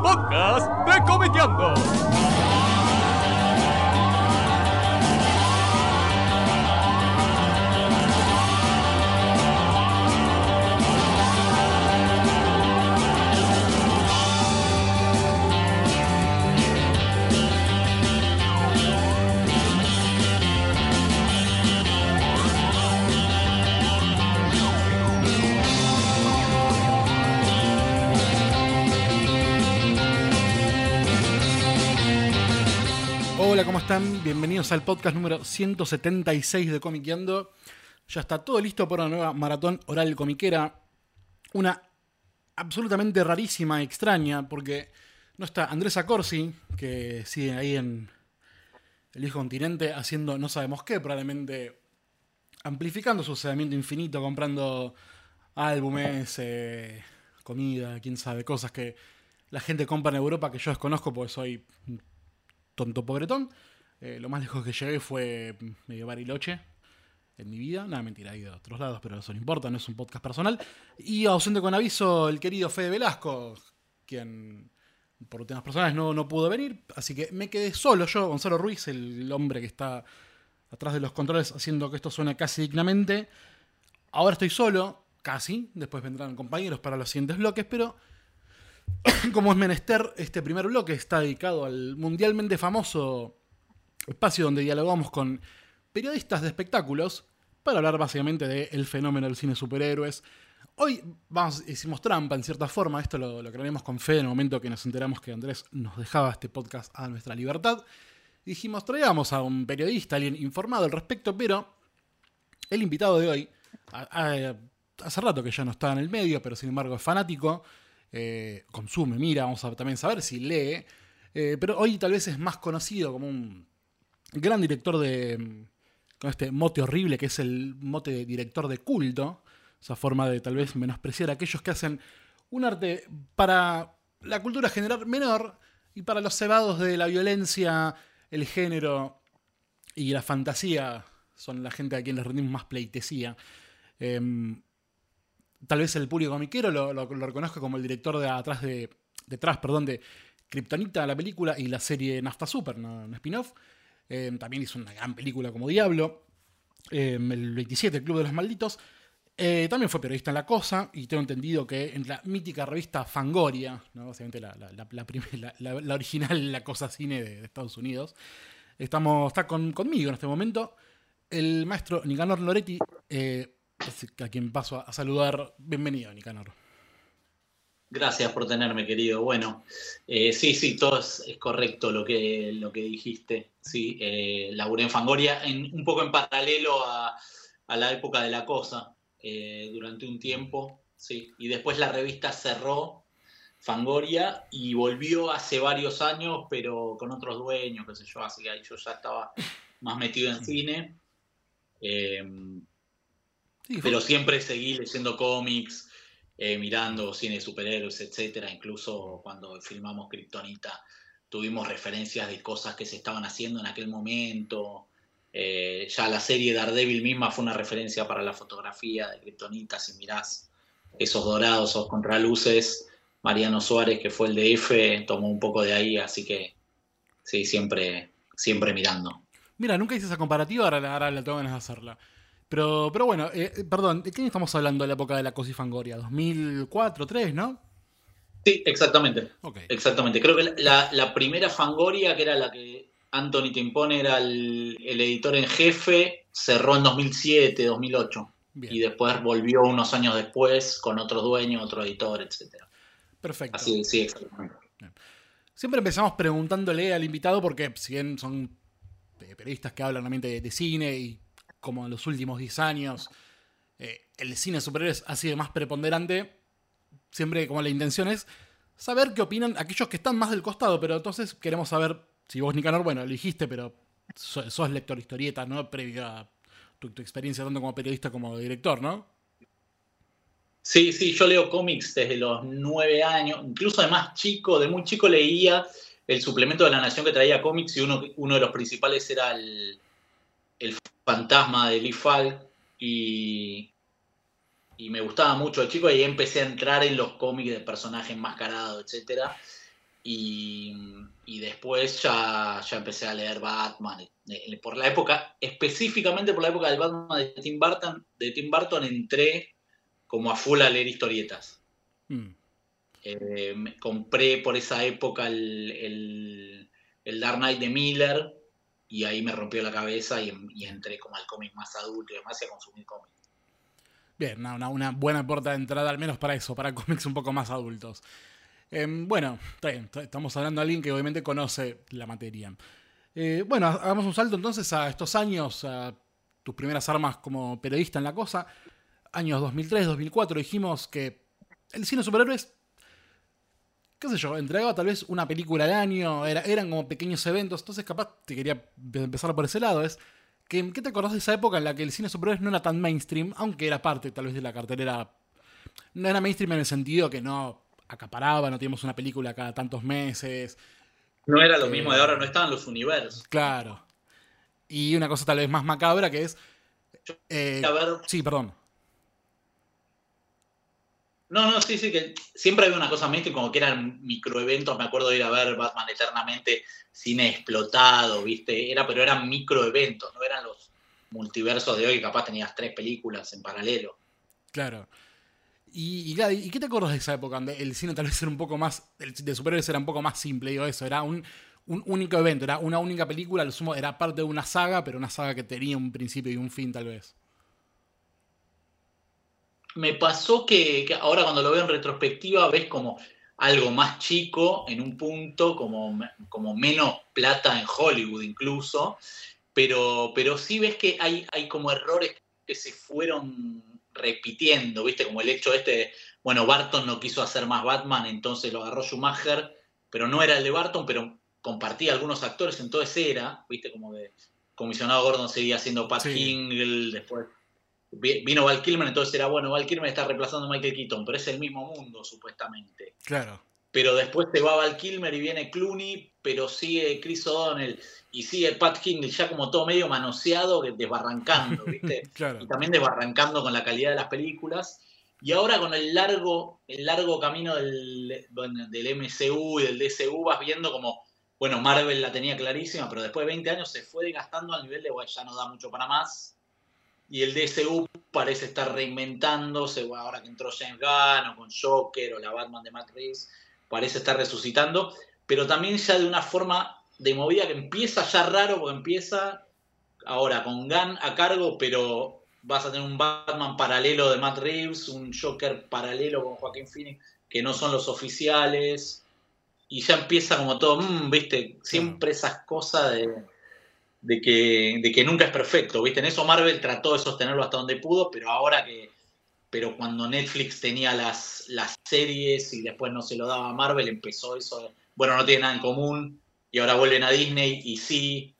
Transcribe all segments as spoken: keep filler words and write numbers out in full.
podcast de Comiqueando. Hola, ¿cómo están? Bienvenidos al podcast número ciento setenta y seis de Comiqueando. Ya está todo listo para una nueva maratón oral comiquera. Una absolutamente rarísima y extraña, porque no está Andrés Accorsi, que sigue ahí en el viejo continente haciendo no sabemos qué, probablemente amplificando su sedamiento infinito, comprando álbumes, eh, comida, quién sabe, cosas que la gente compra en Europa que yo desconozco porque soy tonto pobretón. Eh, lo más lejos que llegué fue medio Bariloche en mi vida. Nada, mentira, he ido a otros lados, pero eso no importa, no es un podcast personal. Y ausente con aviso el querido Fede Velasco, quien por temas personales no, no pudo venir. Así que me quedé solo yo, Gonzalo Ruiz, el hombre que está atrás de los controles haciendo que esto suene casi dignamente. Ahora estoy solo, casi. Después vendrán compañeros para los siguientes bloques, pero como es menester, este primer bloque está dedicado al mundialmente famoso espacio donde dialogamos con periodistas de espectáculos para hablar básicamente del fenómeno del cine superhéroes. Hoy vamos, hicimos trampa en cierta forma, esto lo, lo crearemos con Fede en el momento que nos enteramos que Andrés nos dejaba este podcast a nuestra libertad. Dijimos, traigamos a un periodista, alguien informado al respecto, pero el invitado de hoy, a, a, hace rato que ya no está en el medio, pero sin embargo es fanático. Eh, consume, mira, vamos a también saber si lee, eh, pero hoy tal vez es más conocido como un gran director de, con este mote horrible que es el mote de director de culto, esa forma de tal vez menospreciar a aquellos que hacen un arte para la cultura general menor y para los cebados de la violencia, el género y la fantasía son la gente a quien les rendimos más pleitesía. eh, Tal vez el público comiquero lo, lo, lo reconozca como el director de atrás de, detrás perdón, de Kryptonita, la película, y la serie Nafta Super, ¿no? Un spin-off. Eh, también hizo una gran película como Diablo. Eh, el veintisiete, el Club de los Malditos. Eh, también fue periodista en La Cosa, y tengo entendido que en la mítica revista Fangoria, ¿no? Básicamente la, la, la, la, la, la, la original La Cosa Cine de, de Estados Unidos. Estamos, está con, conmigo en este momento el maestro Nicanor Loretti, eh, a quien paso a saludar. Bienvenido, Nicanor. Gracias por tenerme, querido. Bueno, eh, sí, sí, todo es, es correcto lo que, lo que dijiste. Sí, eh, laburé en Fangoria en, un poco en paralelo a, a la época de La Cosa, eh, durante un tiempo. Sí, y después la revista cerró, Fangoria, y volvió hace varios años, pero con otros dueños, qué sé yo, así que yo ya estaba más metido en cine. Eh, Sí, pero siempre seguí leyendo cómics, eh, mirando cine de superhéroes, etcétera. Incluso cuando filmamos Kryptonita tuvimos referencias de cosas que se estaban haciendo en aquel momento. Eh, ya la serie Daredevil misma fue una referencia para la fotografía de Kryptonita. Si mirás esos dorados, esos contraluces, Mariano Suárez, que fue el D F, tomó un poco de ahí. Así que sí, siempre, siempre mirando. Mira, nunca hice esa comparativa, ahora, ahora la tengo ganas de hacerla. Pero, pero bueno, eh, perdón, ¿de qué estamos hablando de la época de La Cosa y Fangoria? ¿dos mil cuatro, dos mil tres, no? Sí, exactamente. Okay. Exactamente. Creo que la, la primera Fangoria, que era la que Anthony Timpone era el, el editor en jefe, cerró en dos mil siete, dos mil ocho. Bien. Y después volvió unos años después con otro dueño, otro editor, etcétera. Perfecto. Así, sí, exactamente. Bien. Siempre empezamos preguntándole al invitado, porque si bien son periodistas que hablan realmente de, de cine y como en los últimos diez años eh, el cine de superhéroes ha sido más preponderante, siempre como la intención es saber qué opinan aquellos que están más del costado, pero entonces queremos saber si vos, Nicanor, bueno, lo dijiste, pero sos, sos lector de historietas, ¿no? Previo a tu, tu experiencia tanto como periodista como director, ¿no? Sí, sí, yo leo cómics desde los nueve años, incluso de más chico, de muy chico leía el suplemento de La Nación que traía cómics, y uno, uno de los principales era el, el Fantasma de Lee Falk, y, y me gustaba mucho de chico, y ahí empecé a entrar en los cómics de personajes enmascarados, etcétera. y, y después ya, ya empecé a leer Batman. Eh, Por la época, específicamente por la época del Batman de Tim Burton, de Tim Burton entré como a full a leer historietas. Mm. Eh, me compré por esa época el, el, el Dark Knight de Miller y ahí me rompió la cabeza y, y entré como al cómic más adulto y demás y a consumir cómics. Bien, una, una buena puerta de entrada, al menos para eso, para cómics un poco más adultos. Eh, bueno, está bien, estamos hablando de alguien que obviamente conoce la materia. Eh, bueno, hagamos un salto entonces a estos años, a tus primeras armas como periodista en la cosa. Años dos mil tres, dos mil cuatro, dijimos que el cine de superhéroes, qué sé yo, entregaba tal vez una película al año, era, eran como pequeños eventos, entonces capaz te quería empezar por ese lado, es que, ¿qué te acordás de esa época en la que el cine de superhéroes no era tan mainstream, aunque era parte tal vez de la cartelera? No era mainstream en el sentido que no acaparaba, no teníamos una película cada tantos meses. No era lo eh, mismo de ahora, no estaban los universos. Claro. Y una cosa tal vez más macabra que es... Eh, A ver, sí, perdón. no, no, sí, sí, que siempre había una cosa mainstream como que eran microeventos. Me acuerdo de ir a ver Batman Eternamente, cine explotado, ¿viste? Era, pero eran microeventos, no eran los multiversos de hoy que capaz tenías tres películas en paralelo. Claro. Y, y, ¿y qué te acuerdas de esa época? Donde el cine tal vez era un poco más... El de superhéroes era un poco más simple, digo eso. Era un, un único evento, era una única película, al sumo era parte de una saga, pero una saga que tenía un principio y un fin tal vez. Me pasó que, que ahora cuando lo veo en retrospectiva ves como algo más chico en un punto, como, como menos plata en Hollywood incluso, pero, pero sí ves que hay, hay como errores que se fueron repitiendo, ¿viste? Como el hecho este de, bueno, Barton no quiso hacer más Batman, entonces lo agarró Schumacher, pero no era el de Barton, pero compartía algunos actores, entonces era, ¿viste? Como de comisionado Gordon seguía haciendo Pat Sí. Hingle, después vino Val Kilmer, entonces era, bueno, Val Kilmer está reemplazando a Michael Keaton, pero es el mismo mundo, supuestamente. Claro. Pero después se va Val Kilmer y viene Clooney, pero sigue Chris O'Donnell y sigue Pat Hingle ya como todo medio manoseado, desbarrancando, ¿viste? Claro. Y también desbarrancando con la calidad de las películas. Y ahora con el largo, el largo camino del, del M C U y del D C U vas viendo como, bueno, Marvel la tenía clarísima, pero después de veinte años se fue desgastando al nivel de, bueno, ya no da mucho para más. Y el D C U parece estar reinventándose, bueno, ahora que entró James Gunn o con Joker o la Batman de Matt Reeves, parece estar resucitando, pero también ya de una forma de movida que empieza ya raro, porque empieza ahora con Gunn a cargo, pero vas a tener un Batman paralelo de Matt Reeves, un Joker paralelo con Joaquin Phoenix, que no son los oficiales, y ya empieza como todo, mmm, viste, siempre esas cosas de... De que, de que nunca es perfecto, ¿viste? En eso Marvel trató de sostenerlo hasta donde pudo, pero ahora que... Pero cuando Netflix tenía las, las series y después no se lo daba a Marvel, empezó eso de, bueno, no tiene nada en común, y ahora vuelven a Disney, y sí,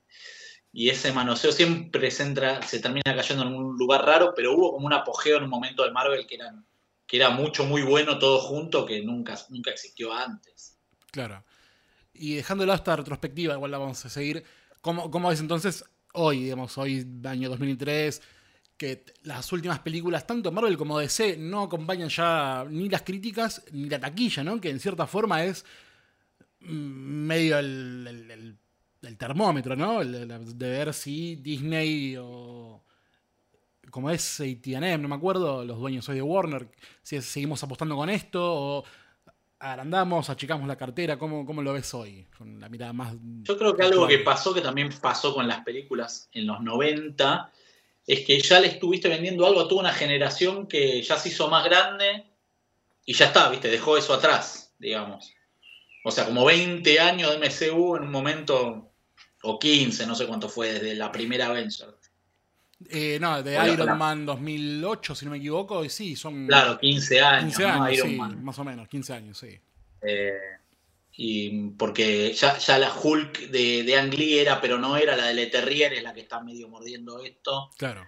y ese manoseo siempre se, entra, se termina cayendo en un lugar raro, pero hubo como un apogeo en un momento de Marvel que, eran, que era mucho, muy bueno todo junto, que nunca, nunca existió antes. Claro. Y dejándolo esta retrospectiva, igual la vamos a seguir... ¿Cómo, ¿Cómo es entonces hoy, digamos, hoy, año dos mil tres, que las últimas películas, tanto Marvel como D C, no acompañan ya ni las críticas ni la taquilla, ¿no? Que en cierta forma es medio el, el, el, el termómetro, ¿no? El, el, de ver si Disney o... como es A T and M, no me acuerdo, los dueños hoy de Warner, si seguimos apostando con esto o... agrandamos, achicamos la cartera, ¿cómo, cómo lo ves hoy? Con la mirada más... Yo creo que algo que pasó, que también pasó con las películas en los noventa, es que ya le estuviste vendiendo algo a toda una generación que ya se hizo más grande y ya está, ¿viste? Dejó eso atrás, digamos. O sea, como veinte años de M C U en un momento, o quince, no sé cuánto fue, desde la primera Avengers. Eh, no, de Bueno, Iron la... Man dos mil ocho, si no me equivoco, y sí, son... Claro, quince años, quince años, ¿no? Iron sí, Man. más o menos, quince años, sí. Eh, y porque ya, ya la Hulk de, de Ang Lee era, pero no era la de Leterrier, es la que está medio mordiendo esto. Claro.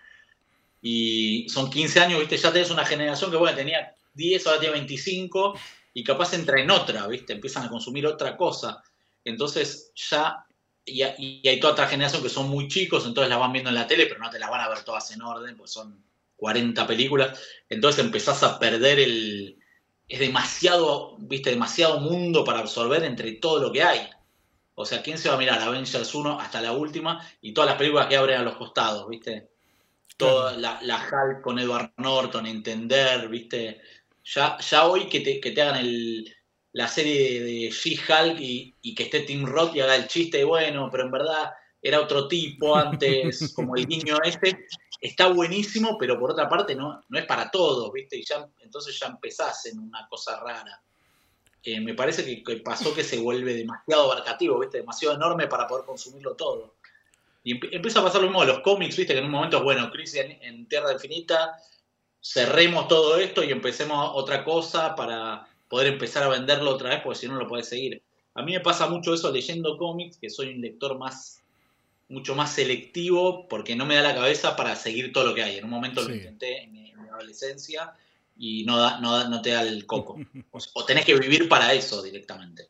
Y son quince años, ¿viste? Ya tenés una generación que, bueno, tenía diez, ahora tiene veinticinco, y capaz entra en otra, ¿viste? Empiezan a consumir otra cosa. Entonces ya... Y, y hay toda otra generación que son muy chicos, entonces las van viendo en la tele, pero no te las van a ver todas en orden, pues son cuarenta películas. Entonces empezás a perder el, es demasiado, viste, demasiado mundo para absorber entre todo lo que hay. O sea, ¿quién se va a mirar Avengers uno hasta la última y todas las películas que abren a los costados, viste? Toda la, la Hulk con Edward Norton, entender, viste. Ya, ya hoy que te, que te hagan el, la serie de, de She-Hulk y, y que esté Tim Roth y haga el chiste de, bueno, pero en verdad era otro tipo antes, como el niño este, está buenísimo, pero por otra parte no, no es para todos, viste. Y ya, entonces ya empezás en una cosa rara. Eh, me parece que, que pasó que se vuelve demasiado abarcativo, viste, demasiado enorme para poder consumirlo todo. Y empieza a pasar lo mismo de los cómics, viste, que en un momento es, bueno, Crisis en, en Tierra Infinita, cerremos todo esto y empecemos otra cosa para poder empezar a venderlo otra vez, porque si no, no lo podés seguir. A mí me pasa mucho eso leyendo cómics, que soy un lector más, mucho más selectivo, porque no me da la cabeza para seguir todo lo que hay. En un momento sí. Lo intenté en mi, en mi adolescencia y no, da, no, da, no te da el coco. O, o tenés que vivir para eso directamente.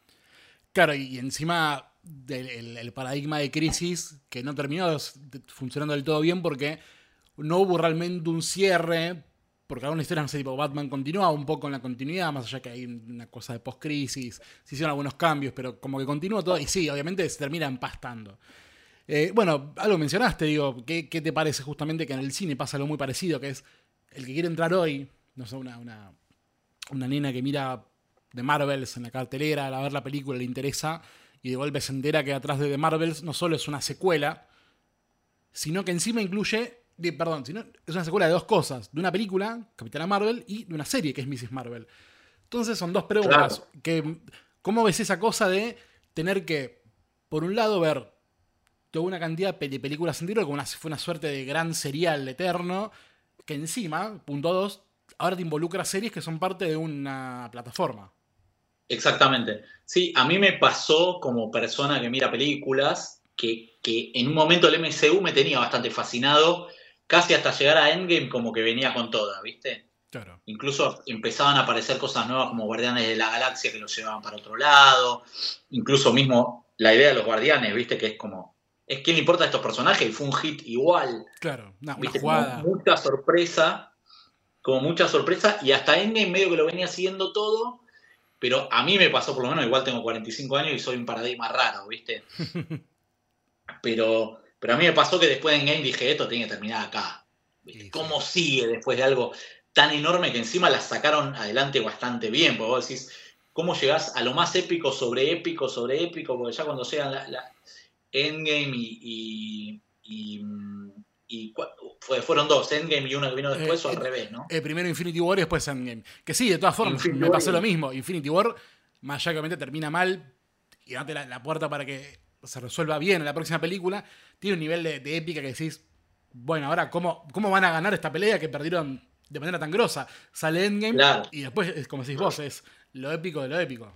Claro, y encima del el, el paradigma de Crisis, que no terminó funcionando del todo bien porque no hubo realmente un cierre, porque alguna historia, no sé, tipo Batman continúa un poco en la continuidad, más allá que hay una cosa de post-crisis, se hicieron algunos cambios, pero como que continúa todo, y sí, obviamente se termina empastando. Eh, bueno, algo mencionaste, digo, ¿qué, ¿qué te parece justamente que en el cine pasa algo muy parecido, que es el que quiere entrar hoy, no sé, una, una, una nena que mira de Marvels en la cartelera, al ver la película le interesa, y de golpe se entera que atrás de The Marvels no solo es una secuela, sino que encima incluye, de, perdón, sino es una secuela de dos cosas, de una película, Capitana Marvel, y de una serie que es missus Marvel. Entonces son dos preguntas. Claro. Que, ¿cómo ves esa cosa de tener que, por un lado, ver toda una cantidad de películas enteras, como una, fue una suerte de gran serial eterno, que encima, punto dos, ahora te involucra series que son parte de una plataforma? Exactamente. Sí, a mí me pasó como persona que mira películas que, que en un momento el M C U me tenía bastante fascinado, casi hasta llegar a Endgame como que venía con toda, ¿viste? Claro. Incluso empezaban a aparecer cosas nuevas como Guardianes de la Galaxia que los llevaban para otro lado, incluso mismo la idea de los Guardianes, ¿viste? Que es como, ¿es quién le importa a estos personajes? Y fue un hit igual. Claro, una, una ¿viste? jugada. Como mucha sorpresa, como mucha sorpresa, y hasta Endgame medio que lo venía siguiendo todo. Pero a mí me pasó, por lo menos, igual tengo cuarenta y cinco años y soy un paradigma raro, ¿viste? Pero, pero a mí me pasó que después de Endgame dije, esto tiene que terminar acá. ¿Viste? Sí, ¿cómo sí. sigue después de algo tan enorme que encima la sacaron adelante bastante bien? Porque vos decís, ¿cómo llegás a lo más épico sobre épico sobre épico? Porque ya cuando llegan la, la Endgame y... y, y Y fue, fueron dos, Endgame y uno que vino después, eh, o al eh, revés, ¿no? Eh, primero Infinity War y después Endgame. Que sí, de todas formas, Infinity me pasó War. Lo mismo. Infinity War, más allá que obviamente termina mal y date la, la puerta para que se resuelva bien en la próxima película, tiene un nivel de, de épica que decís, bueno, ahora, ¿cómo, ¿cómo van a ganar esta pelea que perdieron de manera tan grosa? Sale Endgame claro. Y después, es como decís vos, es lo épico de lo épico.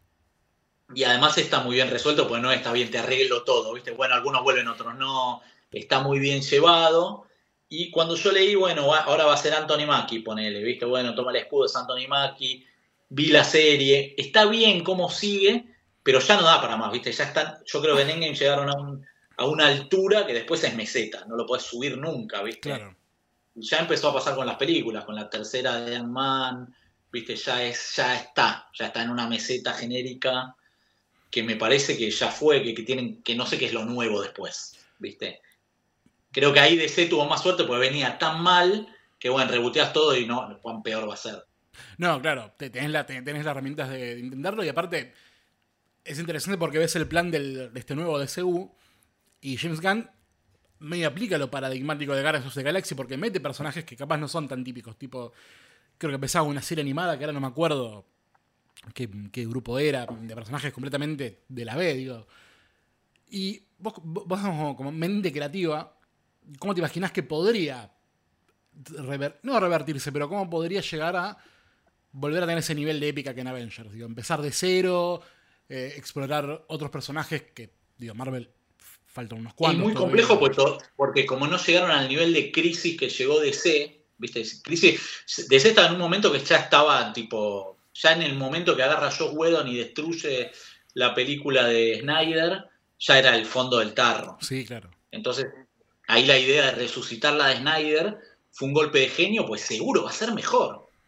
Y además está muy bien resuelto, porque no está bien, te arreglo todo, ¿viste? Bueno, algunos vuelven, otros no... Está muy bien llevado. Y cuando yo leí, bueno, ahora va a ser Anthony Mackie, ponele, ¿viste? Bueno, toma el escudo, es Anthony Mackie. Vi la serie. Está bien cómo sigue, pero ya no da para más, ¿viste? Ya están, yo creo que en Endgame llegaron a, un, a una altura que después es meseta. No lo podés subir nunca, ¿viste? Claro. Ya empezó a pasar con las películas, con la tercera de Ant-Man, ¿viste? Ya, es, ya está. Ya está en una meseta genérica que me parece que ya fue, que, que tienen, que no sé qué es lo nuevo después, ¿viste? Creo que ahí D C tuvo más suerte porque venía tan mal que, bueno, reboteas todo y no, cuán peor va a ser. No, claro, tenés, la, tenés las herramientas de intentarlo y aparte es interesante porque ves el plan del, de este nuevo D C U y James Gunn medio aplica lo paradigmático de Guardians of the Galaxy porque mete personajes que capaz no son tan típicos, tipo, creo que empezaba una serie animada que ahora no me acuerdo qué, qué grupo era, de personajes completamente de la B, digo. Y vos, vos como, como mente creativa, ¿cómo te imaginás que podría rever, no revertirse, pero cómo podría llegar a volver a tener ese nivel de épica que en Avengers? Digo, empezar de cero, eh, explorar otros personajes que, digo, Marvel faltan unos cuantos. Es muy complejo porque, porque como no llegaron al nivel de crisis que llegó D C, ¿viste? Crisis, D C estaba en un momento que ya estaba, tipo, ya en el momento que agarra Joss Whedon y destruye la película de Snyder, ya era el fondo del tarro. Sí, claro. Entonces, ahí la idea de resucitar la de Snyder fue un golpe de genio, pues seguro va a ser mejor.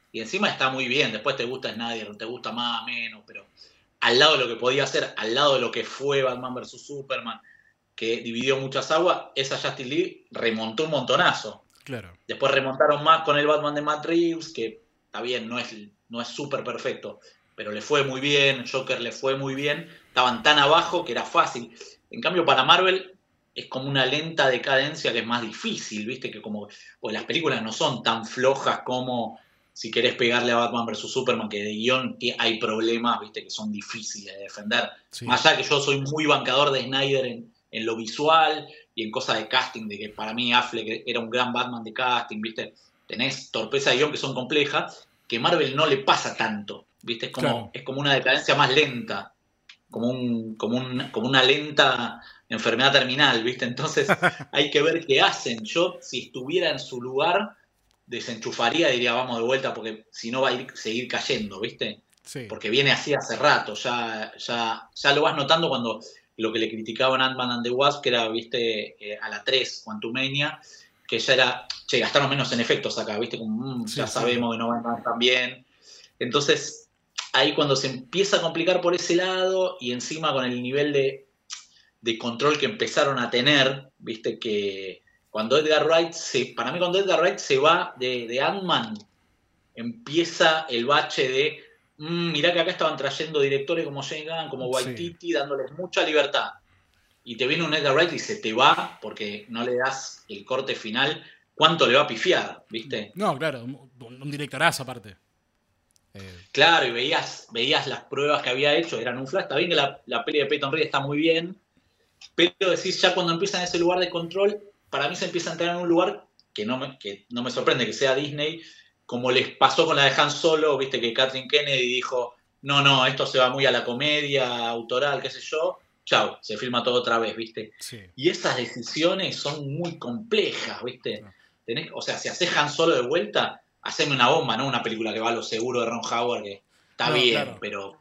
Y encima está muy bien, después te gusta Snyder, te gusta más, menos, pero al lado de lo que podía hacer, al lado de lo que fue Batman versus Superman, que dividió muchas aguas, esa Justice League remontó un montonazo. Claro. Después remontaron más con el Batman de Matt Reeves, que está bien, no es no es súper perfecto, pero le fue muy bien, Joker le fue muy bien, estaban tan abajo que era fácil. En cambio, para Marvel es como una lenta decadencia que es más difícil, ¿viste? Que como, pues las películas no son tan flojas como si querés pegarle a Batman versus Superman, que de guión hay problemas, ¿viste? Que son difíciles de defender. Sí. Más allá que yo soy muy bancador de Snyder en, en lo visual y en cosas de casting, de que para mí Affleck era un gran Batman de casting, ¿viste? Tenés torpeza de guión que son complejas, que Marvel no le pasa tanto, ¿viste? Es como, claro. es como una decadencia más lenta, como, un, como, un, como una lenta enfermedad terminal, ¿viste? Entonces hay que ver qué hacen. Yo, si estuviera en su lugar, desenchufaría y diría, vamos de vuelta, porque si no va a ir, seguir cayendo, ¿viste? Sí. Porque viene así hace rato, ya, ya, ya lo vas notando cuando lo que le criticaban Ant-Man and the Wasp, que era, ¿viste? Eh, a la tres, Quantumania, que ya era, che, gastaron menos en efectos acá, ¿viste? Como, mmm, sí, ya sí. sabemos que no van a estar tan bien. Entonces, ahí cuando se empieza a complicar por ese lado, y encima con el nivel de, de control que empezaron a tener, ¿viste? Que cuando Edgar Wright, se, para mí cuando Edgar Wright se va de, de Ant-Man, empieza el bache de, mmm, mirá que acá estaban trayendo directores como James Gunn, como Waititi, sí. dándoles mucha libertad. Y te viene un Edgar Wright y se te va porque no le das el corte final, ¿cuánto le va a pifiar? ¿Viste? No, claro, un, un directorazo aparte. Eh... Claro, y veías, veías las pruebas que había hecho, eran un flash. Está bien que la, la peli de Peyton Reed está muy bien, pero decís, ya cuando empiezan ese lugar de control, para mí se empieza a entrar en un lugar que no me, que no me sorprende que sea Disney, como les pasó con la de Han Solo, viste que Kathleen Kennedy dijo, no, no, esto se va muy a la comedia autoral, qué sé yo, chau, se filma todo otra vez, ¿viste? Sí. Y esas decisiones son muy complejas, ¿viste? No. Tenés, o sea, si haces Han Solo de vuelta, haceme una bomba, ¿no? Una película que va a lo seguro de Ron Howard, que está no, bien, claro. pero...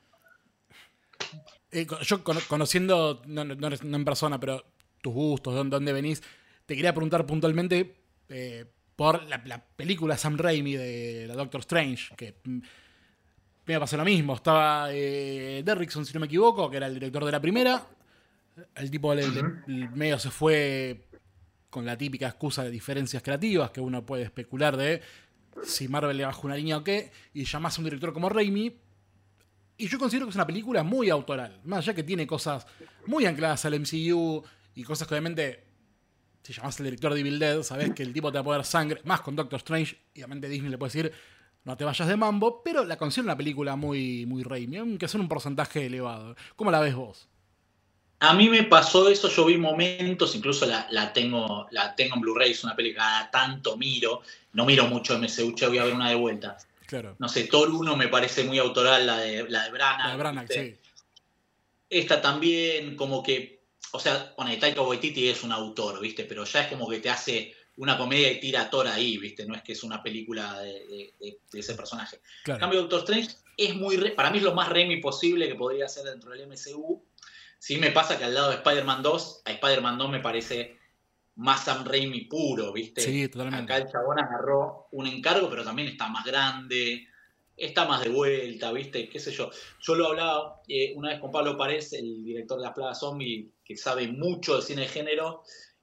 Eh, yo conociendo, no, no, no en persona, pero tus gustos, dónde, dónde venís, te quería preguntar puntualmente eh, por la, la película Sam Raimi de la Doctor Strange, que... me pasó lo mismo, estaba eh, Derrickson, si no me equivoco, que era el director de la primera. El tipo le, le, le, medio se fue con la típica excusa de diferencias creativas, que uno puede especular de si Marvel le bajó una línea o qué, y llamás a un director como Raimi. Y yo considero que es una película muy autoral, más allá que tiene cosas muy ancladas al M C U y cosas que obviamente, si llamás al director de Evil Dead, sabés que el tipo te va a poner sangre, más con Doctor Strange, y obviamente Disney le puede decir... no te vayas de mambo, pero la considero una película muy, muy Raimi, aunque sea un porcentaje elevado. ¿Cómo la ves vos? A mí me pasó eso, yo vi momentos, incluso la, la, tengo, la tengo en Blu-ray, es una película que cada tanto miro, no miro mucho M C U, che, voy a ver una de vuelta. Claro. No sé, Thor uno me parece muy autoral, la de, la de Branagh. La de Branagh, sí. Esta también, como que, o sea, bueno, Taika Waititi es un autor, ¿viste? Pero ya es como que te hace... una comedia y tira a Thor ahí, ¿viste? No es que es una película de, de, de, de ese personaje. Claro. En cambio, Doctor Strange es muy... Para mí es lo más Raimi posible que podría hacer dentro del M C U. Sí me pasa que al lado de Spider-Man dos, a Spider-Man dos me parece más Sam Raimi puro, ¿viste? Sí, totalmente. Acá el chabón agarró un encargo, pero también está más grande, está más de vuelta, ¿viste? Qué sé yo. Yo lo hablaba eh, una vez con Pablo Parés, el director de Las Plagas Zombie, que sabe mucho de cine de género,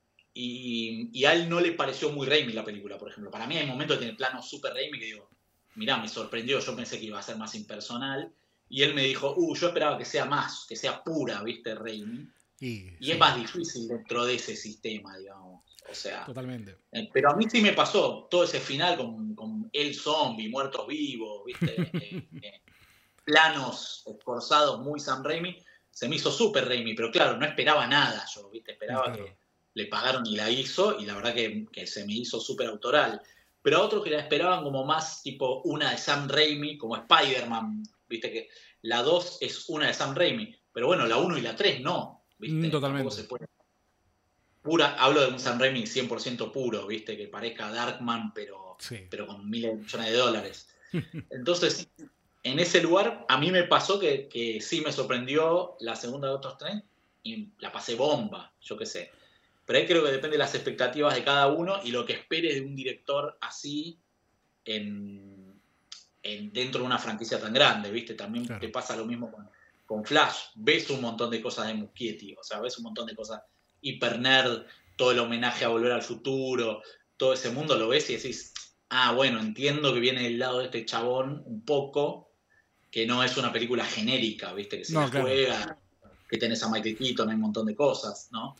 Y, y a él no le pareció muy Raimi la película, por ejemplo. Para mí hay momentos que tiene planos súper Raimi que digo, mirá, me sorprendió, yo pensé que iba a ser más impersonal. Y él me dijo, uh, yo esperaba que sea más, que sea pura, ¿viste, Raimi? Y, y sí. Es más difícil dentro de ese sistema, digamos. O sea, totalmente. Eh, pero a mí sí me pasó todo ese final con, con el zombie, muertos vivos, ¿viste? eh, eh, planos esforzados muy Sam Raimi. Se me hizo súper Raimi, pero claro, no esperaba nada yo, ¿viste? Esperaba claro. que le pagaron y la hizo, y la verdad que, que se me hizo súper autoral. Pero a otros que la esperaban como más tipo una de Sam Raimi, como Spider-Man, viste que la dos es una de Sam Raimi, pero bueno, la uno y la tres no, viste. Mm, totalmente. Se puede... Pura, hablo de un Sam Raimi cien por ciento puro, viste, que parezca Darkman, pero, sí. pero con miles millones de dólares. Entonces, en ese lugar, a mí me pasó que, que sí me sorprendió la segunda de Doctor Strange, y la pasé bomba, yo qué sé. Pero ahí creo que depende de las expectativas de cada uno y lo que espere de un director así en, en, dentro de una franquicia tan grande, ¿viste? También Claro. te pasa lo mismo con, con Flash. Ves un montón de cosas de Muschietti, o sea, ves un montón de cosas hiper nerd, todo el homenaje a Volver al Futuro, todo ese mundo lo ves y decís, ah, bueno, entiendo que viene del lado de este chabón un poco, que no es una película genérica, ¿viste? Que se No, la claro. juega, que tenés a Michael Keaton, hay un montón de cosas, ¿no?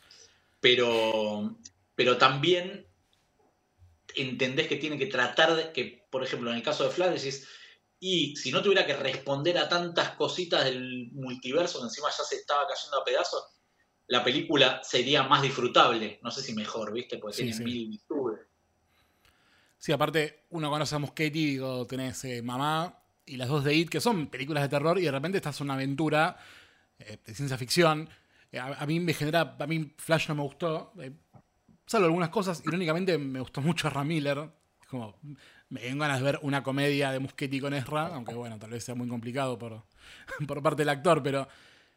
Pero, pero también entendés que tiene que tratar de, que, por ejemplo, en el caso de Flash decís, y si no tuviera que responder a tantas cositas del multiverso que encima ya se estaba cayendo a pedazos, la película sería más disfrutable, no sé si mejor, ¿viste? Porque Sí, tiene sí. mil virtudes. Sí, aparte, uno conoce a Muschietti y digo, tenés eh, Mamá y las dos de It, que son películas de terror, y de repente estás en una aventura eh, de ciencia ficción. Eh, a, a mí me genera, a mí Flash no me gustó, eh, salvo algunas cosas. Irónicamente me gustó mucho Ezra Miller. Es como, me den ganas de ver una comedia de Muschietti con Ezra, aunque bueno, tal vez sea muy complicado por, por parte del actor, pero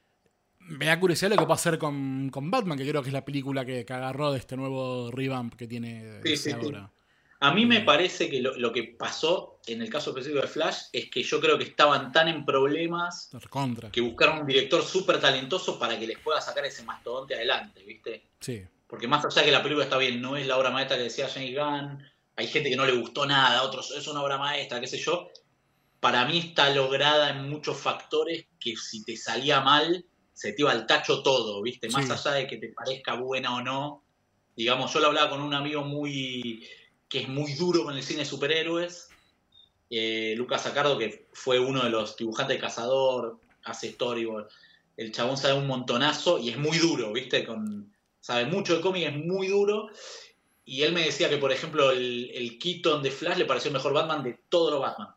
me da curiosidad lo que va a hacer con, con Batman, que creo que es la película que, que agarró de este nuevo revamp que tiene Sí, D C sí, sí. ahora. A mí me Eh, parece que lo, lo que pasó en el caso específico de Flash es que yo creo que estaban tan en problemas contra. que buscaron un director súper talentoso para que les pueda sacar ese mastodonte adelante, ¿viste? Sí. Porque más allá de que la película está bien, no es la obra maestra que decía James Gunn, hay gente que no le gustó nada, otros es una obra maestra, qué sé yo. Para mí está lograda en muchos factores que si te salía mal, se te iba al tacho todo, ¿viste? Más Sí. allá de que te parezca buena o no. Digamos, yo lo hablaba con un amigo muy que es muy duro con el cine de superhéroes, eh, Lucas Sacardo, que fue uno de los dibujantes de Cazador, hace storyboard. El chabón sabe un montonazo y es muy duro, ¿viste? Con, sabe mucho de cómic, es muy duro. Y él me decía que, por ejemplo, el, el Keaton de Flash le pareció el mejor Batman de todos los Batman.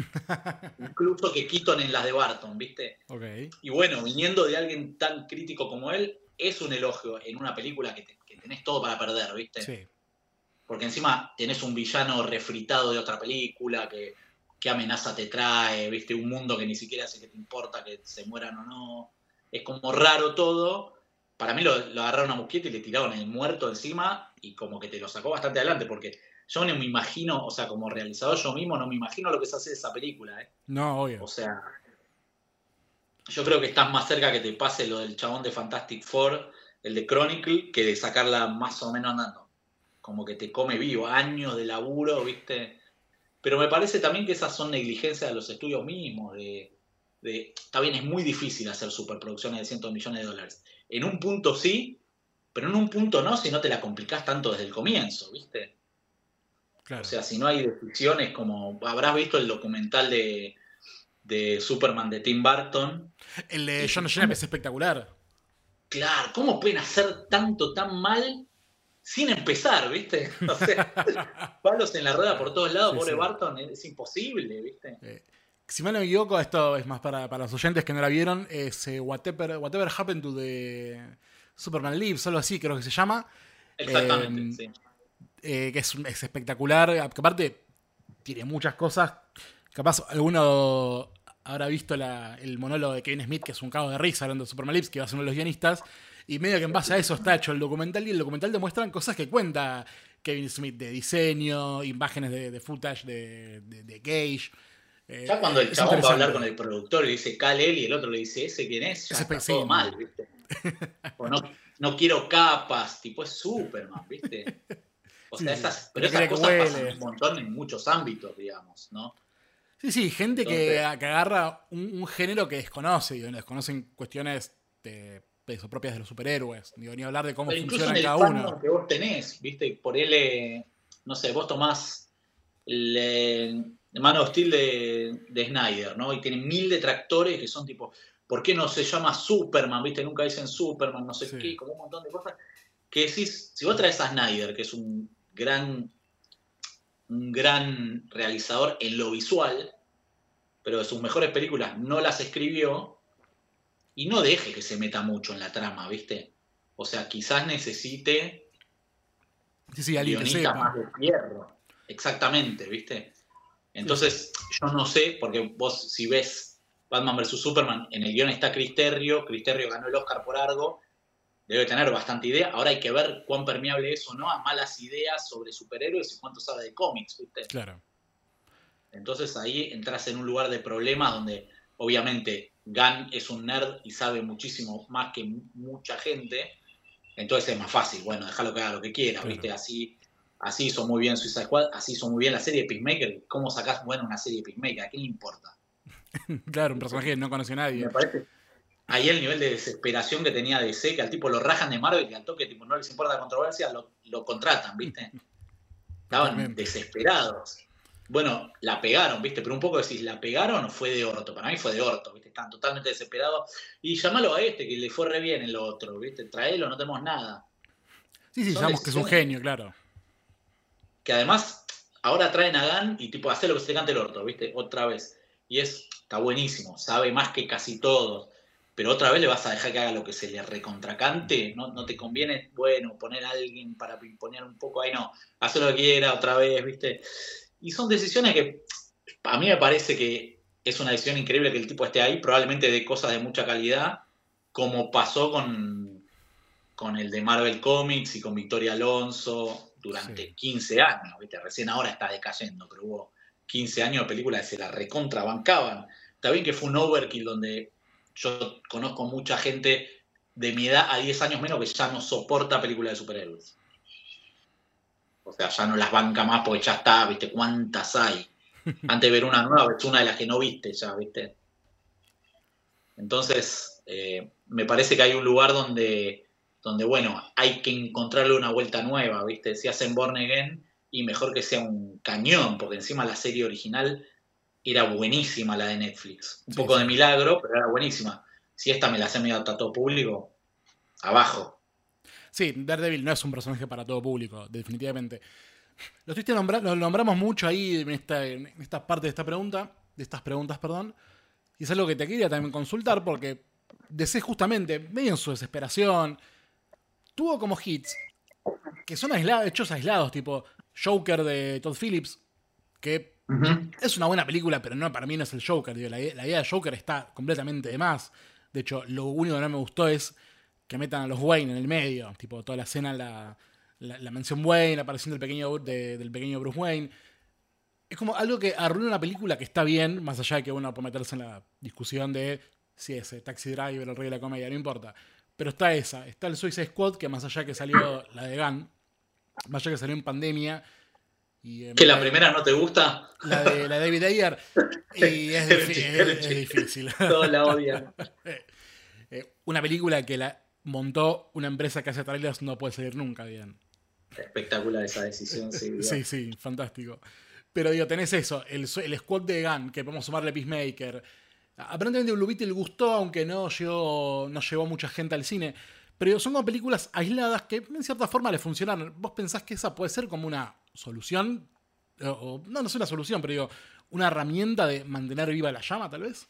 Incluso que Keaton en las de Barton, ¿viste? Okay. Y bueno, viniendo de alguien tan crítico como él, es un elogio en una película que, te, que tenés todo para perder, ¿viste? Sí. Porque encima tenés un villano refritado de otra película, que qué amenaza te trae, ¿viste? Un mundo que ni siquiera sé que te importa que se mueran o no. Es como raro todo. Para mí lo, lo agarraron a Muschietti y le tiraron el muerto encima y como que te lo sacó bastante adelante, porque yo no me imagino, o sea, como realizador yo mismo no me imagino lo que es hacer esa película, ¿eh? No, obvio. O sea, yo creo que estás más cerca que te pase lo del chabón de Fantastic Four, el de Chronicle, que de sacarla más o menos andando. Como que te come vivo, años de laburo, ¿viste? Pero me parece también que esas son negligencias de los estudios mismos, de, de está bien, es muy difícil hacer superproducciones de cientos de millones de dólares. En un punto sí, pero en un punto no, si no te la complicás tanto desde el comienzo, ¿viste? Claro. O sea, si no hay decisiones como... Habrás visto el documental de, de Superman de Tim Burton. El de Y- John Schnapp es espectacular. Claro, ¿cómo pueden hacer tanto tan mal sin empezar, ¿viste? O sea, palos en la rueda por todos lados, Sí, pobre sí. Barton, es, es imposible, ¿viste? Eh, si mal no me equivoco, esto es más para, para los oyentes que no la vieron, es eh, Whatever, Whatever Happened to the Superman Lives, algo así creo que se llama. Exactamente, Eh, sí. eh, que es, es espectacular, que aparte tiene muchas cosas. Capaz alguno habrá visto la- el monólogo de Kevin Smith, que es un cago de risa hablando de Superman Lives, que va a ser uno de los guionistas, y medio que en base a eso está hecho el documental, y el documental demuestran cosas que cuenta Kevin Smith de diseño, imágenes de, de footage de, de, de Gage. Eh, Ya cuando el es chabón va a hablar interesante. con el productor y dice Kal-El y el otro le dice ese quién es, ya Es está espe- todo sí, mal, no. ¿viste? O no, no quiero capas, tipo es Superman, ¿viste? O Sí, sea, sí. esas, Pero pero quería esas que cosas pasan huele. un montón en muchos ámbitos, digamos, ¿no? Sí, sí, gente que, Entonces, que agarra un, un género que desconoce, digo, desconocen cuestiones de, de eso, propias de los superhéroes. Digo, ni hablar de cómo pero incluso en funcionan el cada fandom uno. que vos tenés, ¿viste? Por él, eh, no sé, vos tomás el, eh, el Man of Steel de, de Snyder, ¿no? Y tiene mil detractores que son tipo, ¿por qué no se llama Superman? ¿Viste? Nunca dicen Superman, no sé Sí. qué, como un montón de cosas. Que decís, si vos traes a Snyder, que es un gran, un gran realizador en lo visual, pero de sus mejores películas no las escribió, y no deje que se meta mucho en la trama, ¿viste? O sea, quizás necesite Sí, sí, alguien que guionistas más sepa. de fierro. Exactamente, ¿viste? Sí, sí. Entonces, yo no sé, porque vos si ves Batman versus Superman, en el guión está Chris Terrio, Chris Terrio ganó el Oscar por algo, debe tener bastante idea. Ahora hay que ver cuán permeable es o no a malas ideas sobre superhéroes y cuánto sabe de cómics, ¿viste? Claro. Entonces ahí entras en un lugar de problemas donde obviamente Gunn es un nerd y sabe muchísimo más que mucha gente, entonces es más fácil, bueno, déjalo que haga lo que quiera, Claro. ¿viste? Así, así hizo muy bien Suicide Squad, así hizo muy bien la serie de Peacemaker. ¿Cómo sacás buena una serie de Peacemaker? ¿A quién le importa? Claro, un personaje que no conoció a nadie. Me parece ahí el nivel de desesperación que tenía D C, que al tipo lo rajan de Marvel y al toque tipo, no les importa la controversia, lo, lo contratan, ¿viste? Estaban Totalmente. desesperados. Bueno, la pegaron, ¿viste? Pero un poco decís, ¿la pegaron o fue de orto? Para mí fue de orto, ¿viste? Están totalmente desesperados. Y llamalo a este, que le fue re bien el otro, ¿viste? Traelo, no tenemos nada. Sí, sí, Son sabemos que es un decisiones genio, claro. que además ahora traen a Gunn y tipo, hace lo que se te cante el orto, ¿viste? Otra vez. Y es, está buenísimo, sabe más que casi todos. Pero otra vez le vas a dejar que haga lo que se le recontracante, no, no te conviene, bueno, poner a alguien para imponer un poco ahí, no, hacer lo que quiera otra vez, ¿viste? Y son decisiones que a mí me parece que es una decisión increíble que el tipo esté ahí, probablemente de cosas de mucha calidad, como pasó con, con el de Marvel Comics y con Victoria Alonso durante Sí. quince años, ¿viste? Recién ahora está decayendo, pero hubo quince años de películas que se la recontrabancaban. Está bien que fue un overkill donde yo conozco mucha gente de mi edad a diez años menos que ya no soporta películas de superhéroes. O sea, ya no las banca más porque ya está, ¿viste? ¿Cuántas hay? Antes de ver una nueva, ves una de las que no viste ya, ¿viste? Entonces, eh, me parece que hay un lugar donde, donde, bueno, hay que encontrarle una vuelta nueva, ¿viste? Si hacen Born Again, y mejor que sea un cañón, porque encima la serie original era buenísima, la de Netflix. Un Sí, poco de sí. milagro, pero era buenísima. Si esta me la hace medio a todo público, abajo. Sí, Daredevil no es un personaje para todo público, definitivamente. Lo, estuviste nombra- lo nombramos mucho ahí en esta, en esta parte de esta pregunta, de estas preguntas, perdón. Y es algo que te quería también consultar porque D C justamente, medio en su desesperación, tuvo como hits que son aislados, hechos aislados, tipo Joker de Todd Phillips, que Uh-huh. es una buena película, pero no, para mí no es el Joker. Digo, la, la idea de Joker está completamente de más. De hecho, lo único que no me gustó es que metan a los Wayne en el medio. Tipo, toda la escena, la, la, la mención Wayne, la aparición del pequeño, de, del pequeño Bruce Wayne. Es como algo que arruina una película que está bien, más allá de que uno puede meterse en la discusión de si es Taxi Driver, el rey de la comedia, no importa. Pero está esa, está el Suicide Squad, que más allá de que salió la de Gunn, más allá de que salió en pandemia, y en ¿Que la mitad de, primera no te gusta? la de, la de David Ayer, y es, Era un difi- chiste, era un es, es chiste. difícil. Todos la odian. Eh, una película que la montó una empresa que hace trailers no puede salir nunca bien. Espectacular esa decisión, sí. Dios. Sí, sí, fantástico. Pero digo, tenés eso, el, el squad de Gunn, que podemos sumarle Peacemaker. Aparentemente Blue Beetle gustó, aunque no llegó, no llevó mucha gente al cine. Pero digo, son como películas aisladas que en cierta forma le funcionaron. ¿Vos pensás que esa puede ser como una solución? O, o, no, no es una solución, pero digo, una herramienta de mantener viva la llama, tal vez.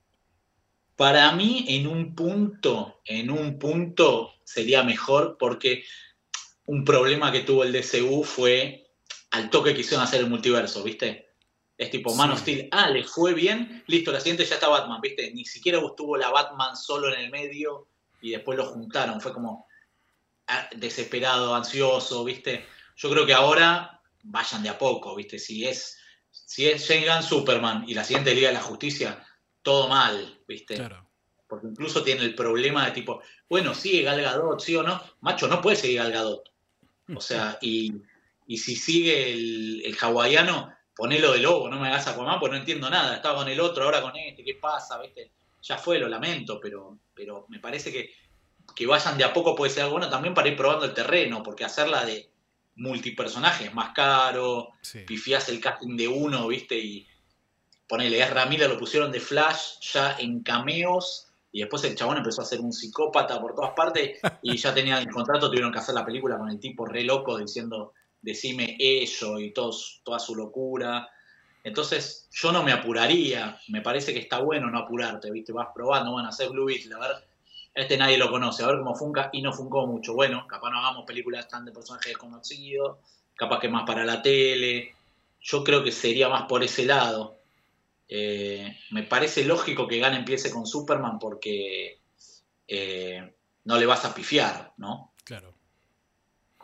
Para mí, en un punto, en un punto sería mejor porque un problema que tuvo el D C U fue al toque quisieron hacer el multiverso, ¿viste? Es tipo Man of Sí. Steel, ah, le fue bien, listo, la siguiente ya está Batman, ¿viste? Ni siquiera estuvo la Batman solo en el medio y después lo juntaron, fue como ah, desesperado, ansioso, ¿viste? Yo creo que ahora vayan de a poco, ¿viste? Si es, si es James Gunn Superman y la siguiente Liga de la Justicia, todo mal, ¿viste? Claro. Porque incluso tiene el problema de tipo, bueno, sigue Gal Gadot, sí o no, macho, no puede seguir Gal Gadot. O sea, y, y si sigue el, el hawaiano, ponelo de lobo, no me hagas Aquaman, porque no entiendo nada. Estaba con el otro, ahora con este, ¿qué pasa? ¿Viste? Ya fue, lo lamento, pero, pero me parece que, que vayan de a poco puede ser algo bueno también para ir probando el terreno, porque hacerla de multipersonaje es más caro, Sí. pifiás el casting de uno, ¿viste? Y ponele, Ezra Miller lo pusieron de Flash ya en cameos, y después el chabón empezó a ser un psicópata por todas partes y ya tenían el contrato, tuvieron que hacer la película con el tipo re loco diciendo decime ello y todos, toda su locura. Entonces yo no me apuraría, me parece que está bueno no apurarte, ¿viste? Vas probando, van a hacer Blue Beetle, a ver, este nadie lo conoce, a ver cómo funca y no funcó mucho. Bueno, capaz no hagamos películas tan de personajes desconocidos, capaz que más para la tele. Yo creo que sería más por ese lado. Eh, me parece lógico que Gunn empiece con Superman porque eh, no le vas a pifiar, ¿no? Claro. Con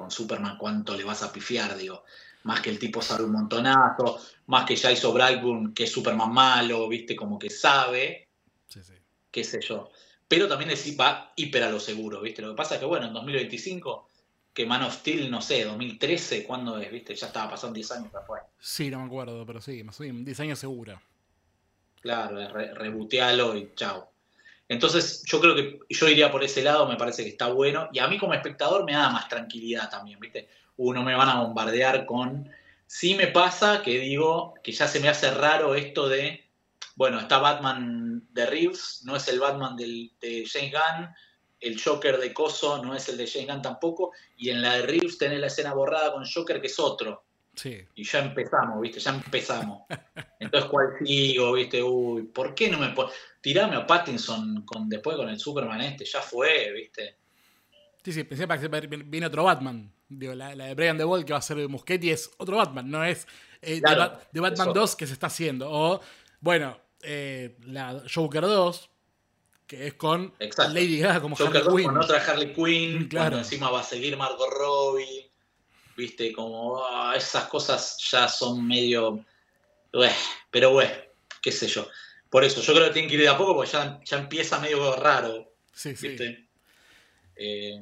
con Superman cuánto le vas a pifiar, digo. Más que el tipo sabe un montonazo, más que ya hizo Brightburn, que es Superman malo, viste, como que sabe, sí, sí. qué sé yo. Pero también es, va hiper a lo seguro, viste. Lo que pasa es que, bueno, en dos mil veinticinco, que Man of Steel, no sé, dos mil trece, ¿cuándo es? ¿Viste? Ya estaba pasando diez años después. Sí, no me acuerdo, pero sí, más o menos diez años seguro. Claro, re rebotealo y chao. Entonces, yo creo que yo iría por ese lado, me parece que está bueno. Y a mí como espectador me da más tranquilidad también, ¿viste? Uno me van a bombardear con... Sí me pasa que digo que ya se me hace raro esto de... Bueno, está Batman de Reeves, no es el Batman del, de James Gunn. El Joker de Coso no es el de James Gunn tampoco. Y en la de Reeves tenés la escena borrada con Joker, que es otro. Sí. Y ya empezamos, ¿viste? Ya empezamos. Entonces, ¿cuál sigo, viste? Uy, ¿por qué no me puedo...? Tirame a Pattinson con, después con el Superman este, ya fue, ¿viste? Sí, sí, pensé que viene otro Batman. Digo, la, la de Brian De Wall, que va a ser Muschietti, es otro Batman, no es eh, Claro, de, Ba- de Batman eso. dos que se está haciendo. O, bueno, eh, la Joker dos, que es con Exacto. Lady Gaga como Joker Harley dos Quinn. con otra Harley Quinn, Claro. cuando encima va a seguir Margot Robbie, ¿viste? Como oh, esas cosas ya son medio... Ueh, pero bueno, qué sé yo. Por eso, yo creo que tienen que ir de a poco porque ya, ya empieza medio raro, Sí, sí. ¿viste? Eh,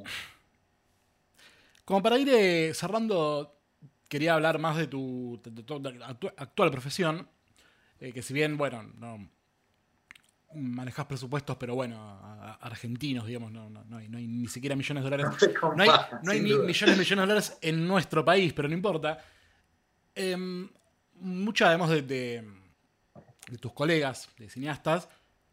Como para ir eh, cerrando, quería hablar más de tu, de tu- de tu actu- actual profesión. Eh, que si bien, bueno, no manejas presupuestos, pero bueno, a- a- argentinos, digamos, no, no, no hay, no hay ni siquiera millones de dólares. no se No hay, compara, no hay sin ni duda. millones, millones de dólares en nuestro país, pero no importa. Eh, muchos, además de, de, de tus colegas, de cineastas,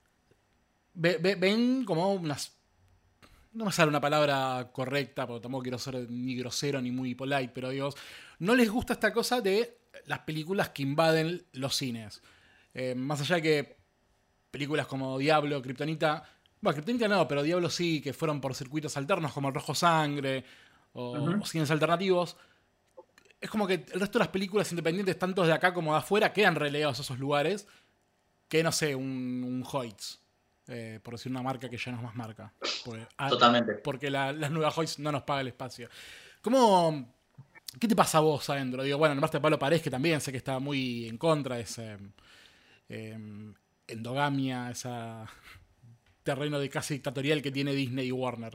ve, ve, ven como unas... No me sale una palabra correcta, porque tampoco quiero ser ni grosero ni muy polite, pero digo, no les gusta esta cosa de las películas que invaden los cines. Eh, más allá de que películas como Diablo, Kryptonita, bueno, Kryptonita no, pero Diablo sí, que fueron por circuitos alternos como El Rojo Sangre o, Uh-huh. o cines alternativos, es como que el resto de las películas independientes, tanto de acá como de afuera, quedan relegados a esos lugares, que no sé, un, un Hoyts. Eh, por decir una marca que ya no es más marca. Porque, ah, Totalmente. porque la, la nueva Hoyts no nos paga el espacio. ¿Cómo, ¿Qué te pasa a vos adentro? Digo, bueno, nomás te Pablo Paredes, que también sé que está muy en contra de ese eh, endogamia, ese terreno de casi dictatorial que tiene Disney y Warner.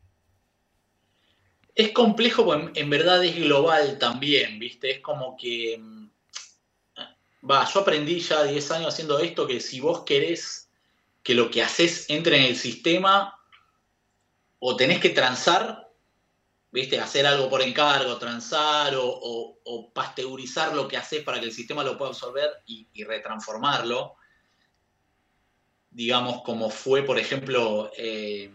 Es complejo porque en verdad es global también, ¿viste? Es como que... Va, yo aprendí ya diez años haciendo esto que si vos querés que lo que haces entre en el sistema, o tenés que transar, ¿viste? Hacer algo por encargo, transar o, o, o pasteurizar lo que haces para que el sistema lo pueda absorber y, y retransformarlo. Digamos, como fue, por ejemplo, eh,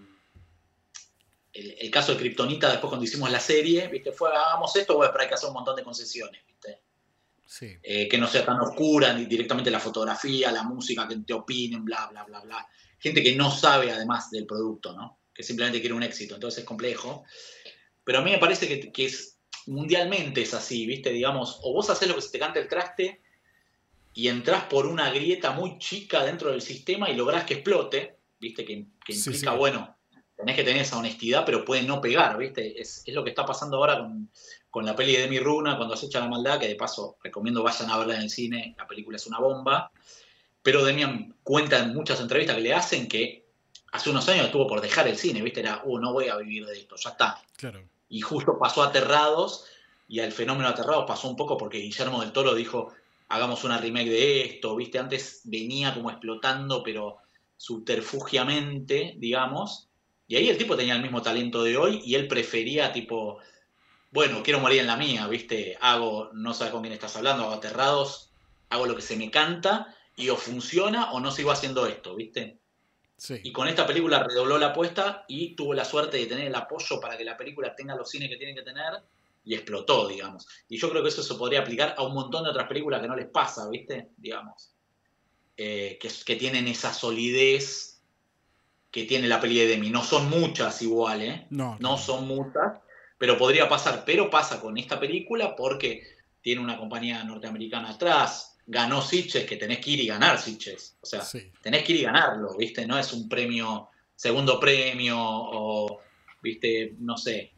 el, el caso de Kryptonita después cuando hicimos la serie, ¿viste? Fue, hagamos esto, bueno, pero hay que hacer un montón de concesiones, ¿viste? Sí. Eh, que no sea tan oscura, ni directamente la fotografía, la música, que te opinen, bla, bla, bla, bla. Gente que no sabe además del producto, ¿no? Que simplemente quiere un éxito, entonces es complejo. Pero a mí me parece que, que es, mundialmente es así, ¿viste? Digamos, o vos haces lo que se te cante el traste y entrás por una grieta muy chica dentro del sistema y lográs que explote, ¿viste? Que, que implica, sí, sí. Bueno, tenés que tener esa honestidad, pero puede no pegar, ¿viste? Es, es lo que está pasando ahora con, con la peli de Demi Runa, Cuando acecha la maldad, que de paso recomiendo vayan a verla en el cine, la película es una bomba. Pero Demian cuenta en muchas entrevistas que le hacen que hace unos años estuvo por dejar el cine, ¿viste? Era, uh, no voy a vivir de esto, ya está. Claro. Y justo pasó a Aterrados, y al fenómeno Aterrados pasó un poco porque Guillermo del Toro dijo, hagamos una remake de esto, ¿viste? Antes venía como explotando, pero subterfugiamente, digamos. Y ahí el tipo tenía el mismo talento de hoy, y él prefería, tipo, bueno, quiero morir en la mía, ¿viste? Hago, no sabes con quién estás hablando, hago Aterrados, hago lo que se me canta, y o funciona o no sigo haciendo esto, ¿viste? Sí. Y con esta película redobló la apuesta y tuvo la suerte de tener el apoyo para que la película tenga los cines que tiene que tener y explotó, digamos. Y yo creo que eso se podría aplicar a un montón de otras películas que no les pasa, ¿viste? Digamos. Eh, que, que tienen esa solidez que tiene la peli de Demi. No son muchas igual, ¿eh? No, no son muchas, pero podría pasar. Pero pasa con esta película porque tiene una compañía norteamericana atrás. Ganó Sitges, que tenés que ir y ganar Sitges. O sea, sí. tenés que ir y ganarlo, ¿viste? No es un premio, segundo premio, o, ¿viste? No sé.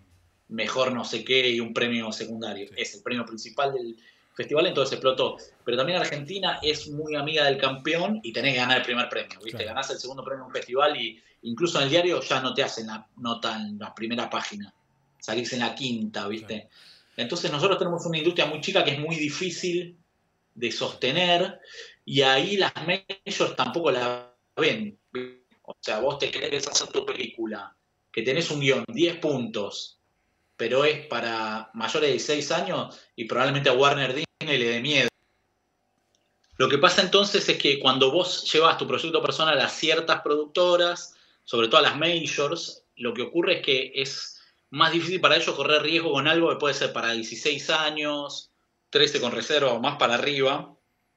mejor no sé qué y un premio secundario. Sí. Es el premio principal del festival, entonces explotó. Pero también Argentina es muy amiga del campeón y tenés que ganar el primer premio, ¿viste? Claro. Ganás el segundo premio en un festival y incluso en el diario ya no te hacen la nota en la primera página, salís en la quinta, ¿viste? Claro. Entonces nosotros tenemos una industria muy chica que es muy difícil de sostener y ahí las majors tampoco la ven. O sea, vos te querés hacer tu película, que tenés un guión, diez puntos, pero es para mayores de dieciséis años y probablemente a Warner Disney le dé miedo. Lo que pasa entonces es que cuando vos llevas tu proyecto personal a ciertas productoras, sobre todo a las majors, lo que ocurre es que es más difícil para ellos correr riesgo con algo que puede ser para dieciséis años, trece con reserva o más para arriba.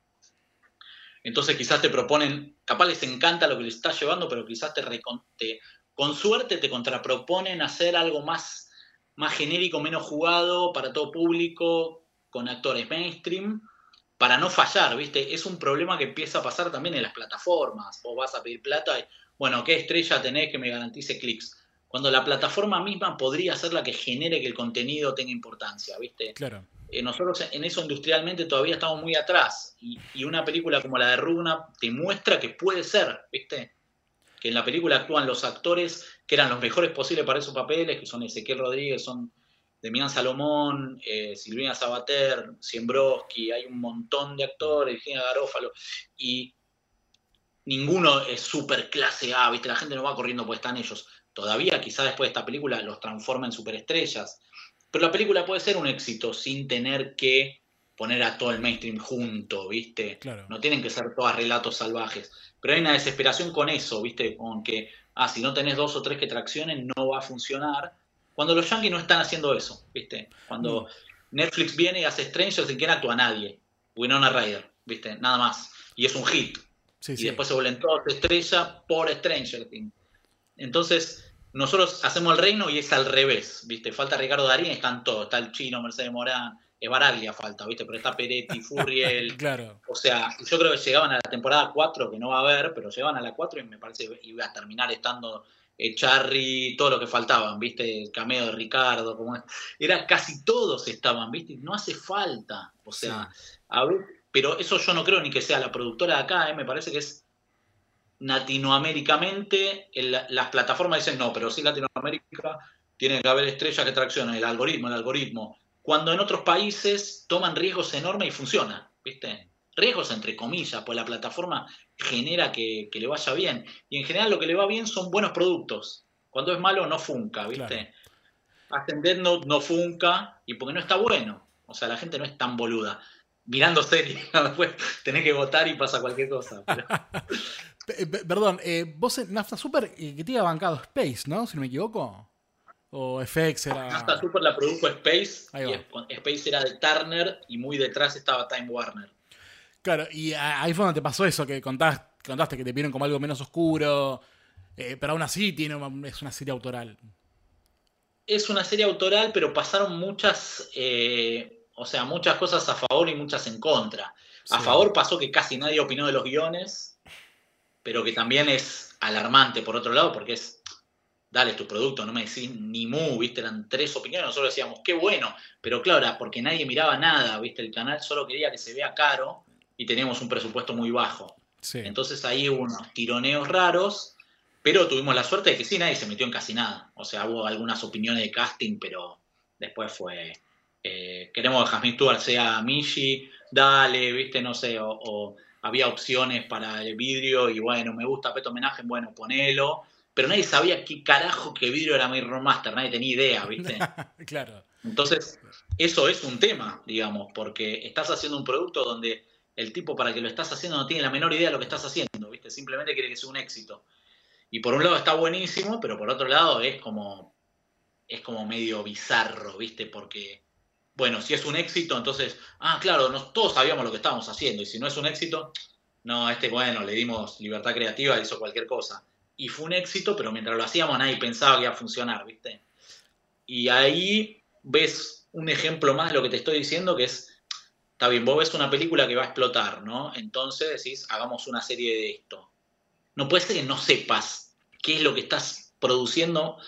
Entonces quizás te proponen, capaz les encanta lo que les estás llevando, pero quizás te, te con suerte te contraproponen hacer algo más, más genérico, menos jugado, para todo público, con actores mainstream, para no fallar, ¿viste? Es un problema que empieza a pasar también en las plataformas. Vos vas a pedir plata y, bueno, ¿qué estrella tenés que me garantice clics? Cuando la plataforma misma podría ser la que genere que el contenido tenga importancia, ¿viste? Claro. Eh, nosotros en eso industrialmente todavía estamos muy atrás y, y una película como la de Rugna te muestra que puede ser, ¿viste? Que en la película actúan los actores que eran los mejores posibles para esos papeles, que son Ezequiel Rodríguez, son Demián Salomón, eh, Silvina Sabater, Siembrowski, hay un montón de actores, Virginia Garófalo, y ninguno es súper clase A, ¿viste? La gente no va corriendo porque están ellos. Todavía quizás después de esta película los transforma en superestrellas. Pero la película puede ser un éxito sin tener que poner a todo el mainstream junto, ¿viste? Claro. No tienen que ser todas relatos salvajes. Pero hay una desesperación con eso, ¿viste? Con que, ah, si no tenés dos o tres que traccionen, no va a funcionar. Cuando los yankees no están haciendo eso, ¿viste? Cuando mm. Netflix viene y hace Strangers, ¿en quién actúa? Nadie. Winona Ryder, ¿viste? Nada más. Y es un hit. Sí, y sí. después se vuelven todos estrellas por Stranger Things. Entonces... nosotros hacemos el reino y es al revés, ¿viste? Falta Ricardo Darín, están todos. Está el Chino, Mercedes Morán, Baraglia falta, ¿viste? Pero está Peretti, Furriel. Claro. O sea, yo creo que llegaban a la temporada cuatro, que no va a haber, pero llegaban a la cuatro y me parece que iba a terminar estando eh, Charry, todo lo que faltaban, ¿viste? El cameo de Ricardo, como es. Era casi todos estaban, ¿viste? No hace falta. O sea, sí. a ver, pero eso yo no creo ni que sea la productora de acá, ¿eh? Me parece que es latinoaméricamente, el, las plataformas dicen no, pero sí Latinoamérica tiene que haber estrellas que traccionen el algoritmo, el algoritmo. Cuando en otros países toman riesgos enormes y funciona, ¿viste? Riesgos entre comillas, pues la plataforma genera que, que le vaya bien. Y en general lo que le va bien son buenos productos. Cuando es malo no funca, ¿viste? Claro. Ascender no, no funca y porque no está bueno. O sea, la gente no es tan boluda. Mirando series, después tenés que votar y pasa cualquier cosa. Pero... Perdón, eh, vos en Nafta Super eh, que te había bancado Space, ¿no? Si no me equivoco. O F X era... Nafta Super la produjo Space. Y Space era de Turner y muy detrás estaba Time Warner. Claro, y ahí fue donde te pasó eso, que contaste, contaste que te vieron como algo menos oscuro. Eh, pero aún así tiene una, es una serie autoral. Es una serie autoral, pero pasaron muchas... Eh, o sea, muchas cosas a favor y muchas en contra. Sí. A favor pasó que casi nadie opinó de los guiones, pero que también es alarmante por otro lado, porque es, dale, tu producto, no me decís ni mu, ¿viste? Eran tres opiniones, nosotros decíamos, qué bueno, pero claro, era porque nadie miraba nada, ¿viste? El canal solo quería que se vea caro y teníamos un presupuesto muy bajo. Sí. Entonces ahí hubo unos tironeos raros, pero tuvimos la suerte de que sí, nadie se metió en casi nada. O sea, hubo algunas opiniones de casting, pero después fue... Eh, queremos que Jasmine Stewart sea Mishi, dale, ¿viste? No sé, o... o había opciones para el vidrio y bueno, me gusta Peto Homenaje, bueno, ponelo. Pero nadie sabía qué carajo que vidrio era Mirror Master, nadie tenía idea, ¿viste? Claro. Entonces, eso es un tema, digamos, porque estás haciendo un producto donde el tipo para que lo estás haciendo no tiene la menor idea de lo que estás haciendo, ¿viste? Simplemente quiere que sea un éxito. Y por un lado está buenísimo, pero por otro lado es como, es como medio bizarro, ¿viste? Porque... bueno, si es un éxito, entonces, ah, claro, nos, todos sabíamos lo que estábamos haciendo, y si no es un éxito, no, este, bueno, le dimos libertad creativa, hizo cualquier cosa. Y fue un éxito, pero mientras lo hacíamos nadie pensaba que iba a funcionar, ¿viste? Y ahí ves un ejemplo más de lo que te estoy diciendo, que es, está bien, vos ves una película que va a explotar, ¿no? Entonces decís, hagamos una serie de esto. No puede ser que no sepas qué es lo que estás produciendo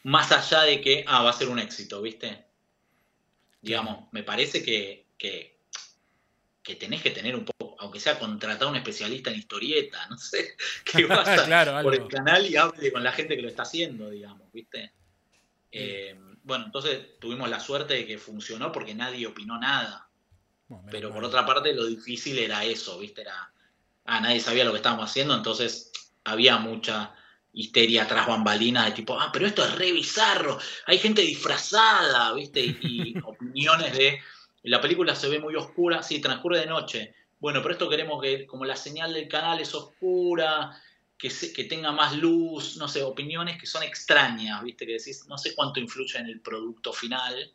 más allá de que, ah, va a ser un éxito, ¿viste? Digamos, me parece que, que, que tenés que tener un poco, aunque sea contratar a un especialista en historieta, no sé, que vaya claro, por algo. el canal y hable con la gente que lo está haciendo, digamos, ¿viste? Eh, bueno, entonces tuvimos la suerte de que funcionó porque nadie opinó nada. Bueno, Pero por mal. otra parte, lo difícil era eso, ¿viste? Era, ah, nadie sabía lo que estábamos haciendo, entonces había mucha histeria tras bambalinas de tipo, ah, pero esto es re bizarro, hay gente disfrazada, ¿viste? Y, y opiniones de, la película se ve muy oscura, sí, transcurre de noche. Bueno, pero esto queremos que, como la señal del canal es oscura, que, se, que tenga más luz, no sé, opiniones que son extrañas, ¿viste? Que decís, no sé cuánto influye en el producto final.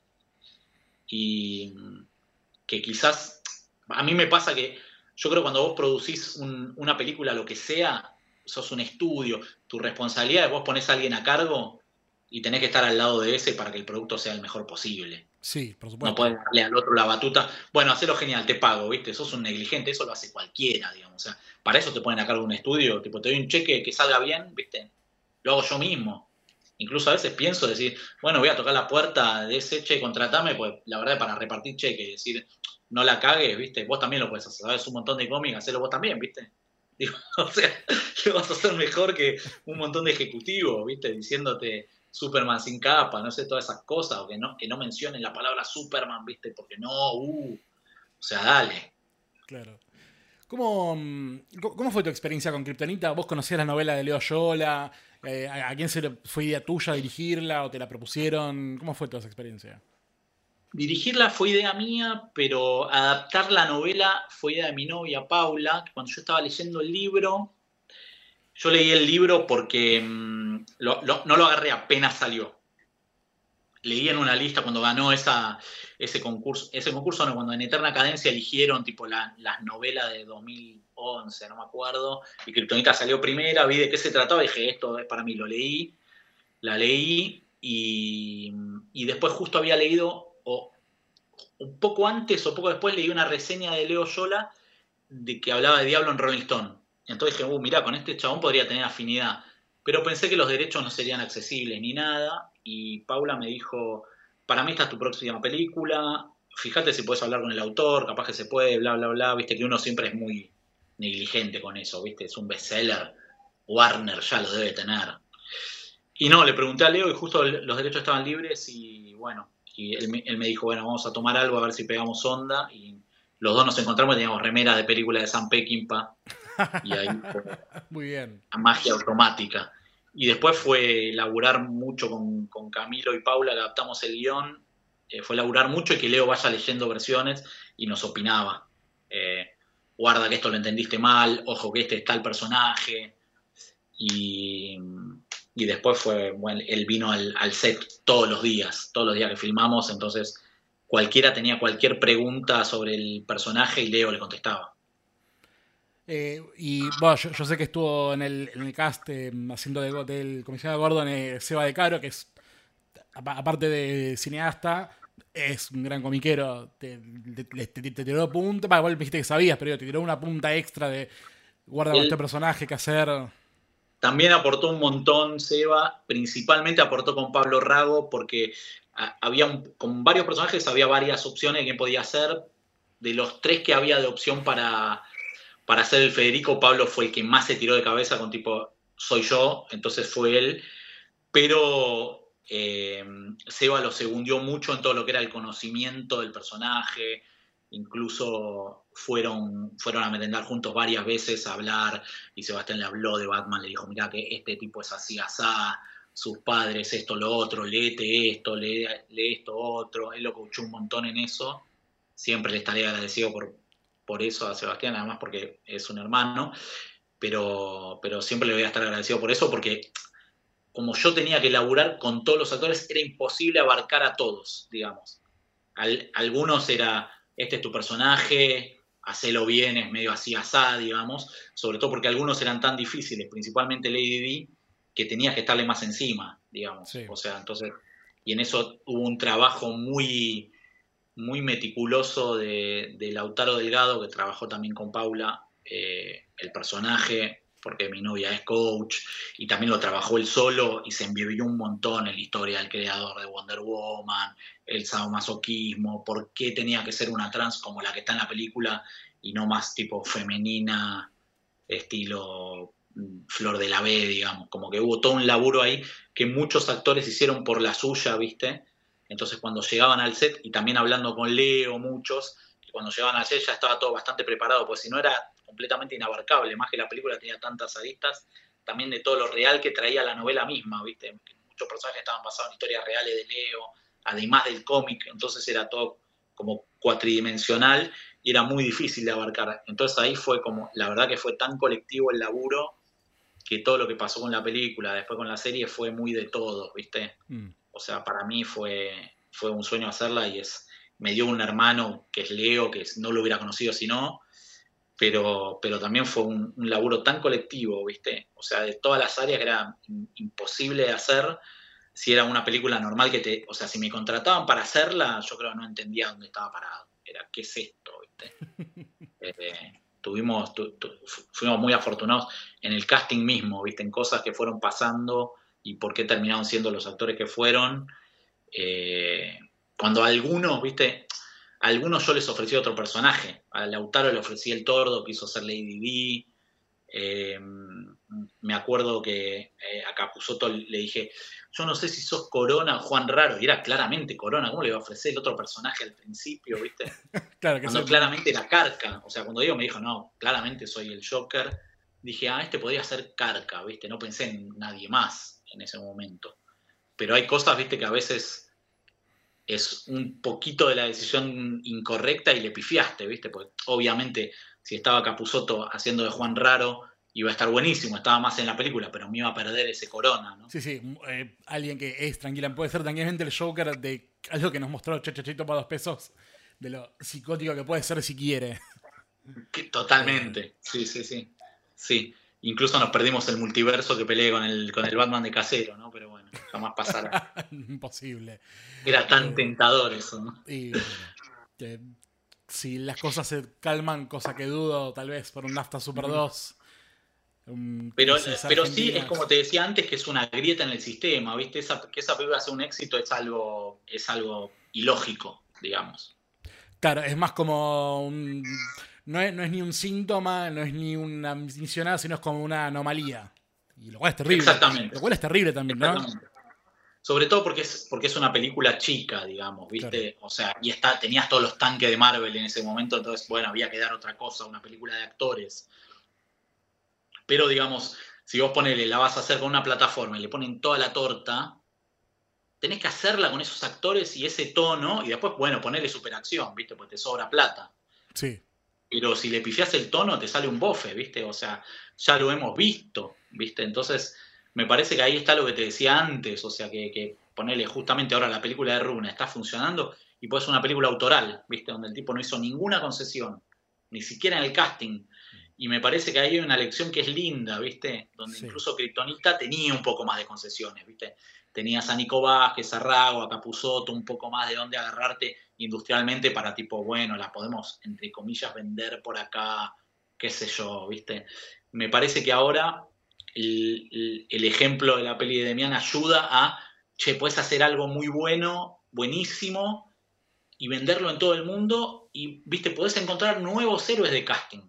Y que quizás, a mí me pasa que yo creo que cuando vos producís un, una película, lo que sea, sos un estudio, tu responsabilidad es vos ponés a alguien a cargo y tenés que estar al lado de ese para que el producto sea el mejor posible. Sí, por No supuesto. podés darle al otro la batuta, bueno, hacelo genial, te pago, ¿viste? Sos un negligente, eso lo hace cualquiera, digamos. O sea, para eso te ponen a cargo de un estudio, tipo, te doy un cheque que salga bien, ¿viste? Lo hago yo mismo. Incluso a veces pienso decir, bueno, voy a tocar la puerta de ese, che, contratame, pues la verdad es para repartir cheques, decir, no la cagues, ¿viste? Vos también lo puedes hacer, sabes un montón de cómics, hacelo vos también, ¿viste? Digo, o sea, lo vas a hacer mejor que un montón de ejecutivos, ¿viste? Diciéndote Superman sin capa, no sé, todas esas cosas, o que no, que no mencionen la palabra Superman, ¿viste? Porque no, uh, o sea, dale. Claro. ¿Cómo, mm, ¿Cómo fue tu experiencia con Kryptonita? ¿Vos conocías la novela de Leo Yola? Eh, ¿A quién se le fue idea tuya dirigirla o te la propusieron? ¿Cómo fue toda esa experiencia? Dirigirla fue idea mía, pero adaptar la novela fue idea de mi novia Paula, que cuando yo estaba leyendo el libro, yo leí el libro porque mmm, lo, lo, no lo agarré apenas salió. Leí en una lista cuando ganó esa, ese concurso, ese concurso no, cuando en Eterna Cadencia eligieron tipo la, las novelas de dos mil once, no me acuerdo, y Kryptonita salió primera, vi de qué se trataba, dije, esto es para mí, lo leí, la leí, y, y después justo había leído, o un poco antes o poco después, leí una reseña de Leo Yola de que hablaba de Diablo en Rolling Stone. Entonces dije, uh, mirá, con este chabón podría tener afinidad. Pero pensé que los derechos no serían accesibles ni nada. Y Paula me dijo, para mí esta es tu próxima película. Fíjate si puedes hablar con el autor, capaz que se puede, bla, bla, bla. Viste que uno siempre es muy negligente con eso, ¿viste? Es un bestseller. Warner ya lo debe tener. Y no, le pregunté a Leo y justo los derechos estaban libres y bueno, y él, me- él me dijo, bueno, vamos a tomar algo a ver si pegamos onda. Y los dos nos encontramos y teníamos remeras de películas de Sam Peckinpah y ahí fue Muy bien. a magia automática. Y después fue laburar mucho con, con Camilo y Paula, que adaptamos el guión, eh, fue laburar mucho y que Leo vaya leyendo versiones y nos opinaba. Eh, Guarda que esto lo entendiste mal, ojo que este está el personaje. Y, y después fue, bueno, él vino al, al set todos los días, todos los días que filmamos, entonces cualquiera tenía cualquier pregunta sobre el personaje y Leo le contestaba. Eh, y bueno, yo, yo sé que estuvo en el, en el cast eh, haciendo de, del comisionado Gordon eh, Seba de Caro, que es, apa- aparte de cineasta, es un gran comiquero. Te, te, te- te- te tiró punta, bah, igual dijiste que sabías, pero te tiró una punta extra de guarda con este Él personaje que hacer. también aportó un montón, Seba, principalmente aportó con Pablo Rago, porque a, había un, con varios personajes había varias opciones de quién podía ser. De los tres que había de opción para, para hacer el Federico, Pablo fue el que más se tiró de cabeza con tipo, soy yo, entonces fue él. Pero eh, Seba lo segundió mucho en todo lo que era el conocimiento del personaje, incluso fueron, fueron a merendar juntos varias veces a hablar, y Sebastián le habló de Batman, le dijo, mirá que este tipo es así, asá, sus padres, esto, lo otro, léete esto, lee, lee esto, otro, él lo coachó un montón en eso, siempre le estaré agradecido por, por eso a Sebastián, además porque es un hermano, pero, pero siempre le voy a estar agradecido por eso, porque como yo tenía que laburar con todos los actores, era imposible abarcar a todos, digamos. Al, algunos era, este es tu personaje, hacelo bien, es medio así asá, digamos, sobre todo porque algunos eran tan difíciles, principalmente Lady Di, que tenías que estarle más encima, digamos. Sí. O sea, entonces, y en eso hubo un trabajo muy, muy meticuloso de, de Lautaro Delgado, que trabajó también con Paula, eh, el personaje, porque mi novia es coach, y también lo trabajó él solo, y se embebió un montón en la historia del creador de Wonder Woman, el sadomasoquismo, por qué tenía que ser una trans como la que está en la película, y no más tipo femenina, estilo Flor de la B, digamos, como que hubo todo un laburo ahí que muchos actores hicieron por la suya, ¿viste? Entonces cuando llegaban al set, y también hablando con Leo, muchos, que cuando llegaban al set ya estaba todo bastante preparado, pues si no era completamente inabarcable, más que la película tenía tantas aristas, también de todo lo real que traía la novela misma, ¿viste? Muchos personajes estaban basados en historias reales de Leo, además del cómic, entonces era todo como cuatridimensional y era muy difícil de abarcar. Entonces ahí fue como, la verdad que fue tan colectivo el laburo que todo lo que pasó con la película, después con la serie, fue muy de todos, ¿viste? Mm. O sea, para mí fue, fue un sueño hacerla y es, me dio un hermano que es Leo, que no lo hubiera conocido si no, pero, pero también fue un, un laburo tan colectivo, ¿viste? O sea, de todas las áreas que era imposible de hacer si era una película normal que te... O sea, si me contrataban para hacerla, yo creo que no entendía dónde estaba parado. Era, ¿qué es esto? ¿Viste? eh, tuvimos, tu, tu, fuimos muy afortunados en el casting mismo, ¿viste? En cosas que fueron pasando y por qué terminaron siendo los actores que fueron. Eh, cuando algunos, ¿viste? A algunos yo les ofrecí otro personaje. A Lautaro le ofrecí el Tordo, quiso ser Lady Di. Eh, me acuerdo que eh, a Capusotto le dije, yo no sé si sos Corona o Juan Raro, y era claramente Corona, ¿cómo le iba a ofrecer el otro personaje al principio, viste? Claro que cuando sí. Claramente era Carca, o sea, cuando Diego me dijo, no, claramente soy el Joker, dije, ah, este podría ser Carca, viste, no pensé en nadie más en ese momento. Pero hay cosas, viste, que a veces es un poquito de la decisión incorrecta y le pifiaste, viste, porque obviamente si estaba Capusotto haciendo de Juan Raro, iba a estar buenísimo, estaba más en la película, pero me iba a perder ese Corona, ¿no? Sí, sí, eh, alguien que es tranquila, puede ser tranquilamente el Joker de algo que nos mostró Chachachito para dos pesos, de lo psicótico que puede ser si quiere. Que, totalmente, sí, sí, sí. Sí, incluso nos perdimos el multiverso que peleé con el, con el Batman de Casero, ¿no? Pero bueno, jamás pasará. Imposible. Era tan eh, tentador eso, ¿no? Y bueno, que si las cosas se calman, cosa que dudo, tal vez por un NAFTA Super dos. Um, pero pero sí, es como te decía antes, que es una grieta en el sistema, ¿viste? Esa, que esa película sea un éxito es algo, es algo ilógico, digamos. Claro, es más como un... No es, no es ni un síntoma, no es ni una misionada, sino es como una anomalía. Y lo cual es terrible. Exactamente. Lo cual es terrible también, ¿no? Sobre todo porque es, porque es una película chica, digamos, ¿viste? Claro. O sea, y está, tenías todos los tanques de Marvel en ese momento, entonces, bueno, había que dar otra cosa, una película de actores. Pero, digamos, si vos ponele, la vas a hacer con una plataforma y le ponen toda la torta, tenés que hacerla con esos actores y ese tono, y después, bueno, ponerle superacción, ¿viste? Porque te sobra plata. Sí. Pero si le pifiás el tono, te sale un bofe, ¿viste? O sea, ya lo hemos visto, ¿viste? Entonces, me parece que ahí está lo que te decía antes, o sea, que, que ponerle justamente ahora la película de Runa está funcionando y puede ser una película autoral, ¿viste? Donde el tipo no hizo ninguna concesión, ni siquiera en el casting. Y me parece que ahí hay una lección que es linda, ¿viste? Donde sí. Incluso Kryptonita tenía un poco más de concesiones, ¿viste? Tenías a Nico Vázquez, a Rago, a Capusotto, un poco más de dónde agarrarte industrialmente para tipo, bueno, la podemos, entre comillas, vender por acá, qué sé yo, ¿viste? Me parece que ahora el, el, el ejemplo de la peli de Demian ayuda a, che, puedes hacer algo muy bueno, buenísimo, y venderlo en todo el mundo, y, ¿viste? Podés encontrar nuevos héroes de casting.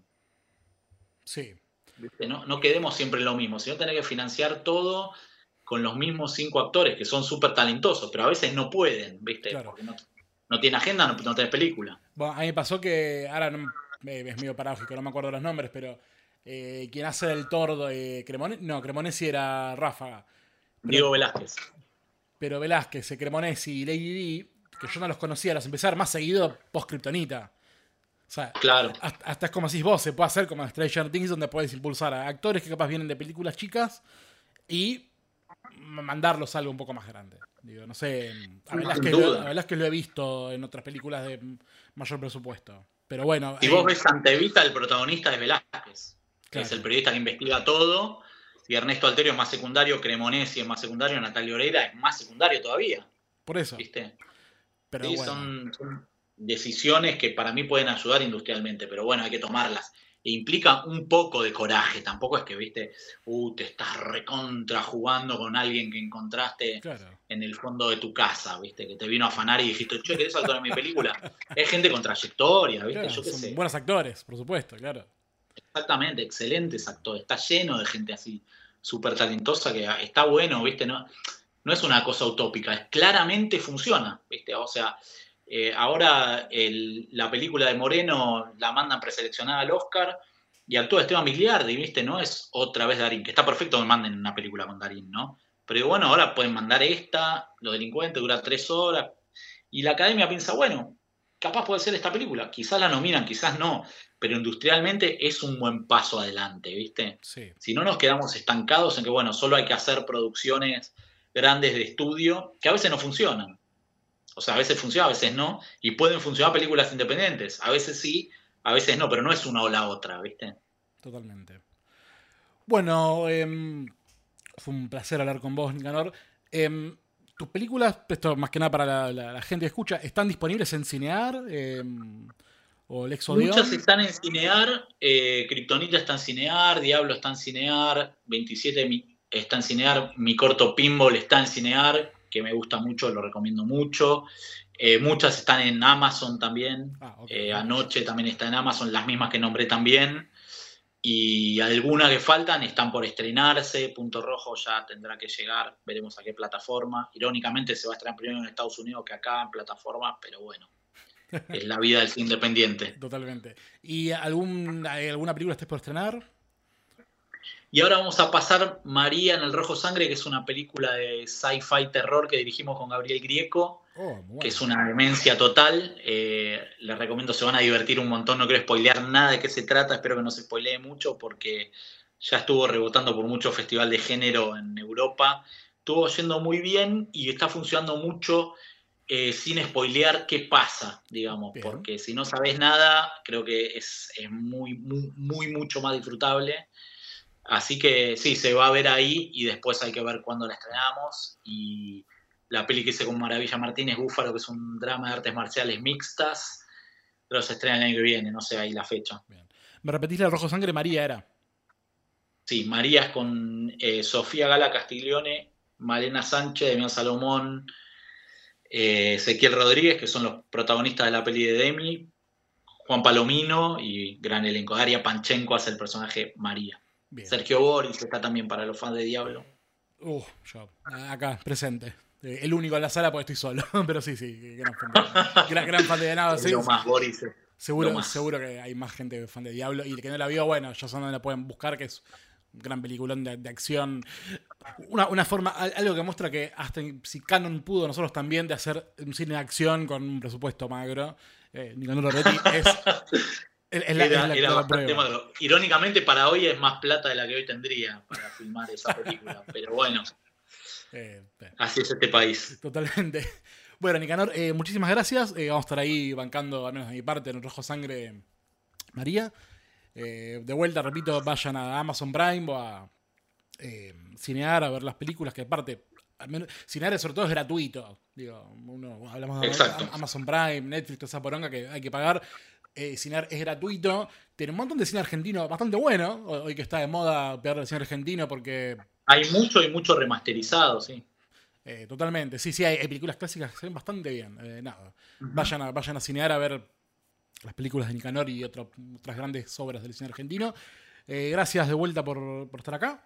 Sí. ¿Viste? No, no quedemos siempre en lo mismo, sino tener que financiar todo con los mismos cinco actores que son súper talentosos, pero a veces no pueden, ¿viste? Claro. Porque no, no tienen agenda, no, no tenés película. Bueno, a mí me pasó que, ahora no, es medio paradójico, no me acuerdo los nombres, pero eh, quien hace el Tordo, eh, Cremonesi, no, Cremonesi era Ráfaga. Pero, Diego Velázquez. Pero Velázquez, Cremonesi y Lady Di, que yo no los conocía, los empecé a ver más seguido post-Kryptonita. O sea, claro. hasta, hasta es como decís vos, se puede hacer como Stranger Things, donde puedes impulsar a actores que capaz vienen de películas chicas y mandarlos a algo un poco más grande. Digo, no sé, a Velázquez, lo, a Velázquez lo he visto en otras películas de mayor presupuesto. Pero bueno. Si eh, vos ves Santa Evita, el protagonista es Velázquez, que claro. Es el periodista que investiga todo, y Ernesto Alterio es más secundario, Cremonesi es más secundario, Natalia Oreira es más secundario todavía. Por eso. ¿Viste? Pero sí, bueno. son, son decisiones que para mí pueden ayudar industrialmente, pero bueno, hay que tomarlas. implica un poco de coraje, tampoco es que, viste, uh, te estás recontra jugando con alguien que encontraste claro. en el fondo de tu casa, viste, que te vino a afanar y dijiste, che, ¿querés actuar en mi película? Es gente con trayectoria, viste, claro, yo qué son sé. Buenos actores, por supuesto, claro. Exactamente, excelentes actores, está lleno de gente así, súper talentosa, que está bueno, viste, no, no es una cosa utópica, es, claramente funciona, viste, o sea... Eh, ahora el, la película de Moreno la mandan preseleccionada al Oscar y actúa Esteban Migliardi, ¿viste? No es otra vez Darín, que está perfecto que manden una película con Darín, ¿no? Pero bueno, ahora pueden mandar esta, Los Delincuentes, dura tres horas, y la Academia piensa, bueno, capaz puede ser esta película, quizás la nominan, quizás no, pero industrialmente es un buen paso adelante, ¿viste? Sí. Si no nos quedamos estancados en que, bueno, solo hay que hacer producciones grandes de estudio, que a veces no funcionan. O sea, a veces funciona, a veces no. Y pueden funcionar películas independientes. A veces sí, a veces no, pero no es una o la otra, ¿viste? Totalmente. Bueno, eh, fue un placer hablar con vos, Nicanor. Eh, tus películas, esto más que nada para la, la, la gente que escucha, ¿están disponibles en Cinear? Eh, ¿O Lex Odeon? Muchas están en Cinear. Eh, Kryptonita está en Cinear, Diablo está en Cinear, veintisiete está en Cinear, mi corto Pinball está en Cinear, que me gusta mucho, lo recomiendo mucho. Eh, muchas están en Amazon también. Ah, okay. eh, Anoche también está en Amazon, las mismas que nombré también. Y algunas que faltan están por estrenarse. Punto Rojo ya tendrá que llegar, veremos a qué plataforma. Irónicamente se va a estrenar primero en Estados Unidos que acá en plataformas, pero bueno, es la vida del cine independiente. Totalmente. ¿Y algún, alguna película estés por estrenar? Y ahora vamos a pasar María en el Rojo Sangre, que es una película de sci-fi terror que dirigimos con Gabriel Grieco, oh, bueno. que es una demencia total. Eh, les recomiendo, se van a divertir un montón, no quiero spoilear nada de qué se trata, espero que no se spoilee mucho porque ya estuvo rebotando por mucho festival de género en Europa. Estuvo yendo muy bien y está funcionando mucho eh, sin spoilear qué pasa, digamos, bien. Porque si no sabes nada, creo que es, es muy, muy, muy, mucho más disfrutable. Así que sí, se va a ver ahí y después hay que ver cuándo la estrenamos. Y la peli que hice con Maravilla Martínez, Búfalo, que es un drama de artes marciales mixtas, pero se estrena el año que viene, no sé ahí la fecha. Bien. ¿Me repetís la Rojo Sangre? María era. Sí, María es con eh, Sofía Gala Castiglione, Malena Sánchez, Demián Salomón, eh, Ezequiel Rodríguez, que son los protagonistas de la peli de Demi, Juan Palomino y gran elenco. Daria Panchenko hace el personaje María. Bien. Sergio Boris está también para los fans de Diablo. Uh, yo, acá, presente. Eh, el único en la sala porque estoy solo. Pero sí, sí, gran fan de, gran, gran fan de nada. Sí, lo más, Boris. Seguro, más. seguro que hay más gente fan de Diablo. Y el que no la vio, bueno, ya son donde la pueden buscar, que es un gran peliculón de, de acción. Una, una forma, algo que muestra que hasta si Canon pudo, nosotros también, de hacer un cine de acción con un presupuesto magro. Eh, Nicanor Orretti es... Es la, era, es la era bastante magro. Irónicamente, para hoy es más plata de la que hoy tendría para filmar esa película. Pero bueno, eh, así es este país. Totalmente. Bueno, Nicanor, eh, muchísimas gracias. Eh, vamos a estar ahí bancando, al menos de mi parte, en el Rojo Sangre María. Eh, de vuelta, repito, vayan a Amazon Prime o a eh, Cinear a ver las películas, que aparte, al menos, Cinear sobre todo es gratuito. Digo, uno, hablamos de Exacto. Amazon Prime, Netflix, toda esa poronga que hay que pagar. Eh, Cinear es gratuito, tiene un montón de cine argentino bastante bueno, hoy que está de moda pegar el cine argentino porque... Hay mucho y mucho remasterizado, sí. Eh, totalmente, sí, sí, hay, hay películas clásicas que se ven bastante bien. Eh, nada, uh-huh. vayan, a, vayan a Cinear a ver las películas de Nicanor y otro, otras grandes obras del cine argentino. Eh, gracias de vuelta por, por estar acá.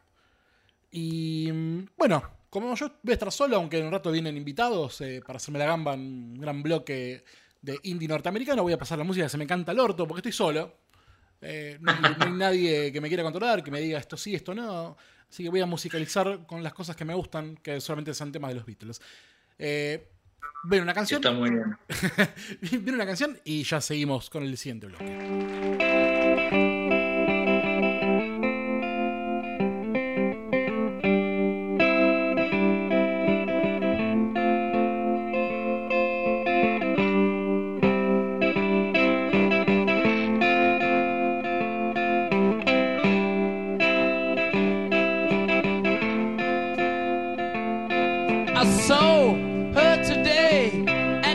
Y bueno, como yo voy a estar solo, aunque en un rato vienen invitados eh, para hacerme la gamba en un gran bloque de indie norteamericano, voy a pasar la música que se me canta el orto porque estoy solo. Eh, no, no hay nadie que me quiera controlar, que me diga esto sí, esto no. Así que voy a musicalizar con las cosas que me gustan, que solamente son temas de los Beatles. Eh, ven una canción. Está muy bien. Ven una canción y ya seguimos con el siguiente bloque.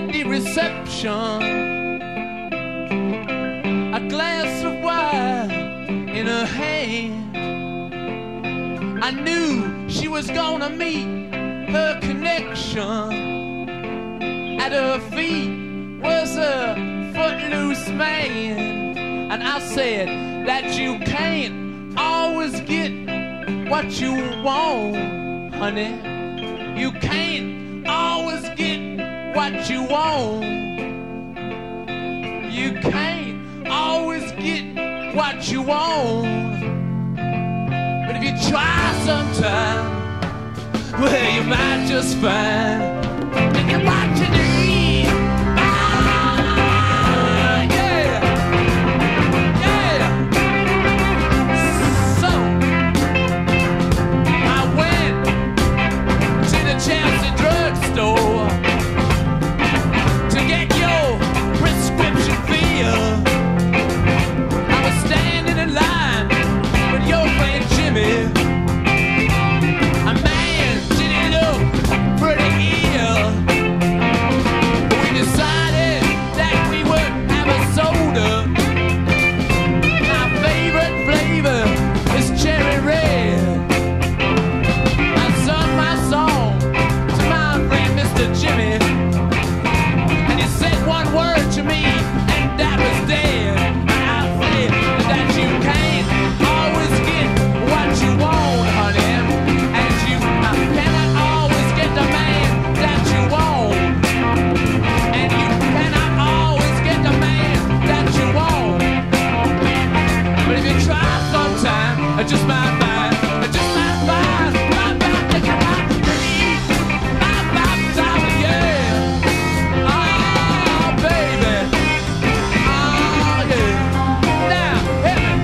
A glass of wine in her hand. I knew she was gonna meet her connection. At her feet was a footloose man. And I said that you can't always get what you want, honey. You can't always get what you want. You can't always get what you want. But if you try sometime, well, you might just find that you're what you need. Ah, yeah, yeah. So I went to the Chelsea drugstore to get your prescription filled. I was standing in line with your friend Jimmy. A man didn't look pretty ill. We decided that we would have a soda. My favorite flavor is cherry red. I sung my song to my friend Mister Jimmy, and he said one word to me, and that was dead. I said that you can't always get what you want, honey, and you cannot always get the man that you want, and you cannot always get the man that you want. But if you try sometime, I just might find, I just might find, might find that you might need, might find time, yeah. Oh, baby. Oh, yeah. Now, hit me.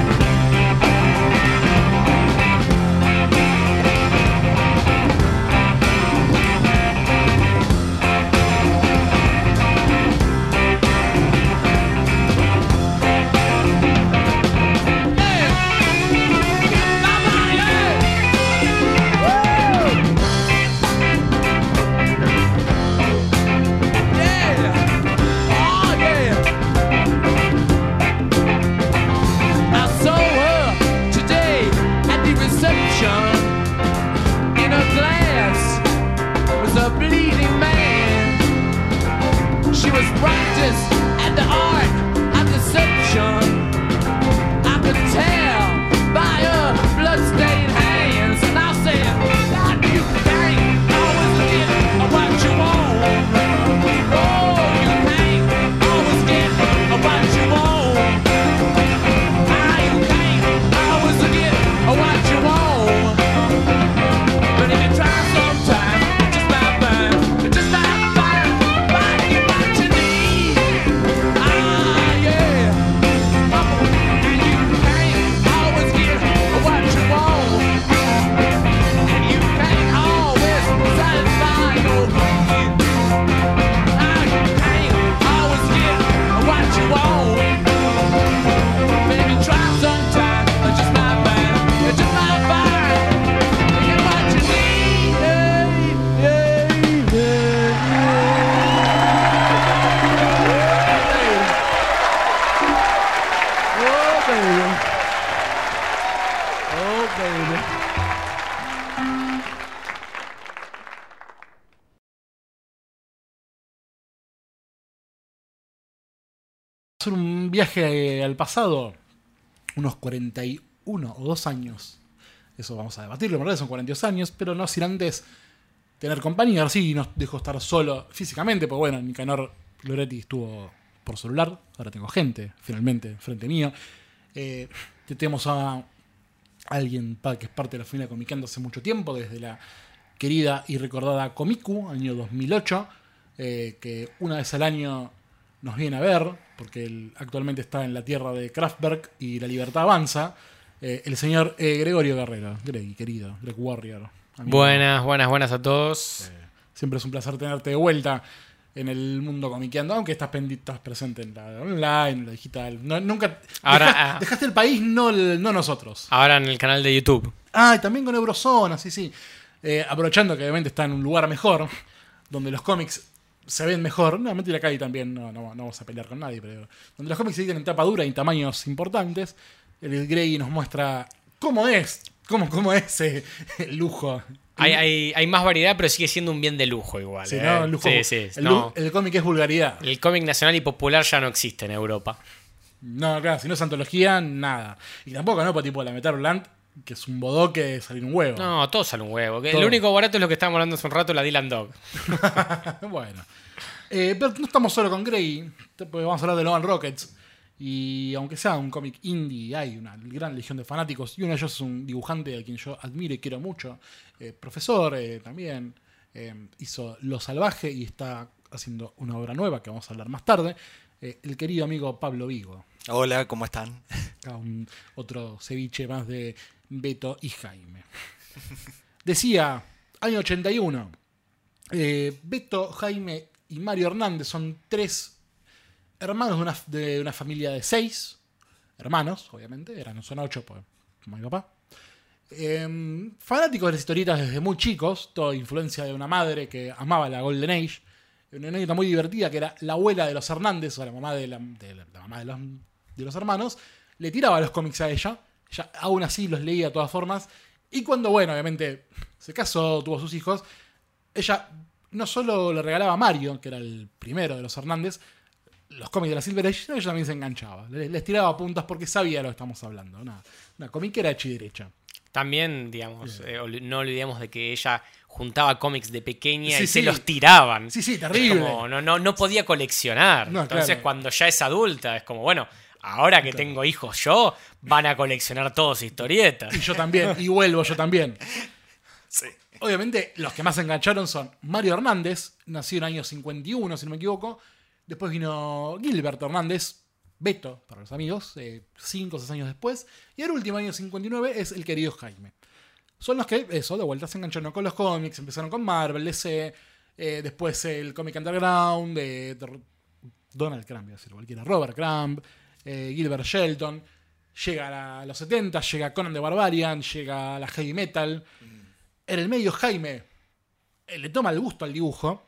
She was practiced at the art of deception. I could tell by her bloodstained hands, and I said, God, you can't always get what you want. Oh, you can't always get what you want. Ah, you can't always get what you want. But if you try sometime, it just might find, it just might find, find you what you need. Ah, yeah. And you can't always get what you want. And you can't always satisfy your need. Ah, you can't always get what you want. But if you try sometime, it just might find, it just might find, get what you need. Yeah, yeah, yeah, yeah. Oh, baby. Oh, baby. Hacer un viaje al pasado, unos cuarenta y uno o dos años. Eso vamos a debatirlo, en verdad son cuarenta y dos años, pero no sin antes tener compañía. Ahora sí nos dejó estar solo físicamente, porque bueno, Nicanor Loretti estuvo por celular, ahora tengo gente, finalmente, frente mío. Eh, tenemos a alguien que es parte de la familia Comiqueando hace mucho tiempo, desde la querida y recordada Comicu, año dos mil ocho, eh, que una vez al año nos viene a ver, porque él actualmente está en la tierra de Kraftwerk y la libertad avanza, eh, el señor eh, Gregorio Guerrero. Greg, querido, Greg Warrior. Amigo. Buenas, buenas, buenas a todos. Eh, siempre es un placer tenerte de vuelta en el mundo comiqueando, aunque estás, estás presente en la online, en la digital. No, nunca Ahora, dejaste, ah, dejaste el país, no, el, no nosotros. Ahora en el canal de YouTube. Ah, y también con Eurozona, sí, sí. Eh, aprovechando que obviamente está en un lugar mejor, donde los cómics se ven mejor. No, mentira, acá y también no, no, no vamos a pelear con nadie, pero donde los cómics se editan en tapa dura y en tamaños importantes. el Grey nos muestra cómo es, cómo, cómo es eh, el lujo. Hay, hay, hay más variedad, pero sigue siendo un bien de lujo igual. Sí, ¿eh? ¿no? El, lujo, sí, sí, el, no. el cómic es vulgaridad. El cómic nacional y popular ya no existe en Europa. No, claro, si no es antología, nada. Y tampoco, ¿no? Por tipo la Metal Land, que es un bodoque de salir un huevo. No, todo sale un huevo. Que Todo. lo único barato es lo que estábamos hablando hace un rato, la Dylan Dog. Bueno. Eh, pero no estamos solo con Grey, porque vamos a hablar de Logan Rockets. Y aunque sea un cómic indie, hay una gran legión de fanáticos. Y uno de ellos es un dibujante a quien yo admiro y quiero mucho. Eh, profesor eh, también. Eh, hizo Lo Salvaje y está haciendo una obra nueva que vamos a hablar más tarde. Eh, el querido amigo Pablo Vigo. Hola, ¿cómo están? Acá un, otro ceviche más de Beto y Jaime. Decía, año ochenta y uno. Eh, Beto, Jaime y Mario Hernández son tres hermanos de una, de una familia de seis. Hermanos, obviamente. Eran, no son ocho, pues, como mi papá. Eh, fanáticos de las historietas desde muy chicos. Toda influencia de una madre que amaba la Golden Age. Una anécdota muy divertida que era la abuela de los Hernández, o la mamá de, la, de, la, la mamá de, los, de los hermanos, le tiraba los cómics a ella. Ella aún así los leía de todas formas. Y cuando, bueno, obviamente se casó, tuvo sus hijos, ella no solo le regalaba a Mario, que era el primero de los Hernández, los cómics de la Silver Age, sino que ella también se enganchaba. Les, les tiraba puntas porque sabía lo que estamos hablando. Una, una comiquera hecha y derecha. También, digamos, eh, no olvidemos de que ella juntaba cómics de pequeña Sí, y sí. se los tiraban. Sí, sí, Es terrible. como, no, no, no podía coleccionar. No, Entonces, claro. cuando ya es adulta, es como, bueno, ahora que tengo hijos yo, van a coleccionar todos historietas. Y yo también, y vuelvo yo también. Sí. Obviamente, los que más se engancharon son Mario Hernández, nació en el año cincuenta y uno, si no me equivoco. Después vino Gilbert Hernández, Beto, para los amigos, eh, cinco o seis años después. Y el último, año cincuenta y nueve, es el querido Jaime. Son los que, eso, de vuelta se engancharon con los cómics, empezaron con Marvel, D C, eh, después el cómic underground de, de Donald Crumb, voy a decir cualquiera, Robert Crumb, eh, Gilbert Shelton. Llega a, la- a los setenta, llega Conan the Barbarian, llega a la heavy metal. En el medio, Jaime eh, le toma el gusto al dibujo.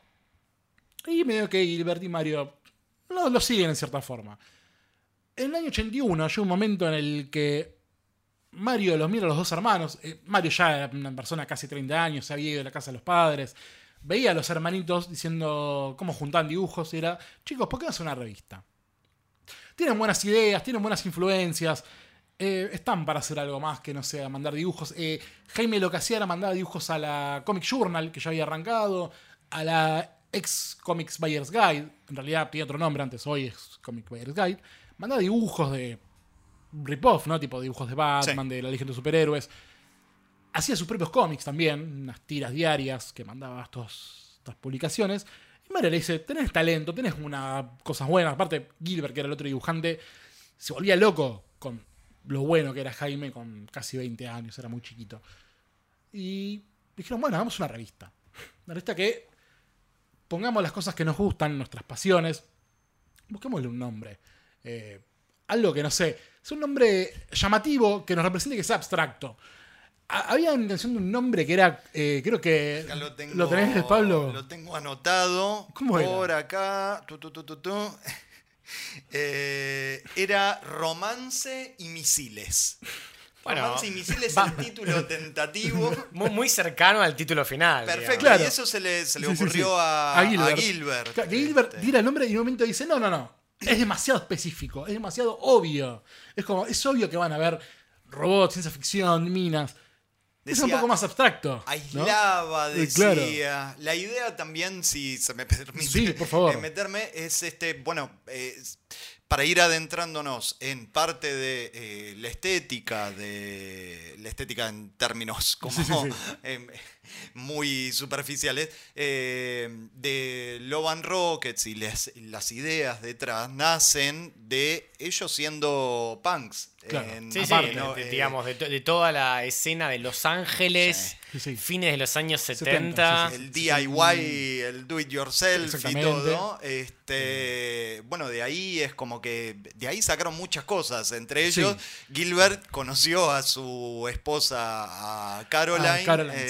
Y medio que Gilbert y Mario lo, lo siguen en cierta forma. En el año ochenta y uno llega un momento en el que Mario los mira a los dos hermanos. Eh, Mario ya era una persona de casi treinta años, se había ido de la casa de los padres. Veía a los hermanitos diciendo cómo juntaban dibujos. Y era, chicos, ¿por qué no hacen una revista? Tienen buenas ideas, tienen buenas influencias. Eh, están para hacer algo más que no sea mandar dibujos. Eh, Jaime lo que hacía era mandar dibujos a la Comic Journal, que ya había arrancado, a la ex Comics Buyer's Guide, en realidad tiene otro nombre antes, hoy es Comic Buyer's Guide. Mandaba dibujos de rip-off, ¿no? Tipo dibujos de Batman, Sí. de la Legión de Superhéroes. Hacía sus propios cómics también, unas tiras diarias que mandaba estos, estas publicaciones. Y Mario le dice, tenés talento, tenés una, cosas buenas. Aparte, Gilbert, que era el otro dibujante, se volvía loco con lo bueno que era Jaime con casi veinte años, era muy chiquito. Y dijeron, bueno, hagamos una revista. Una revista que pongamos las cosas que nos gustan, nuestras pasiones. Busquémosle un nombre. Eh, algo que, no sé, es un nombre llamativo, que nos represente, que sea abstracto. Ha- Había intención de un nombre que era, eh, creo que... Acá lo, tengo, ¿Lo tenés, Pablo? Lo tengo anotado. ¿Cómo era? Por acá. Tu, tu, tu, tu, tu. Eh, era Romance y Misiles. Bueno, Romance y Misiles, va- el título tentativo. Muy, muy cercano al título final. Perfecto. digamos. Claro. Y eso se le, se le Sí, sí, ocurrió sí. A, A Gilbert. a Gilbert. Claro, que Gilbert Este. tira el nombre y en un momento dice, no, no, no, es demasiado específico, es demasiado obvio. Es como, es obvio que van a haber robots, ciencia ficción, minas. Es un Decía, poco más abstracto. ¿no? Aislaba, Eh, decía. claro. La idea también, si se me permite Sí, por favor. eh, meterme, es este, bueno, eh, para ir adentrándonos en parte de eh, la estética, de la estética en términos como Sí, sí, sí. eh, muy superficiales, eh, de Loban Rockets y las, las ideas detrás nacen de ellos siendo punks. Claro. en- Sí, sí, Aparte, de- ¿no? de- Eh, digamos, de, to- de toda la escena de Los Ángeles, Sí, sí. fines de los años setenta, setenta. sí, sí, el D I Y, el do it yourself y Exactamente. todo. Este, bueno, de ahí es como que de ahí sacaron muchas cosas. Entre ellos, Gilbert conoció a su esposa, a Caroline, Ah, Caroline, sí. este,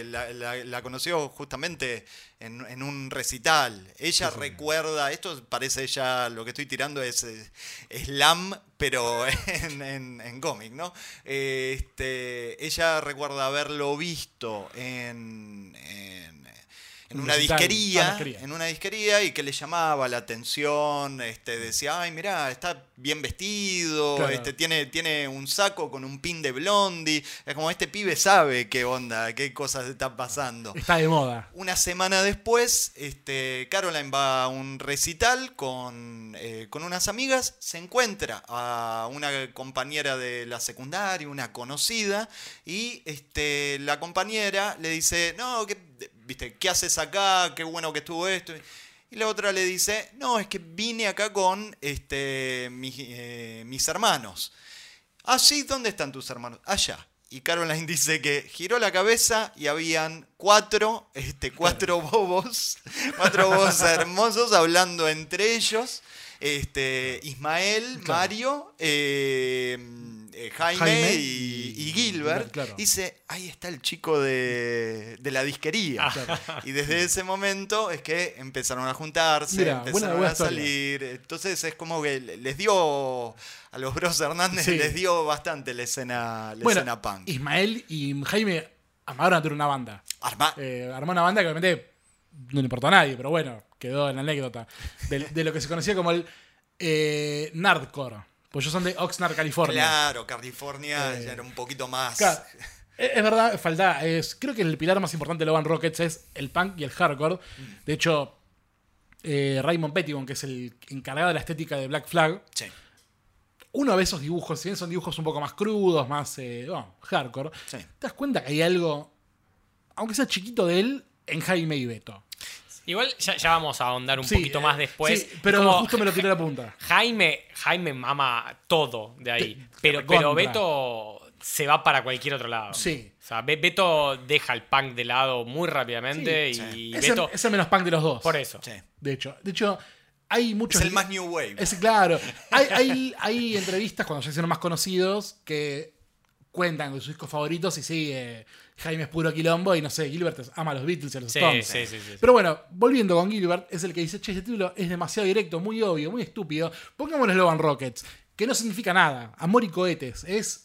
que la, la- la conoció justamente en, en un recital. Ella Sí, sí. recuerda, esto parece ya, lo que estoy tirando es eh, slam, pero en, en, en cómic, ¿no? Eh, Este, ella recuerda haberlo visto en... en en Un una recital. disquería, Ah, disquería. en una disquería y que le llamaba la atención, este, decía, ay, mirá, está bien vestido, Claro. este, tiene, tiene un saco con un pin de Blondie, es como este pibe sabe qué onda, qué cosas están pasando. Está de moda. Una semana después, este, Caroline va a un recital con, eh, con unas amigas, se encuentra a una compañera de la secundaria, una conocida, y este, la compañera le dice, no, que... ¿Viste? ¿Qué haces acá? Qué bueno que estuvo esto. Y la otra le dice, no, es que vine acá con este, mis, eh, mis hermanos. Ah, sí, ¿dónde están tus hermanos? Allá. Y Caroline dice que giró la cabeza y habían cuatro, este, cuatro bobos, cuatro bobos hermosos hablando entre ellos. Este, Ismael, Claro. Mario, eh, eh, Jaime, Jaime y, y- y Gilbert. claro. Dice, ahí está el chico de, de la disquería. Y desde ese momento es que empezaron a juntarse, Mira, empezaron buena- buena a salir. Entonces es como que les dio, a los Bros Hernández Sí. les dio bastante la escena, la Bueno, escena punk. Ismael y Jaime amaron a tener una banda. Arma- Eh, armó una banda que obviamente no le importó a nadie, pero bueno, quedó en la anécdota. De, de lo que se conocía como el eh, Nerdcore. Pues ellos son de Oxnard, California. Claro, California Eh, ya era un poquito más. Claro, es es verdad, falta. Es, creo que el pilar más importante de Loban Rockets es el punk y el hardcore. De hecho, eh, Raymond Pettibon, que es el encargado de la estética de Black Flag, Sí, uno ve esos dibujos, si bien son dibujos un poco más crudos, más eh, bueno, hardcore, sí. te das cuenta que hay algo, aunque sea chiquito de él, en Jaime y Beto. Igual ya, ya vamos a ahondar un Sí, poquito eh, más después. sí, pero Como justo me lo tiré a la punta. Jaime, Jaime mama todo de ahí. Te- pero, recontra. pero Beto se va para cualquier otro lado. Sí. O sea, Be- Beto deja el punk de lado muy rápidamente Sí, y Es el, Beto. es el menos punk de los dos. Por eso. Sí. De hecho, de hecho, hay muchos. Es el más New Wave. Es claro. Hay, hay, hay entrevistas cuando se hicieron más conocidos que cuentan de sus discos favoritos y sí, eh, Jaime es puro quilombo y no sé, Gilbert ama a los Beatles y a los Sí, Stones. sí, sí, sí. Pero bueno, volviendo con Gilbert, es el que dice, che, este título es demasiado directo, muy obvio, muy estúpido. Pongámosle Loban Rockets, que no significa nada. Amor y cohetes, es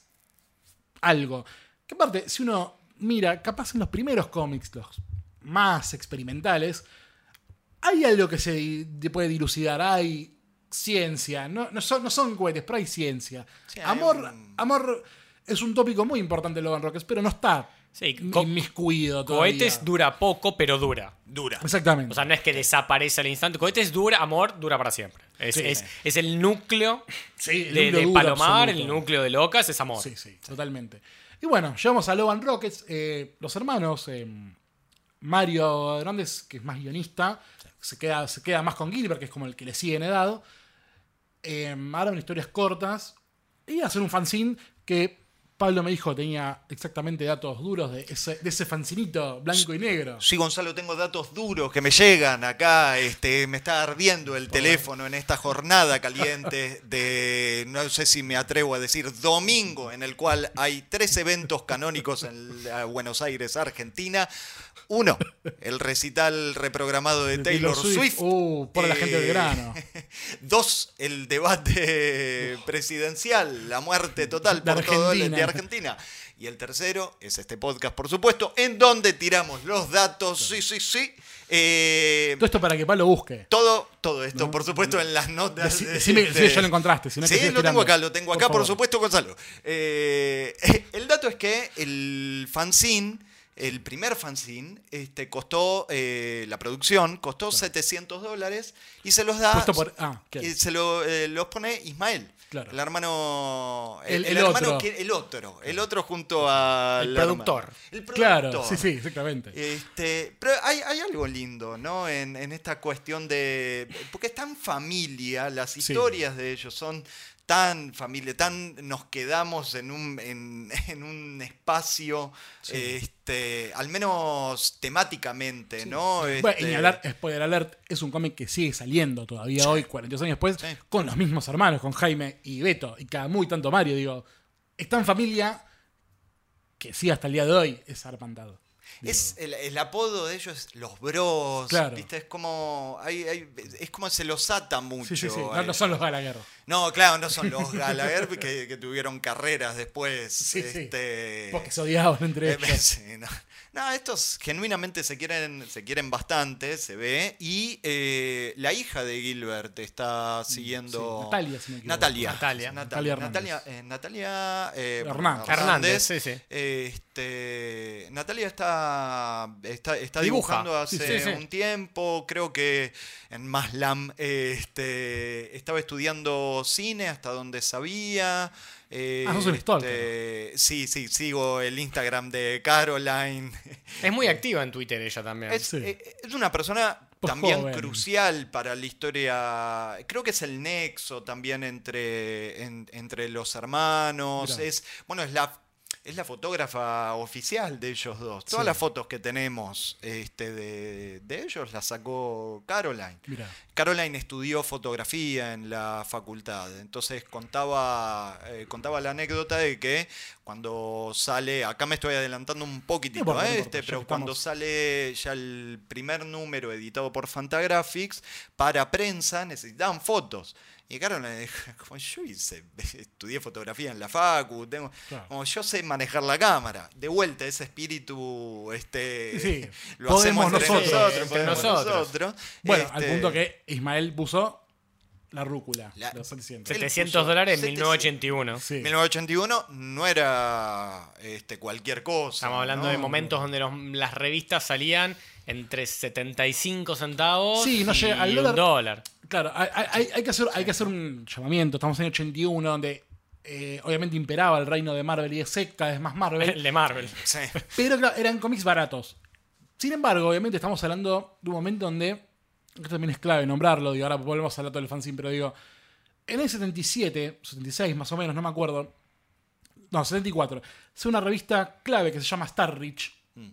algo. Que aparte, si uno mira, capaz en los primeros cómics, los más experimentales, hay algo que se di- puede dilucidar, hay ciencia, no, no, son, no son cohetes, pero hay ciencia. Sí, hay amor, un- amor es un tópico muy importante de Loban Rockets, pero no está Sí, co- inmiscuido todavía. Cohetes dura poco, pero dura. Dura. Exactamente. O sea, no es que desaparece al instante. Cohetes dura, amor dura para siempre. Es, Sí, es, sí. es el núcleo Sí, el de, núcleo de duro Palomar, absoluto. el núcleo de Locas, es amor. Sí, sí, totalmente. Y bueno, llegamos a Loban Rockets. eh, los hermanos, eh, Mario Hernández, que es más guionista, se, queda, se queda más con Gilbert, que es como el que le sigue en edad. Eh, harán historias cortas y hacen un fanzine que Pablo me dijo tenía exactamente datos duros de ese, de ese fancinito blanco y negro. Sí, Gonzalo, tengo datos duros que me llegan acá. Este, me está ardiendo el teléfono en esta jornada caliente de, no sé si me atrevo a decir, domingo, en el cual hay tres eventos canónicos en la Buenos Aires, Argentina. Uno, el recital reprogramado de De Taylor, Taylor Swift. Swift. Uh, por la gente del grano. Dos, el debate presidencial, la muerte total De por todo el Argentina. de Argentina. Y el tercero es este podcast, por supuesto, en donde tiramos los datos. Sí, sí, sí. Eh, Todo esto para que Pablo busque. todo, todo esto, No, por supuesto, en las notas. Deci- de- decime de- si ya lo encontraste. Si no te Sí, estoy lo tengo esperando. acá, lo tengo acá, por, favor. supuesto, Gonzalo. Eh, el dato es que el fanzine, el primer fanzine, este, costó, eh, la producción costó setecientos dólares y se los da, Puesto por- ah, ¿qué? y se lo, eh, los pone Ismael. Claro. El hermano. El- el hermano otro. que- el otro. El otro junto al. El productor. hermano. El Claro, productor. sí, sí, exactamente. Este, pero hay, hay algo lindo, ¿no? En, en esta cuestión de. Porque es tan familia, las Sí. historias de ellos son tan familia, tan nos quedamos en un, en, en un espacio, este, al menos temáticamente, ¿no? Bueno, y Este, ni hablar, spoiler alert, es un cómic que sigue saliendo todavía hoy, cuarenta y dos años después, Sí. con los mismos hermanos, con Jaime y Beto, y cada muy tanto Mario, digo, es tan familia que sí, hasta el día de hoy es arpantado. Es el, el apodo de ellos es los bros, Claro. ¿viste? Es como hay, hay- es como se los ata mucho. Sí, sí, sí. a No, no son los ellos. Gallagher. No, claro, no son los Gallagher que, que tuvieron carreras después. Sí, sí. este, Porque se odiaban entre eh, ellos. sí, no. No, estos genuinamente se quieren, se quieren bastante, se ve. Y eh, la hija de Gilbert está siguiendo. Sí, Natalia, si no me equivoco. Natalia. Natalia. Natalia. Natalia Natalia, eh, Natalia, eh, Hernández. Hernández, sí, sí. Este, Natalia está, está, está Dibuja. dibujando hace Sí, sí, sí. un tiempo. Creo que en Maslam este, estaba estudiando cine hasta donde sabía. Eh, Ah, sos un stalker. este, sí, sí, sigo el Instagram de Caroline. Es muy activa en Twitter ella también. Es, Sí. eh, es una persona Pues también joven. crucial para la historia. Creo que es el nexo también entre, en- entre los hermanos. Mirá. Es, bueno, es la, es la fotógrafa oficial de ellos dos. Todas Sí. las fotos que tenemos este, de, de ellos las sacó Caroline. Mirá. Caroline estudió fotografía en la facultad, entonces contaba, eh, contaba la anécdota de que cuando sale, acá me estoy adelantando un poquitito, No importa, no ¿eh? importa, este, ya pero que cuando estamos. sale ya el primer número editado por Fantagraphics, para prensa necesitaban fotos. Y Caroline dijo, como yo hice, estudié fotografía en la facu, tengo, Claro. como yo sé manejar la cámara. De vuelta, ese espíritu este, Sí, sí. lo hacemos Podemos entre nosotros. nosotros, Entre podemos nosotros. nosotros. Bueno, al Este, punto que Ismael puso la rúcula. La- Los setecientos. Él setecientos puso dólares en setecientos. mil novecientos ochenta y uno. Sí. mil novecientos ochenta y uno no era este, cualquier cosa. Estamos hablando ¿no? de momentos donde los- las revistas salían entre setenta y cinco centavos Sí, no y llega al un dólar. dólar. Claro, hay, hay- hay que hacer, hay que hacer un llamamiento. Estamos en el ochenta y uno, donde eh, obviamente imperaba el reino de Marvel y D C, cada vez más Marvel. El de Marvel. Sí. Pero claro, eran cómics baratos. Sin embargo, obviamente estamos hablando de un momento donde, esto también es clave nombrarlo, digo, ahora volvemos a hablar todo el fanzine, pero digo, en el setenta y siete, setenta y seis más o menos, no me acuerdo, no, setenta y cuatro, es una revista clave que se llama Star Reach,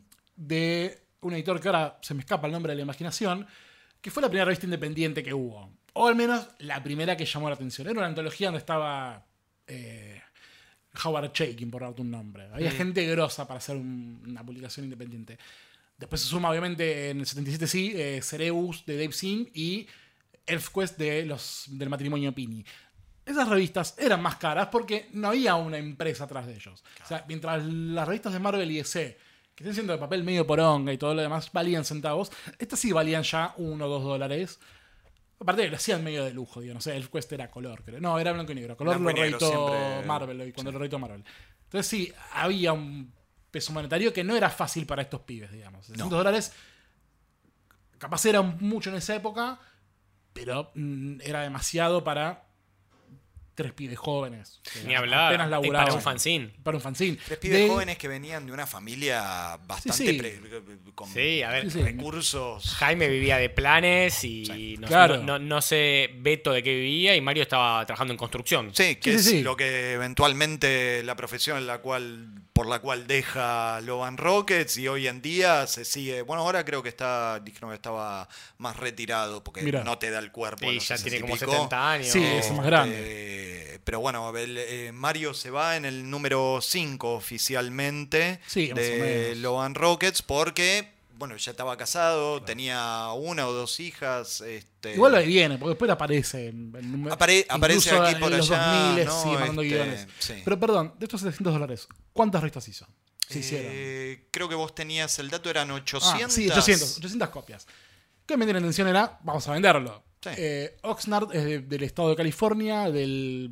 de un editor que ahora se me escapa el nombre de la imaginación, que fue la primera revista independiente que hubo. O al menos la primera que llamó la atención. Era una antología donde estaba eh, Howard Chaykin, por darte un nombre. Había gente grosa para hacer un- una publicación independiente. Después se suma, obviamente, en el setenta y siete sí, eh, Cerebus de Dave Sim y ElfQuest de los, del matrimonio Pini. Esas revistas eran más caras porque no había una empresa atrás de ellos. O sea, mientras las revistas de Marvel y D C, que estén siendo de papel medio poronga y todo lo demás, valían centavos, estas sí valían ya uno o dos dólares. Aparte, lo hacían medio de lujo, digo, no sé, ElfQuest era color, creo. No, era blanco y negro. Color Blanco y lo negro reeditó siempre. Marvel, y cuando lo reeditó Marvel. Entonces sí, había un peso monetario que no era fácil para estos pibes, digamos. sesenta dólares, capaz era mucho en esa época, pero mm, era demasiado para tres pibes jóvenes. que Ni hablar. Apenas Y laburaban. para un fanzine. Para un fanzine. Tres pibes De- jóvenes que venían de una familia bastante Sí, sí. pre- con Sí, a ver. Sí, sí. recursos. Jaime vivía de planes y no, Claro. no- no- no sé Beto de qué vivía y Mario estaba trabajando en construcción. Sí, que Sí, es sí, sí. lo que eventualmente la profesión en la cual, por la cual deja Loban Rockets y hoy en día se sigue. Bueno, ahora creo que está, dijeron que estaba más retirado porque Mirá. no te da el cuerpo. a Y los ya sesenta tiene y como pico. setenta años. Sí, es más grande. Eh, pero bueno, el, eh, Mario se va en el número cinco oficialmente Sí, más o de menos. Loban Rockets porque, bueno, ya estaba casado, tenía una o dos hijas. Este, Igual ahí viene, porque después aparece. En, en- Apare- aparece incluso aquí por en los allá, dos mil, ¿no? sigue mandando Este, guiones. sí. Pero perdón, de estos setecientos dólares, ¿cuántas revistas hizo? Se hicieron. Eh, creo que vos tenías el dato, eran Ah, ochocientas. sí, ochocientas, ochocientas copias. Que me tiene la intención era, vamos a venderlo. Sí. Eh, Oxnard es de- del estado de California, del...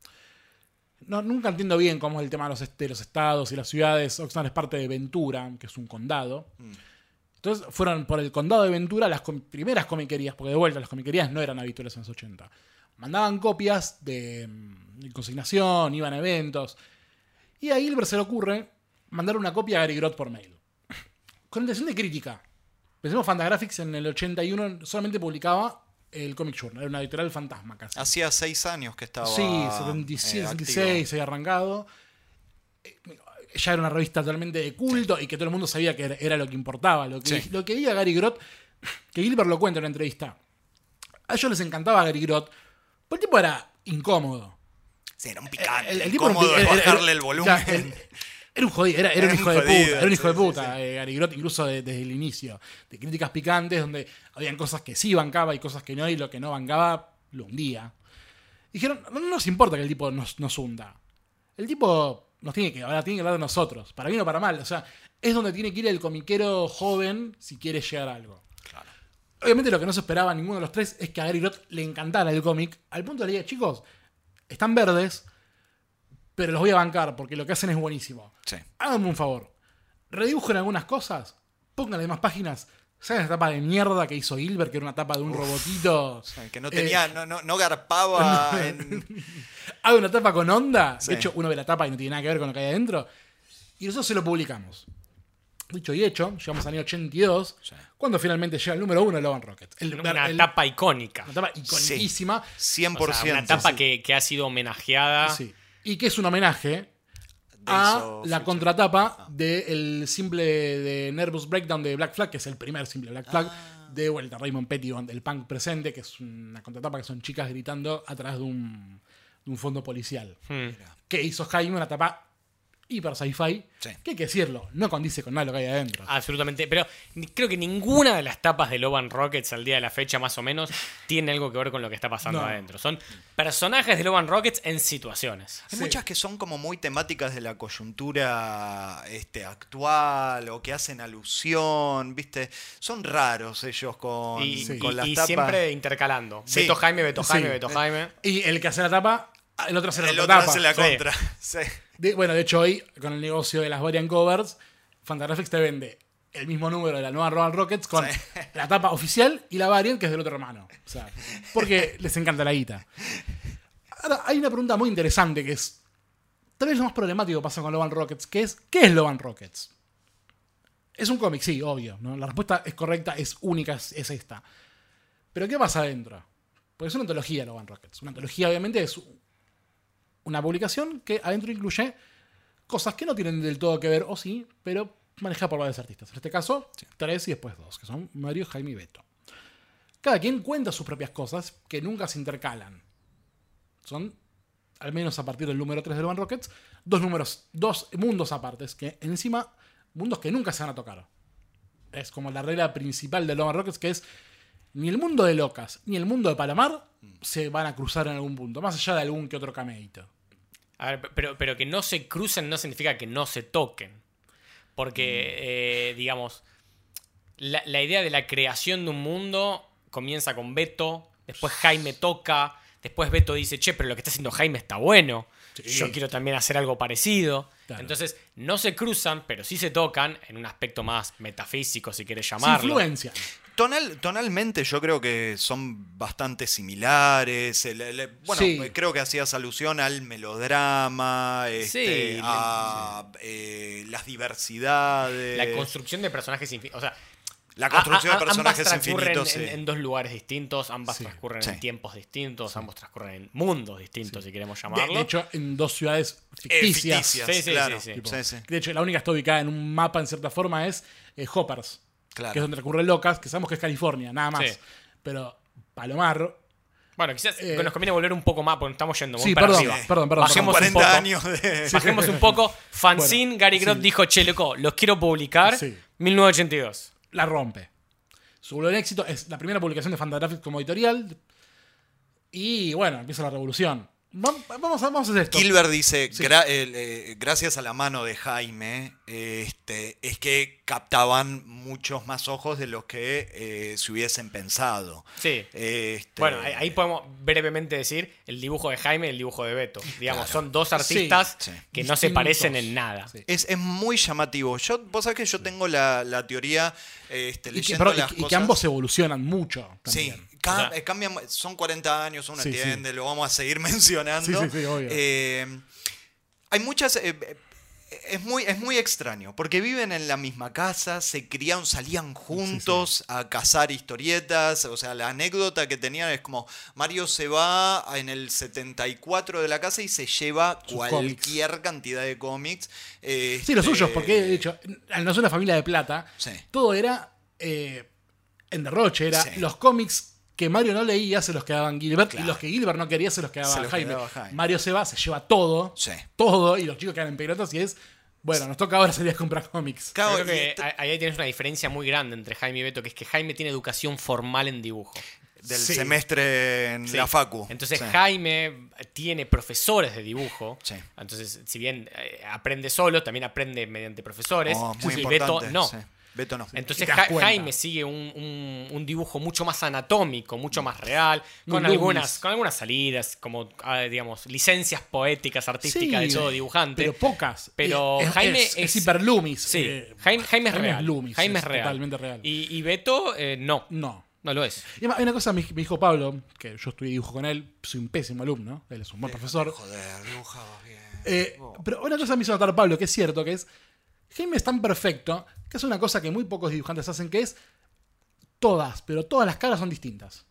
No, nunca entiendo bien cómo es el tema de los, est- de los estados y las ciudades. Oxnard es parte de Ventura, que es un condado. Mm. Entonces fueron por el condado de Ventura las com- primeras comiquerías, porque de vuelta las comiquerías no eran habituales en los ochenta. Mandaban copias de, mm, de consignación, iban a eventos. Y a Hilbert se le ocurre mandar una copia a Gary Groth por mail. Con intención de crítica. Pensemos, Fantagraphics en el ochenta y uno solamente publicaba el Comic Journal, era una editorial fantasma casi. Hacía seis años que estaba. Sí, setenta y siete, eh, setenta y activo. seis, se había arrancado. Eh, Ya era una revista totalmente de culto y que todo el mundo sabía que era, era lo que importaba. Lo que, Sí. lo que diga Gary Groth, que Gilbert lo cuenta en una entrevista. A ellos les encantaba Gary Groth, porque el tipo era incómodo. Sí, era un picante. El- el tipo era un Incómodo pi- de el- el- bajarle el el- volumen. claro, el- Era un jodido, era, era, Era un un hijo de jodido, puta, era un hijo de sí, puta, sí, sí. eh, Gary Groth, incluso de- desde el inicio. De críticas picantes, donde habían cosas que sí bancaba y cosas que no, y lo que no bancaba lo hundía. Dijeron, no, no nos importa que el tipo nos, nos hunda. El tipo nos tiene que, ahora tiene que hablar de nosotros, para bien o para mal. O sea, es donde tiene que ir el comiquero joven si quiere llegar a algo. Claro. Obviamente lo que no se esperaba ninguno de los tres es que a Gary Groth le encantara el cómic, al punto de le diga, chicos, están verdes, pero los voy a bancar porque lo que hacen es buenísimo. Sí. Háganme un favor. Redibujen algunas cosas, pónganle más páginas. ¿Saben esa tapa de mierda que hizo Gilbert, que era una tapa de un robotito? O sea, que no Eh, tenía, no, no, no garpaba en... Haga una tapa con onda. Sí. De hecho, uno ve la tapa y no tiene nada que ver con lo que hay adentro. Y nosotros se lo publicamos. Dicho y hecho, llegamos al año ochenta y dos, Sí. cuando finalmente llega el número uno de Love and Rockets. El, Una el- tapa icónica. una tapa iconiquísima. cien O por sea, ciento. una tapa sí. que, que ha sido homenajeada. Sí. Y que es un homenaje De a hizo la fecha. contratapa Ah. del simple de Nervous Breakdown de Black Flag, que es el primer simple de Black Flag, Ah. de vuelta Raymond Petty, del punk presente, que es una contratapa que son chicas gritando atrás de un, de un fondo policial. Hmm. Que hizo Jaime una tapa hiper sci-fi, Sí. que hay que decirlo, no condice con nada de lo que hay adentro. Absolutamente. Pero ni- creo que ninguna de las tapas de Love and Rockets al día de la fecha, más o menos, tiene algo que ver con lo que está pasando No. adentro. Son personajes de Love and Rockets en situaciones. Hay Sí. muchas que son como muy temáticas de la coyuntura este, actual o que hacen alusión, ¿viste? Son raros ellos con, Y, Sí. con y- las y tapas. siempre intercalando. Sí. Beto Jaime, Beto Jaime, Sí. Beto Jaime. Y el que hace la tapa, el otro hace la El otra otro tapa. hace la Sí. contra. Sí. De- bueno, de hecho hoy, con el negocio de las variant covers, Fantagraphics te vende el mismo número de la nueva Rowan Rockets con Sí. la tapa oficial y la variant que es del otro hermano. O sea, porque les encanta la guita. Ahora, hay una pregunta muy interesante que es, tal vez lo más problemático que pasa con Lovan Rockets, que es, ¿qué es Lovan Rockets? Es un cómic, sí, obvio, ¿no? La respuesta es correcta, es única, es, es esta. Pero ¿qué pasa adentro? Porque es una antología Lovan Rockets. Una antología, obviamente, es una publicación que adentro incluye cosas que no tienen del todo que ver, o sí, pero manejada por varios artistas. En este caso, tres y después dos, que son Mario, Jaime y Beto. Cada quien cuenta sus propias cosas que nunca se intercalan. Son, al menos a partir del número tres de Lovan Rockets, dos números, dos mundos apartes, que encima, mundos que nunca se van a tocar. Es como la regla principal de Lovan Rockets, que es ni el mundo de Locas ni el mundo de Palomar se van a cruzar en algún punto, más allá de algún que otro cameíto. A ver, pero, pero que no se crucen no significa que no se toquen. Porque, eh, digamos, la, la idea de la creación de un mundo comienza con Beto, después Jaime toca, después Beto dice, che, pero lo que está haciendo Jaime está bueno, Sí. yo quiero también hacer algo parecido. Claro. Entonces, no se cruzan, pero sí se tocan en un aspecto más metafísico, si quieres Se llamarlo. influencia. Tonal, tonalmente yo creo que son bastante similares. El- el- bueno, Sí. creo que hacías alusión al melodrama, este, Sí, a eh, las diversidades. La construcción de personajes infinitos. O sea, La construcción a- a- de personajes ambas transcurren infinitos. en, sí. en dos lugares distintos, ambas Sí. transcurren Sí. en tiempos distintos, ambos transcurren en mundos distintos, si queremos De, llamarlo. de hecho, en dos ciudades Eh, ficticias. ficticias, Sí, sí, claro. sí, sí. Sí, sí. De hecho, la única que está ubicada en un mapa, en cierta forma, es eh, Hoppers. Claro. Que es donde recurre Locas, que sabemos que es California, nada más. Sí. Pero Palomar. Bueno, quizás Eh, nos conviene volver un poco más, porque estamos yendo muy Sí, para perdón, arriba. perdón, perdón, Bajemos perdón. un cuarenta poco. años de... Bajemos un poco. Fanzine, Bueno, Gary Groth sí. dijo, che, loco, los quiero publicar. Sí. mil novecientos ochenta y dos. La rompe. Su gran éxito es la primera publicación de Fantagraphics como editorial. Y bueno, empieza la revolución. Va- Vamos a, vamos a hacer esto. Gilbert dice, Sí. gra- el, eh, gracias a la mano de Jaime, eh, este, es que captaban muchos más ojos de los que eh, se hubiesen pensado. Sí. Este, Bueno, ahí, ahí podemos brevemente decir el dibujo de Jaime y el dibujo de Beto. Digamos, Claro. son dos artistas Sí, sí. que no se Distintos. parecen en nada. Sí. Es, es muy llamativo. Yo, vos sabés que yo tengo la, la teoría, eh, este, Y que, leyendo perdón, y las que- y que cosas- ambos evolucionan mucho. Sí, También. ca- O sea- eh, cambian, son cuarenta años, uno Sí, sí. entiende, lo vamos a seguir mencionando. Sí, sí, sí, obvio. Eh, hay muchas... eh, eh, es muy, es muy extraño, porque viven en la misma casa, se criaron, salían juntos a cazar historietas, o sea, la anécdota que tenían es como, Mario se va en el setenta y cuatro de la casa y se lleva Sus cualquier cantidad de cómics. Sí, los este, suyos, porque de hecho, al no ser una familia de plata, Sí. todo era eh, en derroche. Era Sí. los cómics que Mario no leía se los quedaban Gilbert Claro. y los que Gilbert no quería se los quedaba Se los Jaime. quedaba Jaime. Mario se va, se lleva todo, Sí. todo, y los chicos quedan en pelotas y es Bueno, nos toca ahora salir a comprar cómics. Claro, Yo creo y que este- ahí tienes una diferencia muy grande entre Jaime y Beto, que es que Jaime tiene educación formal en dibujo. del Sí. semestre en Sí. la facu. Entonces Sí. Jaime tiene profesores de dibujo. Sí. Entonces, si bien eh, aprende solo, también aprende mediante profesores. Oh, muy y importante. Beto no. Sí. Beto no. Entonces Y te das Ja- cuenta. Jaime sigue un, un- un dibujo mucho más anatómico, mucho más real, Muy con Loomis. algunas, con algunas salidas, como ah, digamos, licencias poéticas, artísticas Sí, de todo dibujante. Pero pocas. Pero Eh, es, Jaime es, es es- hiper Loomis. Sí, eh, Jaime, Jaime es real. Loomis, Jaime es es real. totalmente real. Y, y Beto, eh, no, No. no lo es. Y además, hay una cosa, me, me dijo Pablo, que yo estudié dibujo con él, soy un pésimo alumno, él es un buen profesor. Joder, dibujabas bien. Eh, pero una cosa me hizo notar Pablo, que es cierto, que es, Jaime es tan perfecto, que es una cosa que muy pocos dibujantes hacen, que es todas, pero todas las caras son distintas.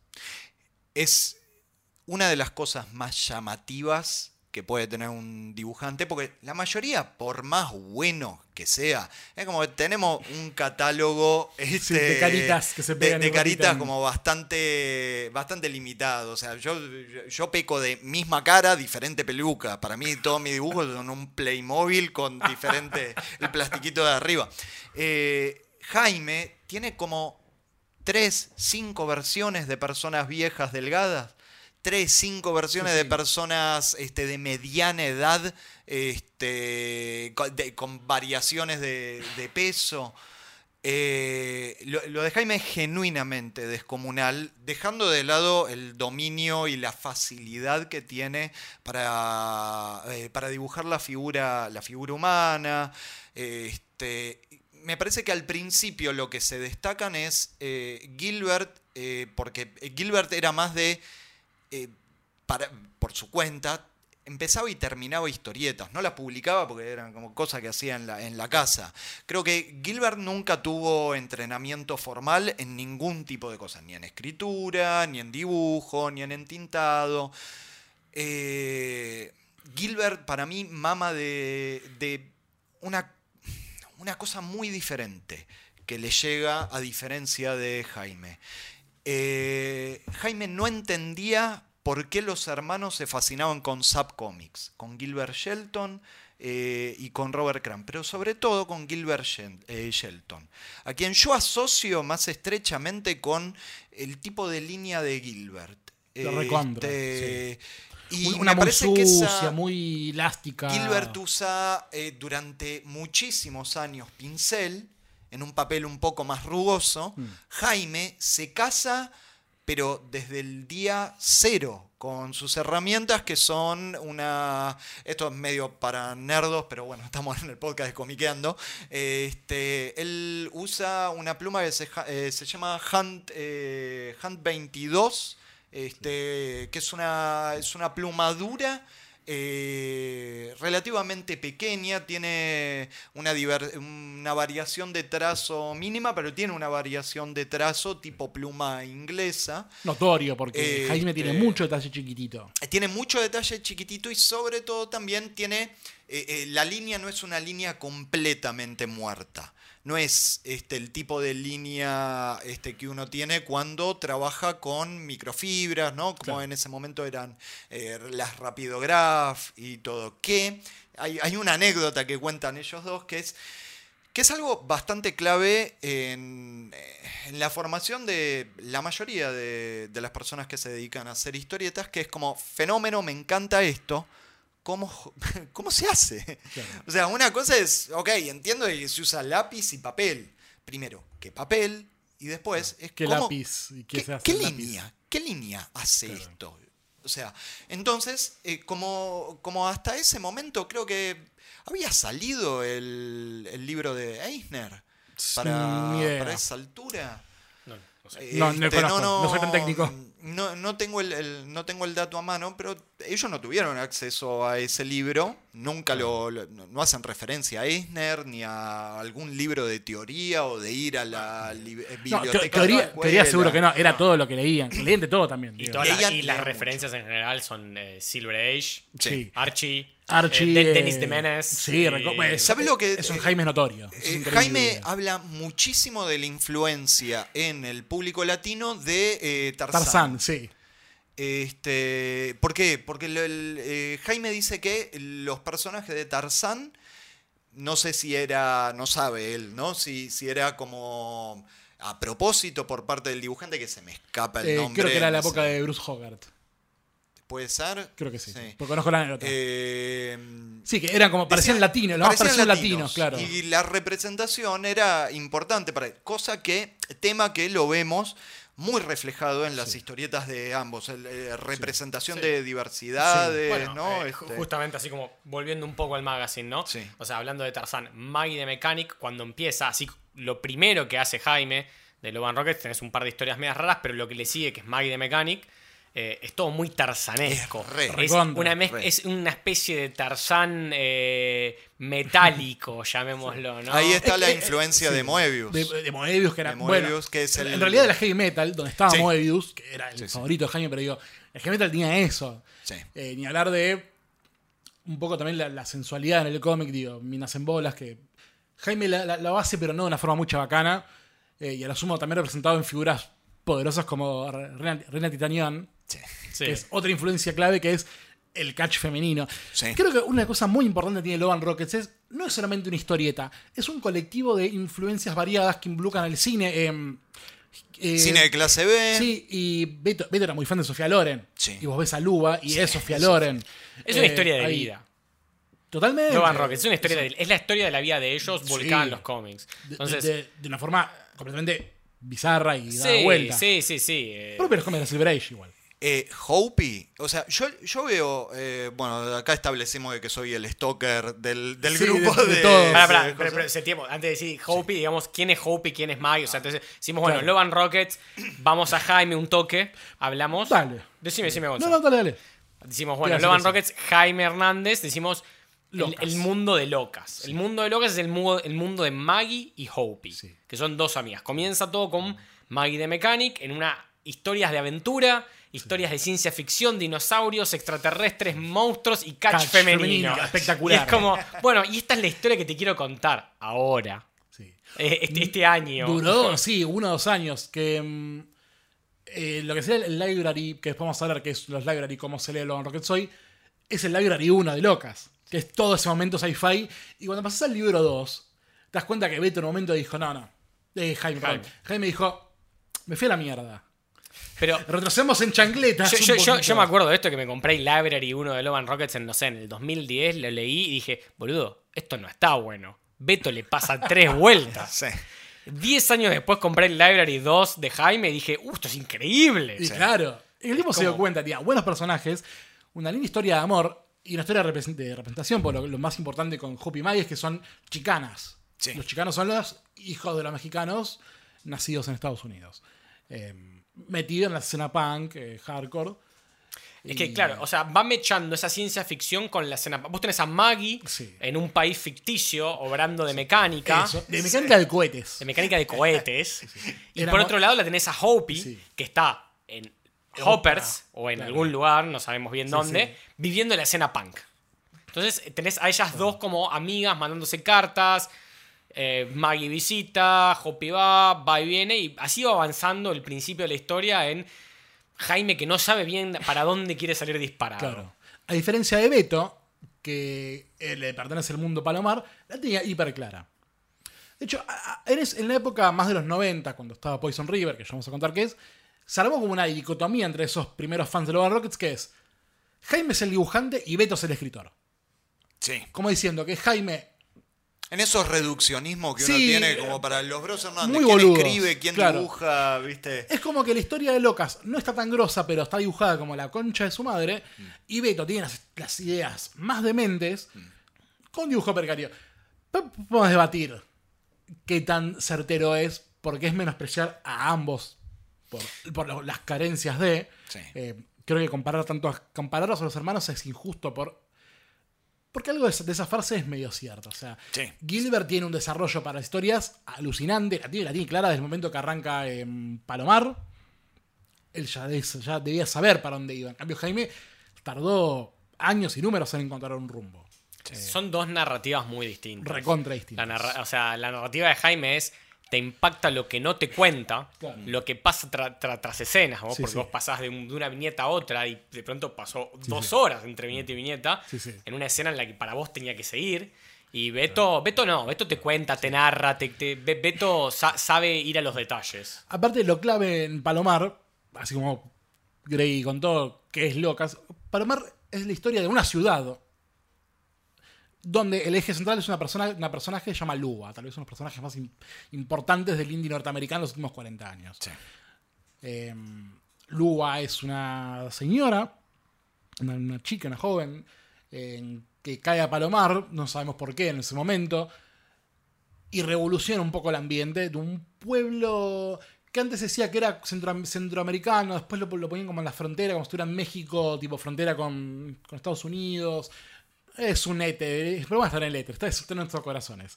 Es una de las cosas más llamativas que puede tener un dibujante, porque la mayoría, por más bueno que sea, es como que tenemos un catálogo este, de caritas que se de- pegan de, y caritas repiten. como bastante, bastante limitado. O sea, yo, yo, yo peco de misma cara, diferente peluca. Para mí todos mis dibujos son un Playmobil con diferente, el plastiquito de arriba. Eh, Jaime tiene como tres, cinco versiones de personas viejas delgadas, tres, cinco versiones Sí, sí. de personas este, de mediana edad, este, con, de- con variaciones de, de peso. Eh, lo, lo de Jaime es genuinamente descomunal, dejando de lado el dominio y la facilidad que tiene para, eh, para dibujar la figura, la figura humana. Este, me parece que al principio lo que se destacan es eh, Gilbert, eh, porque Gilbert era más de, eh, para, por su cuenta, empezaba y terminaba historietas, no las publicaba porque eran como cosas que hacía en la, en la casa. Creo que Gilbert nunca tuvo entrenamiento formal en ningún tipo de cosas, ni en escritura, ni en dibujo, ni en entintado. Eh, Gilbert para mí mama de, de una, una cosa muy diferente que le llega a diferencia de Jaime. Eh, Jaime no entendía por qué los hermanos se fascinaban con Zap Comics, con Gilbert Shelton eh, y con Robert Crumb, pero sobre todo con Gilbert Shel- eh, Shelton, a quien yo asocio más estrechamente con el tipo de línea de Gilbert. Lo recontra, Este, y Un- me una muy parece que sucia, esa- muy elástica. Gilbert usa eh, durante muchísimos años pincel, en un papel un poco más rugoso. Mm. Jaime se casa, pero desde el día cero, con sus herramientas que son una... Esto es medio para nerdos, pero bueno, estamos en el podcast de Comiqueando. Este, él usa una pluma que se, ja- eh, se llama Hunt, eh, Hunt veintidós, este, que es una, es una pluma dura, eh, relativamente pequeña, tiene una, diver- una variación de trazo mínima, pero tiene una variación de trazo tipo pluma inglesa. Notorio, porque Eh, Jaime tiene este- mucho detalle chiquitito. Tiene mucho detalle chiquitito y sobre todo también tiene... eh, eh, la línea no es una línea completamente muerta. No es este, el tipo de línea este, que uno tiene cuando trabaja con microfibras, ¿no? Como Claro. en ese momento eran eh, las Rapidograph y todo. Que hay, hay una anécdota que cuentan ellos dos que es, que es algo bastante clave en, en la formación de la mayoría de, de las personas que se dedican a hacer historietas, que es como fenómeno, me encanta esto. ¿Cómo, ¿Cómo se hace? Claro. O sea, una cosa es, ok, entiendo que se usa lápiz y papel. Primero, ¿qué papel? Y después es ¿Qué cómo, lápiz? ¿Y qué ¿Qué, se hace qué el lápiz? línea? ¿Qué línea hace Claro. esto? O sea, entonces, eh, como, como hasta ese momento creo que había salido el, el libro de Eisner para, Ni idea. para esa altura. No, no sé. No, no Este, conozco, no soy tan técnico. No, no tengo el, el- no tengo el dato a mano, pero ellos no tuvieron acceso a ese libro. Nunca lo, lo- no no hacen referencia a Eisner ni a algún libro de teoría o de ir a la li- No, biblioteca. te- de la teoría, escuela. teoría seguro que no, era todo lo que leían. Leían de todo también. Y, digo. todas las- Leían- y las leían referencias en general son eh, Silver Age, Sí. Archie, Archie. eh, De- eh, Dennis Jiménez. Sí, y- reco- bueno, ¿Sabes lo que- Es un eh, Jaime notorio. eso es Eh, increíble. Jaime habla muchísimo de la influencia en el público latino de eh, Tarzán. Tarzán, sí. Este, ¿por qué? Porque el- el, eh, Jaime dice que los personajes de Tarzán no sé si era, no sabe él, ¿no? Si, si era como a propósito por parte del dibujante, que se me escapa el Eh, nombre. creo que era la no sé. época de Bruce Hogarth. ¿Puede ser? Creo que sí. Sí. Porque conozco la anécdota. Eh, sí, que eran como, parecían decían- latinos, los más parecían parecían latinos, claro. Y la representación era importante para él. Cosa que, tema que lo vemos muy reflejado en las Sí. historietas de ambos. El, eh, representación Sí. de diversidades, Bueno, ¿no? eh, Este, justamente así como volviendo un poco al magazine, ¿no? Sí. O sea, hablando de Tarzán, Maggie de Mechanic, cuando empieza, así lo primero que hace Jaime de Love and Rockets, tenés un par de historias medias raras, pero lo que le sigue, que es Maggie de Mechanic, eh, es todo muy tarzanesco. Es re. Es Recontra, una, mez- re. es una especie de Tarzán eh, metálico, llamémoslo, ¿no? Ahí está Eh, la eh, influencia sí. de Moebius. De, de Moebius, que era. De Moebius, bueno, que es el- En realidad, de la heavy metal, donde estaba Sí. Moebius, que era el Sí, sí. favorito de Jaime, pero digo, el heavy metal tenía eso. Sí. Eh, ni hablar de un poco también la, la sensualidad en el cómic, digo, minas en bolas, que Jaime la, la, la hace, pero no de una forma mucha bacana. Eh, y a lo sumo también representado en figuras poderosas como Reina, Reina Titanian, Sí. Sí. que es otra influencia clave, que es el catch femenino. Sí. Creo que una cosa muy importante que tiene Love and Rockets es, no es solamente una historieta, es un colectivo de influencias variadas que involucran al cine. eh, eh, Cine de clase B. Sí, y Beto, Beto era muy fan de Sofía Loren. Sí. Y vos ves a Luba y Sí, es Sofía es Loren. Es una Eh, historia de ahí- vida. Totalmente. Love and Rockets es una historia de, es la historia de la vida de ellos volcada Sí. en los cómics. De, Entonces, de- de una forma completamente bizarra y dada sí, vuelta. sí, sí, sí. eh, Propio de los cómics de Silver Age igual. Eh, Hopi, o sea, yo, yo veo, eh, bueno, acá establecimos de que soy el stalker del, del Sí, grupo de- de... de todo. Pará, pará, de pero, cosas. pero ese tiempo, antes de decir Hopi, digamos, quién es Hopi, quién es Maggie. O sea, entonces decimos, bueno, Claro. Love and Rockets, vamos a Jaime un toque, hablamos. Dale. Decime, decime, No, Gonzalo. no, dale, dale. Decimos, bueno, Te Love iba a and decir Rockets, Jaime Hernández, decimos el, Locas. el mundo de locas. El mundo de locas es el, mu- el mundo de Maggie y Hopi, Sí. que son dos amigas. Comienza todo con Maggie de Mechanic en una historias de aventura, historias de ciencia ficción, dinosaurios, extraterrestres, monstruos y catch, Catch femenino. femenino, espectacular. Y es como, bueno, y esta es la historia que te quiero contar ahora. Sí. Eh, Este, este año. Duró, sí, uno o dos años. Que mm, eh, lo que sería el library, que después vamos a hablar que es los library, cómo se lee Love and Rockets hoy, es el library uno de Locas. Que es todo ese momento sci-fi. Y cuando pasas al libro dos, te das cuenta que Beto en un momento dijo, no, no. Eh, Jaime, perdón. Jaime. Jaime dijo, me fui a la mierda. Pero Retrocedemos en chancletas. yo, un yo, yo, poquito. yo me acuerdo de esto que me compré el Library uno de Love and Rockets en, no sé, en el dos mil diez, lo leí y dije, boludo, esto no está bueno. Beto le pasa tres vueltas. Sí. Diez años después compré el Library dos de Jaime y dije, uh, esto es increíble. Y claro, el tipo se dio como- cuenta, tenía buenos personajes, una linda historia de amor y una historia de represent- de representación, por lo, lo más importante con Hopi y Maggie es que son chicanas. Sí. Los chicanos son los hijos de los mexicanos nacidos en Estados Unidos. Eh, metidos en la escena punk, eh, hardcore. Es que, Y- claro, o sea, va mechando esa ciencia ficción con la escena. Vos tenés a Maggie Sí. en un país ficticio, obrando de mecánica. Eso, de mecánica de cohetes. De mecánica de cohetes. Y Era por mo- otro lado la tenés a Hopi, Sí. que está en Otra, Hoppers o en claro. algún lugar, no sabemos bien Sí, dónde, sí. viviendo la escena punk. Entonces tenés a ellas dos como amigas mandándose cartas. eh, Maggie visita, Hopi va, va y viene. Y así va avanzando el principio de la historia en Jaime que no sabe bien para dónde quiere salir disparado. Claro. A diferencia de Beto, que eh, le pertenece al mundo Palomar, la tenía hiper clara. De hecho, a- a- eres en la época más de los noventa, cuando estaba Poison River, que ya vamos a contar qué es, se armó como una dicotomía entre esos primeros fans de Love and Rockets, que es Jaime es el dibujante y Beto es el escritor. Sí. Como diciendo que Jaime... En esos reduccionismos que uno Sí, tiene como para los Bros Hernández. muy ¿Quién boludos, escribe? ¿Quién claro. dibuja? ¿Viste? Es como que la historia de Locas no está tan grosa, pero está dibujada como la concha de su madre. Y Beto tiene las, las ideas más dementes con dibujo precario. P- Podemos debatir qué tan certero es, porque es menospreciar a ambos por, por lo- las carencias de. Sí. Eh, creo que comparar tanto a, compararlos a los hermanos es injusto por. Porque algo de esa, de esa farsa es medio cierto. O sea, Sí. Gilbert tiene un desarrollo para historias alucinante. La tiene, la tiene clara desde el momento que arranca en Palomar. Él ya, de- ya debía saber para dónde iba. En cambio, Jaime tardó años y números en encontrar un rumbo. Son dos narrativas muy distintas. Recontra La distintas. narra- o sea, la narrativa de Jaime es te impacta lo que no te cuenta, Claro. lo que pasa tra- tra- tras escenas, ¿no? Sí, porque sí. vos pasás de, un- de una viñeta a otra y de pronto pasó dos sí. horas entre viñeta y viñeta Sí, sí. en una escena en la que para vos tenía que seguir. Y Beto, Beto no, Beto te cuenta, te narra, te, te- Be- Beto sa- sabe ir a los detalles. Aparte, lo clave en Palomar, así como Grey contó que es Locas, Palomar es la historia de una ciudad donde el eje central es una persona, una personaje que se llama Lua, tal vez uno de los personajes más im- importantes del indie norteamericano en los últimos cuarenta años. Sí. Eh, Lua es una señora, una, una chica, una joven, eh, que cae a Palomar, no sabemos por qué en ese momento, y revoluciona un poco el ambiente de un pueblo que antes decía que era centro- centroamericano, después lo, lo ponían como en la frontera, como si estuviera en México, tipo frontera con, con Estados Unidos. Es un éter, pero va a estar en el éter, está, está en nuestros corazones.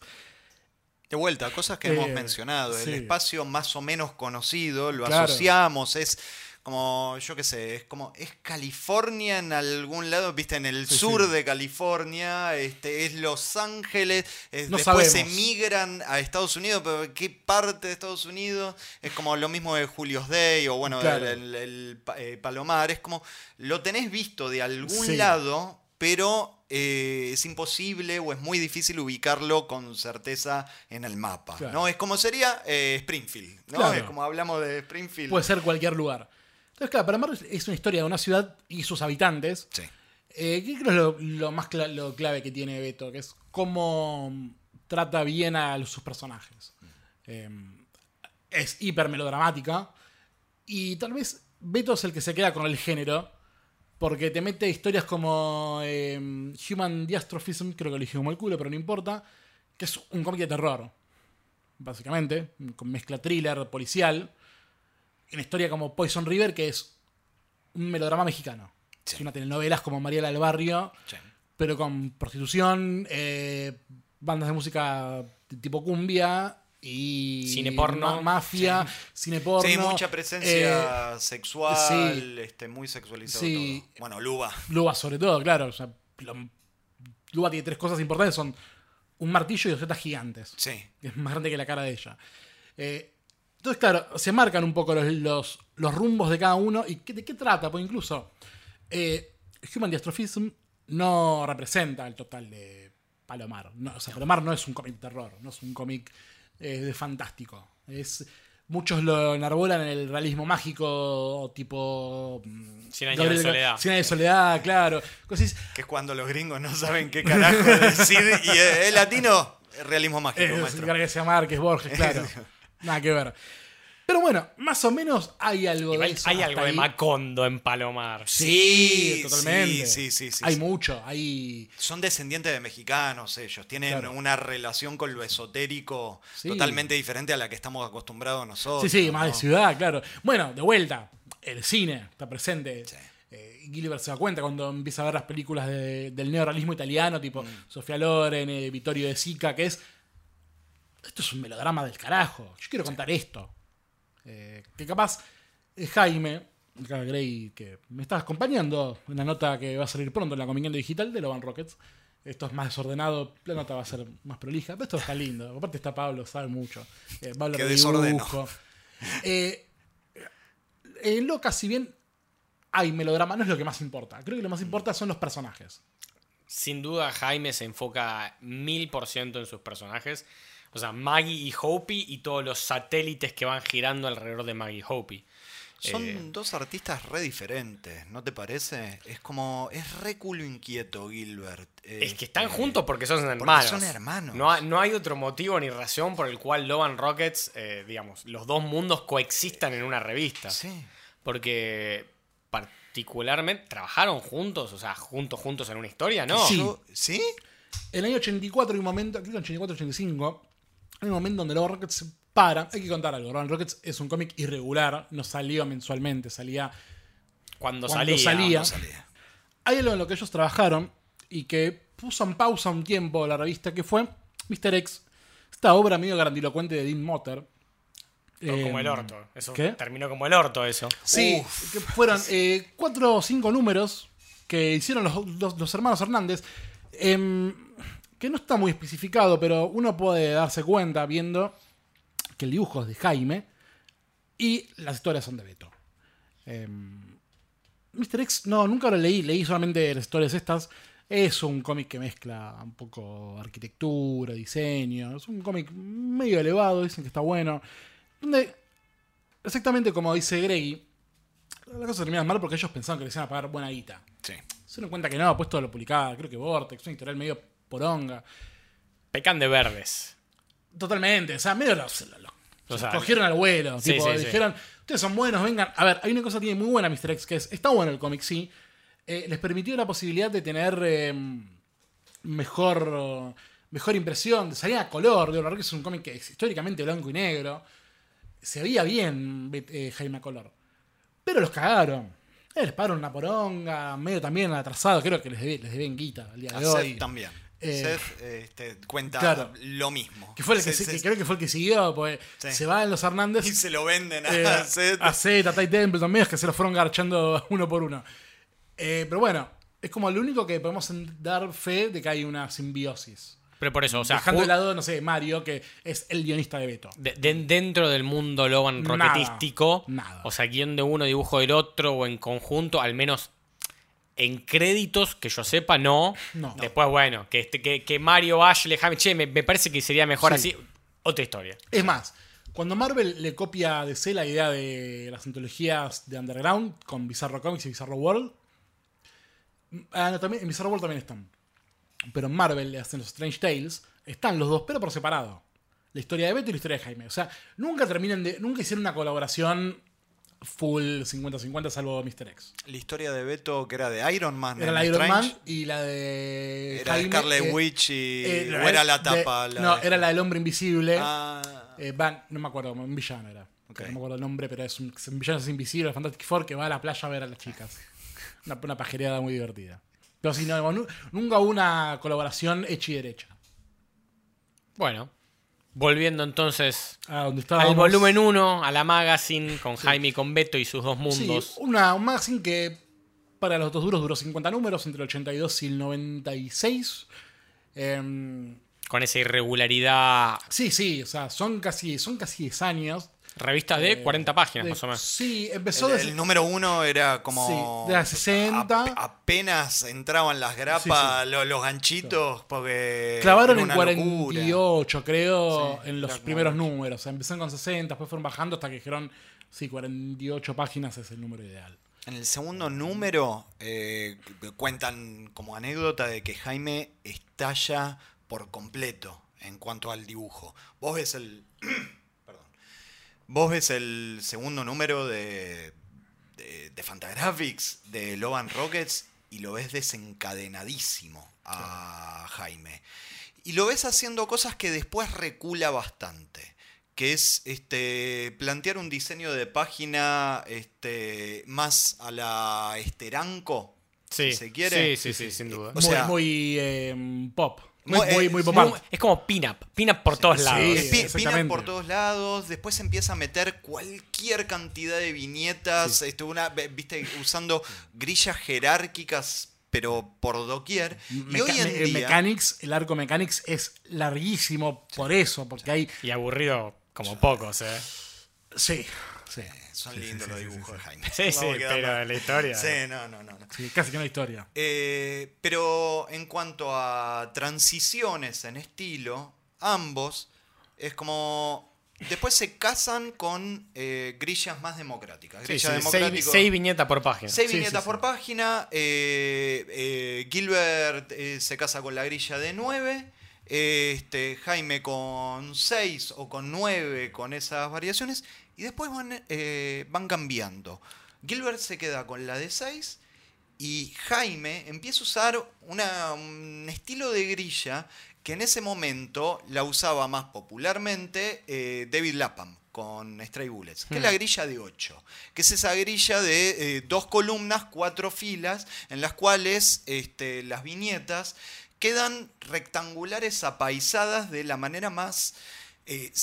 De vuelta, cosas que Eh, hemos mencionado. El sí. espacio más o menos conocido, lo Claro. asociamos, es como, yo qué sé, es como, es California en algún lado, viste, en el Sí, sur sí. de California, este, es Los Ángeles, es- No después sabemos. emigran a Estados Unidos, pero ¿qué parte de Estados Unidos? Es como lo mismo de Julio's Day, o bueno, Claro. el, el- el pa- eh, Palomar, es como, lo tenés visto de algún Sí. lado, pero eh, es imposible o es muy difícil ubicarlo con certeza en el mapa. Claro. ¿No? Es como sería eh, Springfield, ¿no? Claro. Es como hablamos de Springfield. Puede ser cualquier lugar. Entonces, claro, Palomar es- es una historia de una ciudad y sus habitantes. Sí. Eh, que creo es lo, lo más cla- lo clave que tiene Beto, que es cómo trata bien a los- sus personajes. Eh, es hiper melodramática. Y tal vez Beto es el que se queda con el género, porque te mete historias como eh, Human Diastrophism, creo que lo dije como el culo, pero no importa, que es un cómic de terror, básicamente, con mezcla thriller, policial. Una historia como Poison River, que es un melodrama mexicano. Sí. Es una telenovela como Mariela del Barrio, Sí. pero con prostitución, eh, bandas de música de tipo cumbia y Cine porno. ma- mafia, cine porno. Sí, mucha presencia eh, sexual, sí. este, muy sexualizado Sí. todo. Bueno, Luba. Luba sobre todo, claro. O sea, lo- Luba tiene tres cosas importantes, son un martillo y dos tetas gigantes. Sí. Que es más grande que la cara de ella. Eh, entonces, claro, se marcan un poco los, los, los rumbos de cada uno. ¿Y qué- de qué trata? Pues incluso eh, Human Diastrophism no representa el total de Palomar. No, o sea, Palomar no es un cómic de terror, no es un cómic eh, de fantástico. Es, muchos lo enarbolan en el realismo mágico, tipo... mm, Cien años de soledad. Cien años de soledad, claro. Cosas, Que es cuando los gringos no saben qué carajo decir. Y es, es latino, es realismo mágico, Eh, maestro. García Márquez, Borges, claro. Nada que ver. Pero bueno, más o menos hay algo Igual de eso. hay hasta algo de ahí. Macondo en Palomar. Sí, Sí, totalmente. sí, sí, sí, hay sí. mucho, hay... Son descendientes de mexicanos ellos, tienen Claro. una relación con lo esotérico Sí. totalmente diferente a la que estamos acostumbrados nosotros. Sí, sí, más ¿no? de ciudad, claro. Bueno, de vuelta, el cine está presente. Sí. Eh, Gilbert se da cuenta cuando empieza a ver las películas de- del neorrealismo italiano, tipo Sofía Loren, eh, Vittorio De Sica, que es... Esto es un melodrama del carajo. Yo quiero contar esto. Eh, que capaz eh, Jaime, acá Grey, que me está acompañando en la nota que va a salir pronto en la Comiquendo Digital de Loban Rockets. Esto es más desordenado, la nota va a ser más prolija, pero esto está lindo. Aparte está Pablo, sabe mucho. Eh, Pablo Que de desordeno. dibujo. Eh, en Loca, si bien hay melodrama, no es lo que más importa. Creo que lo más importa son los personajes. Sin duda, Jaime se enfoca mil por ciento en sus personajes. O sea, Maggie y Hopi y todos los satélites que van girando alrededor de Maggie y Hopi. Son Eh, dos artistas re diferentes, ¿no te parece? Es como, es re culo inquieto Gilbert. Es que están Este, juntos porque son porque hermanos. son hermanos. No, ha- no hay otro motivo ni razón por el cual Loban Rockets, eh, digamos, los dos mundos coexistan en una revista. Sí. Porque particularmente trabajaron juntos, o sea, juntos, juntos en una historia, ¿no? Sí. Yo- ¿Sí? En el año ochenta y cuatro hay un momento, creo que en ochenta y cuatro ochenta y cinco, hay un momento donde Loban Rockets se para. Hay que contar algo. Loban Rockets es un cómic irregular, no salió mensualmente, salía... Cuando, Cuando salía. salía. No salía. Hay algo en lo que ellos trabajaron y que puso en pausa un tiempo la revista, que fue mister X, esta obra medio grandilocuente de Dean Motter. Todo como Eh, el orto. Eso ¿qué? terminó como el orto, eso. Sí, Uf. que fueron eh, cuatro o cinco números que hicieron los, los- los hermanos Hernández, em, que no está muy especificado, pero uno puede darse cuenta viendo que el dibujo es de Jaime y las historias son de Beto. Em, mister X, no, nunca lo leí, leí solamente las historias estas. Es un cómic que mezcla un poco arquitectura, diseño. Es un cómic medio elevado, dicen que está bueno. Donde, exactamente como dice Gregi, la cosa termina mal porque ellos pensaban que les iban a pagar buena guita. Sí. Se dan cuenta que no, pues todo lo publicaba, creo que Vortex, una editorial medio poronga. Pecan de verdes. Totalmente, o sea, medio los, los, los O sea, cogieron al vuelo. sí, tipo, sí, sí. dijeron, ustedes son buenos, vengan. A ver, hay una cosa que tiene muy buena mister X, que es, está bueno el cómic, sí. Eh, les permitió la posibilidad de tener eh, mejor, mejor impresión, de salir a color. De verdad que es un cómic que es históricamente blanco y negro. Se veía bien eh, Jaime a color. Pero los cagaron. Eh, les pagaron una poronga, medio también atrasado. Creo que les, debe, les deben guita al día A de hoy. Seth también. Eh, Seth este, cuenta claro. lo mismo. Que fue el que, Se- se- que se- creo que fue el que siguió, pues Sí. se va en los Hernández. Y se lo venden a Eh, Seth. a Zeta, a Ty Templeton, medios que se los fueron garchando uno por uno. Eh, pero bueno, es como lo único que podemos dar fe de que hay una simbiosis. Pero por eso, o sea, Dejando ju- de lado, no sé, Mario, que es el guionista de Beto. de- de- dentro del mundo Logan Nada, roquetístico, nada. o sea, guión de uno, dibujo del otro, o en conjunto, al menos en créditos, que yo sepa, no. No. Después, bueno, que, este, que, que Mario, Ashley, Jaime, che, me, me parece que sería mejor Sí. así. Otra historia. Es más, cuando Marvel le copia a D C la idea de las antologías de Underground con Bizarro Comics y Bizarro World, ah, no, también, en Bizarro World también están. Pero en Marvel le hacen los Strange Tales, están los dos, pero por separado. La historia de Beto y la historia de Jaime. O sea, nunca terminan de. Nunca hicieron una colaboración full cincuenta cincuenta salvo mister X. La historia de Beto, que era de Iron Man. Era en la Iron Strange, Man y la de. Era de Jaime, Scarlet eh, Witch y. eh, o era la de- tapa. la no, de- era la del hombre invisible. Ah, Eh, Van, no me acuerdo, un villano era. Ok. No me acuerdo el nombre, pero es un, es un villano invisible, el Fantastic Four, que va a la playa a ver a las chicas. Una, una pajereada muy divertida. Pero si no, nu- nunca hubo una colaboración hecha y derecha. Bueno, volviendo entonces Ah, donde estábamos. al volumen uno, a la magazine, con Jaime y con Beto y sus dos mundos. Sí, una, un magazine que para los dos duros duró cincuenta números, entre el ochenta y dos y el noventa y seis. Em, Con esa irregularidad. sí, sí, o sea, son casi, son casi diez años. Revistas de Eh, cuarenta páginas, de- más o menos. Sí, empezó el, desde- el número uno era como. Sí, de las sesenta. ap- apenas entraban las grapas, lo- los ganchitos, porque. Clavaron era en una cuarenta y locura. ocho, creo, Sí, en los era como primeros mucho. números. O sea, empezaron con sesenta, después fueron bajando hasta que dijeron, sí, cuarenta y ocho páginas es el número ideal. En el segundo número eh, cuentan como anécdota de que Jaime estalla por completo en cuanto al dibujo. Vos ves el. Perdón. Vos ves el segundo número de, de, de Fantagraphics de Logan Rockets y lo ves desencadenadísimo a Jaime. Y lo ves haciendo cosas que después recula bastante. Que es este, plantear un diseño de página este, más a la Esteranco, Sí, si se quiere. sí, sí, sí, sin duda. O muy sea- muy eh, pop. Muy, Muy- muy, eh, muy muy- pop art. Es como pin-up. Pin-up por todos sí, lados. sí. Eh, pi- exactamente. Pinan por todos lados, después empieza a meter cualquier cantidad de viñetas, este, una, ve- viste, usando grillas jerárquicas, pero por doquier. Y Meca- hoy en me- día, Mechanics, el arco Mechanics es larguísimo por eso, porque hay... Y aburrido como pocos, ¿eh? Sí, sí. son Sí, sí, lindos sí, los sí, dibujos sí, de Jaime. Sí, sí, Vamos a quedar pero mal. la historia. Sí, no, no, no. no. Sí, casi que no hay historia. Eh, pero en cuanto a transiciones en estilo, ambos es como. Después se casan con eh, grillas más democráticas. Sí, Grilla sí, seis, democrático. seis viñetas por página. Seis Sí, viñetas sí, por sí. página. eh, eh, Gilbert eh, se casa con la grilla de nueve. Este, Jaime con seis o con nueve con esas variaciones. Y después van, eh, van cambiando. Gilbert se queda con la de seis. Y Jaime empieza a usar una- un estilo de grilla que en ese momento la usaba más popularmente eh, David Lapham con Stray Bullets, que es la grilla de ocho, que es esa grilla de eh, dos columnas, cuatro filas, en las cuales este, las viñetas quedan rectangulares apaisadas de la manera más eh,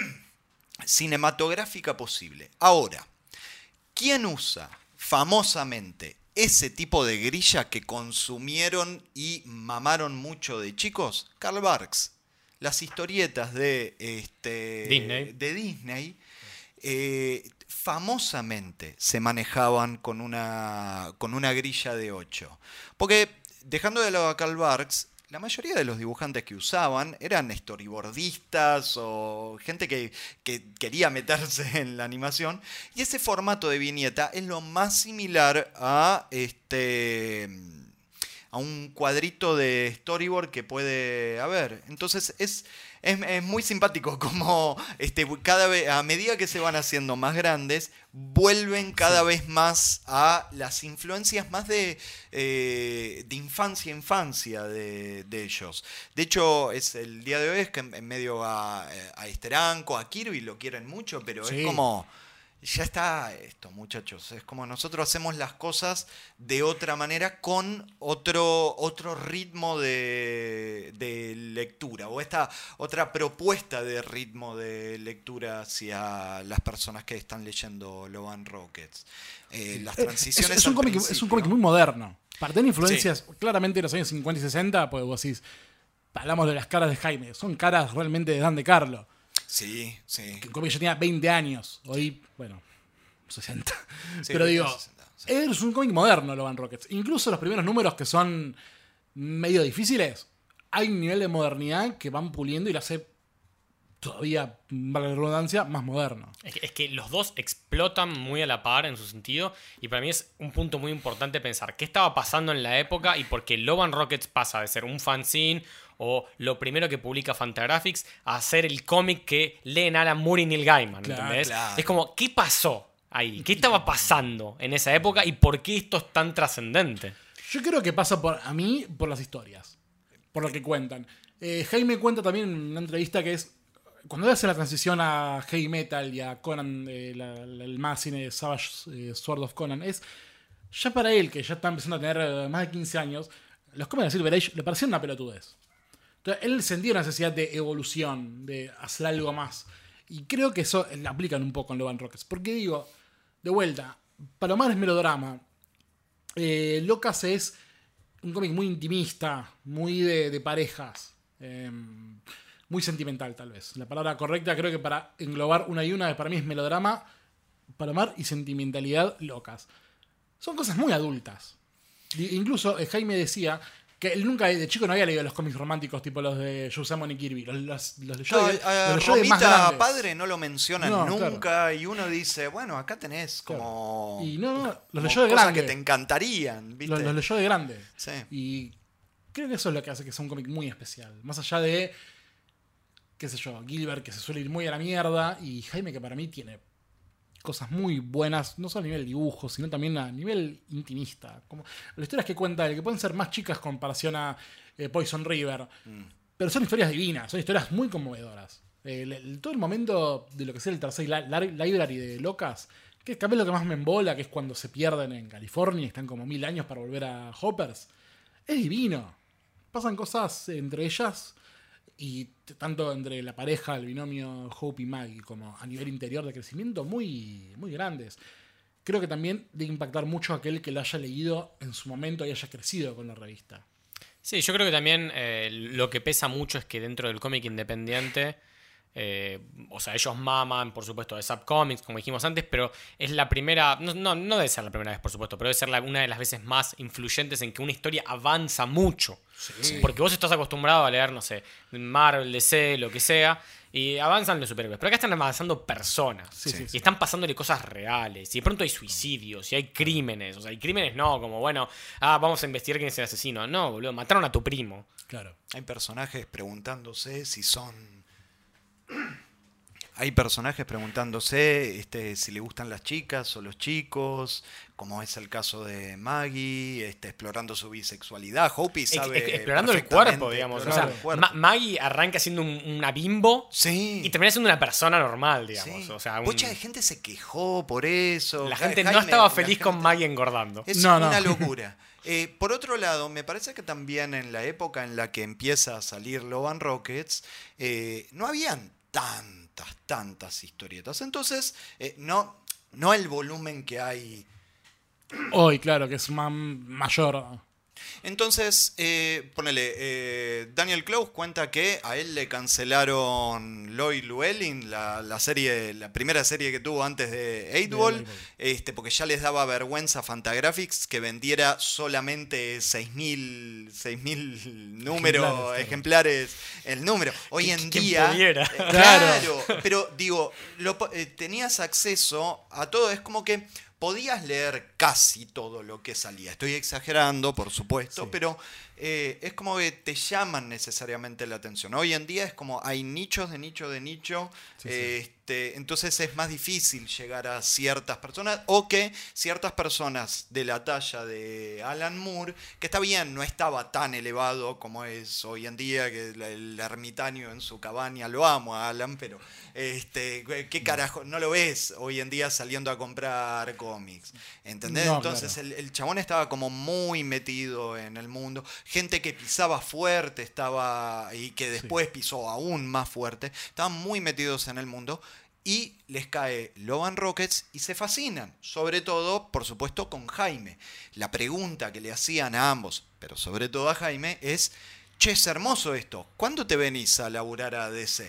cinematográfica posible. Ahora, ¿quién usa famosamente ese tipo de grilla que consumieron y mamaron mucho de chicos? Karl Barks. Las historietas de, este, Disney. de Disney eh, famosamente se manejaban con una, con una grilla de ocho. Porque dejando de lado a Carl Barks, la mayoría de los dibujantes que usaban eran storyboardistas o gente que, que quería meterse en la animación. Y ese formato de viñeta es lo más similar a este a un cuadrito de storyboard que puede haber. Entonces es, es, es muy simpático como este, cada vez, a medida que se van haciendo más grandes, vuelven cada sí. vez más a las influencias más de, eh, de infancia a infancia de, de ellos. De hecho, es el día de hoy es que en medio a, a Steranko, a Kirby lo quieren mucho, pero sí. es como... Ya está esto, muchachos. Es como nosotros hacemos las cosas de otra manera con otro, otro ritmo de, de lectura. O esta otra propuesta de ritmo de lectura hacia las personas que están leyendo Love and Rockets. Eh, las transiciones es, es, un cómic, es un cómic muy moderno. Para tener influencias sí. claramente de los años cincuenta y sesenta, pues vos decís, hablamos de las caras de Jaime. Son caras realmente de Dan de Carlo. Sí, sí. Que cómic ya tenía veinte años. Hoy, bueno, sesenta. Sí, pero digo, sesenta, sí. es un cómic moderno, Love and Rockets. Incluso los primeros números que son medio difíciles, hay un nivel de modernidad que van puliendo y lo hace todavía, valga la redundancia, más moderno. Es que, es que los dos explotan muy a la par en su sentido. Y para mí es un punto muy importante pensar qué estaba pasando en la época y por qué Love and Rockets pasa de ser un fanzine o lo primero que publica Fantagraphics a hacer el cómic que leen Alan Moore y Neil Gaiman, claro, ¿entendés? Claro. Es como, ¿qué pasó ahí? ¿Qué estaba pasando en esa época y por qué esto es tan trascendente? Yo creo que pasa por, a mí, por las historias, por lo que cuentan. Eh, Jaime cuenta también en una entrevista que es, cuando hace la transición a heavy metal y a Conan, eh, la, la, el magazine de Savage eh, Sword of Conan, es ya para él, que ya está empezando a tener eh, más de quince años, los cómics de Silver Age le parecían una pelotudez. Entonces, él sentía una necesidad de evolución, de hacer algo más. Y creo que eso lo aplican un poco en Love and Rockets. Porque digo, de vuelta, Palomar es melodrama. Eh, Locas es un cómic muy intimista, muy de, de parejas. Eh, muy sentimental, tal vez. La palabra correcta creo que para englobar una y una, para mí es melodrama, Palomar y sentimentalidad, Locas. Son cosas muy adultas. Incluso eh, Jaime decía que él nunca de chico no había leído los cómics románticos tipo los de Joe Samon y Kirby. Los, los, los leyó no, de, a, los leyó de más Romita grandes. padre no lo mencionan No, nunca claro. y uno dice, bueno, acá tenés como, claro. Y no, no, los como leyó de cosas grande. que te encantarían, ¿viste? Los, los leyó de grande. Sí. Y creo que eso es lo que hace que sea un cómic muy especial. Más allá de, qué sé yo, Gilbert que se suele ir muy a la mierda y Jaime que para mí tiene cosas muy buenas, no solo a nivel dibujo, sino también a nivel intimista. Como las historias que cuenta él, que pueden ser más chicas en comparación a eh, Poison River, mm. pero son historias divinas, son historias muy conmovedoras. Eh, el, el, todo el momento de lo que es el tercer la, la, library de Locas, que es también lo que más me embola, que es cuando se pierden en California y están como mil años para volver a Hoppers, es divino. Pasan cosas entre ellas y tanto entre la pareja, el binomio Hope y Maggie, como a nivel interior de crecimiento muy, muy grandes. Creo que también debe impactar mucho a aquel que lo haya leído en su momento y haya crecido con la revista. Sí, yo creo que también eh, lo que pesa mucho es que dentro del cómic independiente, eh, o sea, ellos maman, por supuesto, de Subcomics, como dijimos antes, pero es la primera, no, no, no debe ser la primera vez, por supuesto, pero debe ser la, una de las veces más influyentes en que una historia avanza mucho. Sí. Porque vos estás acostumbrado a leer, no sé, Marvel, D C, lo que sea, y avanzan los superhéroes. Pero acá están avanzando personas. Sí, sí, y sí. están pasándole cosas reales. Y de pronto hay suicidios, y hay crímenes. O sea, hay crímenes no, como, bueno, ah, vamos a investigar quién es el asesino. No, boludo, mataron a tu primo. Claro. Hay personajes preguntándose si son... Hay personajes preguntándose este, si le gustan las chicas o los chicos, como es el caso de Maggie, este, explorando su bisexualidad. Hopi sabe Ex- explorando el cuerpo, digamos. Explorando O sea, el cuerpo. Ma- Maggie arranca siendo un, una bimbo Sí. y termina siendo una persona normal, digamos. Sí. O sea, un- Mucha gente se quejó por eso. la Ja- gente no Jaime, estaba la feliz gente- con Maggie engordando. Es No, no. una locura. Eh, por otro lado, me parece que también en la época en la que empieza a salir Love and Rockets, eh, no habían tantas, tantas historietas. Entonces, eh, no, no el volumen que hay. Hoy, claro, que es más mayor. Entonces, eh, ponele, eh, Daniel Close cuenta que a él le cancelaron Lloyd Llewellyn, la, la serie, la primera serie que tuvo antes de eight ball, este, porque ya les daba vergüenza a Fantagraphics que vendiera solamente seis mil números, ejemplares, ejemplares el número. Hoy en día, eh, claro, pero digo, lo, eh, tenías acceso a todo, es como que podías leer casi todo lo que salía. Estoy exagerando, por supuesto, sí. pero eh, es como que te llaman necesariamente la atención. Hoy en día es como hay nichos de nicho de nicho, sí, eh, sí. Este, entonces es más difícil llegar a ciertas personas o que ciertas personas de la talla de Alan Moore, que está bien, no estaba tan elevado como es hoy en día, que el, el ermitaño en su cabaña, lo amo a Alan, pero este, ¿qué carajo? No lo ves hoy en día saliendo a comprar cómics, ¿entendés? No, entonces claro. el, el chabón estaba como muy metido en el mundo, gente que pisaba fuerte estaba y que después sí. pisó aún más fuerte, estaban muy metidos en el mundo. Y les cae Love and Rockets y se fascinan, sobre todo, por supuesto, con Jaime. La pregunta que le hacían a ambos, pero sobre todo a Jaime, es, che, es hermoso esto, ¿cuándo te venís a laburar a D C?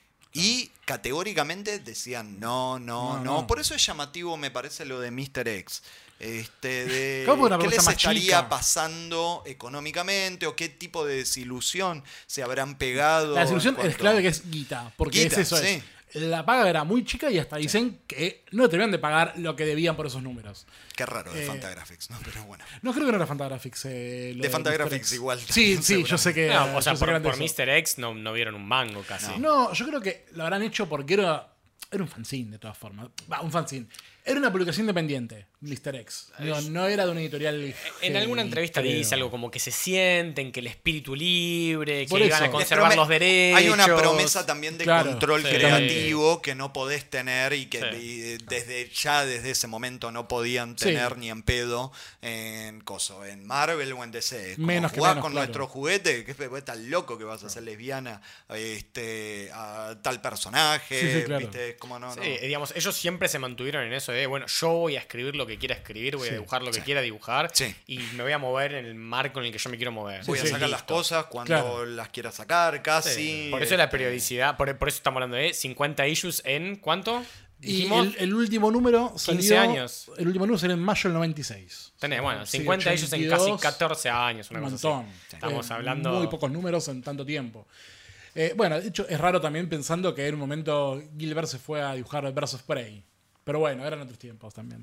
Y categóricamente decían, no, no, no, no. Por eso es llamativo, me parece, lo de mister X. Este, de qué les estaría chica? pasando económicamente o qué tipo de desilusión se habrán pegado. La desilusión es clave, que es guita, porque guita, es eso, sí. es. La paga era muy chica y hasta dicen sí. que no terminan de pagar lo que debían por esos números. Qué raro de eh, Fantagraphics, ¿no? Pero bueno. No creo que no era Fantagraphics. Eh, lo de, de Fantagraphics igual. Sí, sí, yo sé que. No, o sea, por, por mister X no, no vieron un mango casi. No. no, yo creo que lo habrán hecho porque era, era un fanzine, de todas formas. Va, un fanzine. Era una publicación independiente, mister X. No, no era de una editorial. En alguna entrevista creo. dice algo como que se sienten, que el espíritu libre, que Por iban eso. a conservar los derechos. Hay una promesa también de claro, control sí. creativo que no podés tener y que sí. desde ya desde ese momento no podían tener sí. ni en pedo en coso, en Marvel o en D C. Como menos jugás que menos, con claro. nuestro juguete, que es tan loco que vas a ser lesbiana este, a tal personaje. Sí, sí, claro. ¿viste? Como no, sí, no. digamos, ellos siempre se mantuvieron en eso de, bueno, yo voy a escribir lo que quiera escribir, voy sí, a dibujar lo que sí. quiera dibujar sí. y me voy a mover en el marco en el que yo me quiero mover. Voy sí, a sacar sí, las listo. cosas cuando claro. las quiera sacar, casi. Sí. Por eso este... la periodicidad, por, por eso estamos hablando de cincuenta issues en ¿cuánto? Y el, el último número salió. quince años. El último número salió en mayo del noventa y seis. Tenés, bueno, sí, cincuenta issues en casi catorce años. Una un cosa montón. Así. Estamos eh, hablando. Muy pocos números en tanto tiempo. Eh, bueno, de hecho, es raro también pensando que en un momento Gilbert se fue a dibujar Birds of Prey. Pero bueno, eran otros tiempos también.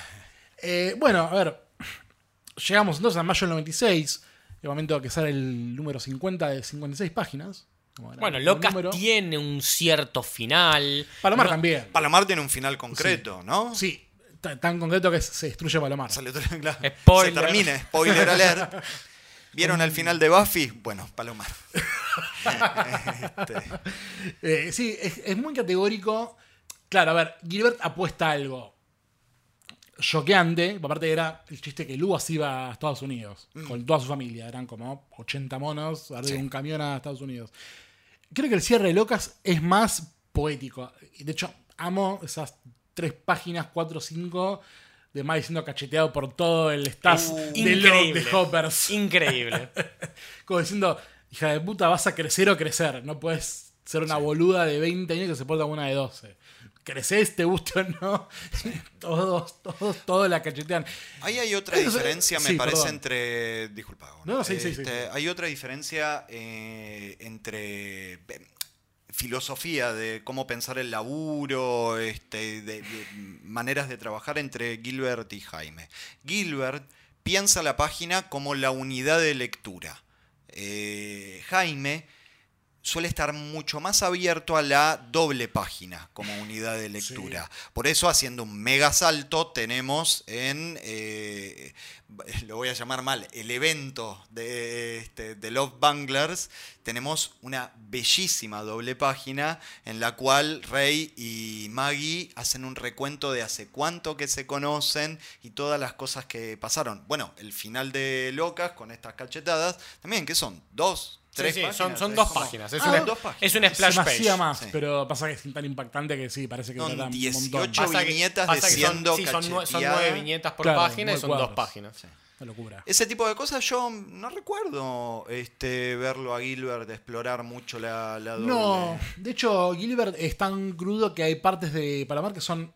Eh, bueno, a ver. Llegamos entonces a mayo del noventa y seis. El momento que sale el número cincuenta de cincuenta y seis páginas. Bueno, Locas tiene un cierto final. Palomar no, también. Palomar tiene un final concreto, sí. ¿no? Sí, t- tan concreto que se destruye Palomar. Sale, claro. Spoiler. Se termina, spoiler alert. ¿Vieron el final de Buffy? Bueno, Palomar. este. eh, sí, es, es muy categórico. Claro, a ver, Gilbert apuesta a algo choqueante. Aparte era el chiste que Luas iba a Estados Unidos mm. con toda su familia. Eran como ochenta monos arriba de sí. un camión a Estados Unidos. Creo que el cierre de Locas es más poético. De hecho, amo esas tres páginas, cuatro o cinco, de Mike siendo cacheteado por todo el staff uh, de, Lo- de Hoppers. Increíble. Como diciendo, hija de puta, vas a crecer o crecer. No puedes ser una sí. boluda de veinte años que se porta como una de doce. Creces, te gusta o no. Sí. Todos, todos, todos la cachetean. Ahí hay otra Eso, diferencia, me sí, parece, perdón. entre. Disculpa. No, no, sí, este, sí, sí. Hay otra diferencia eh, entre. Eh, filosofía de cómo pensar el laburo, este, de, de maneras de trabajar entre Gilbert y Jaime. Gilbert piensa la página como la unidad de lectura. Eh, Jaime suele estar mucho más abierto a la doble página como unidad de lectura. Sí. Por eso, haciendo un mega salto, tenemos en, eh, lo voy a llamar mal, el evento de, este, de Love Bunglers, tenemos una bellísima doble página en la cual Ray y Maggie hacen un recuento de hace cuánto que se conocen y todas las cosas que pasaron. Bueno, el final de Locas con estas cachetadas, también, ¿qué son? ¿Dos? Sí, sí, páginas, son, son es dos como... páginas. Es, ah, una, dos páginas. es un splash se me page. hacía más, sí. pero pasa que es tan impactante que sí, parece que Son trata un montón. dieciocho Pasa que- viñetas pasa que diciendo son, sí, son, nue- son cacheteada. nueve viñetas por Claro, página y nueve son cuadros. dos páginas. Sí. Una locura. Ese tipo de cosas yo no recuerdo este, verlo a Gilbert explorar mucho la, la doble. No, de hecho, Gilbert es tan crudo que hay partes de Palamar que son.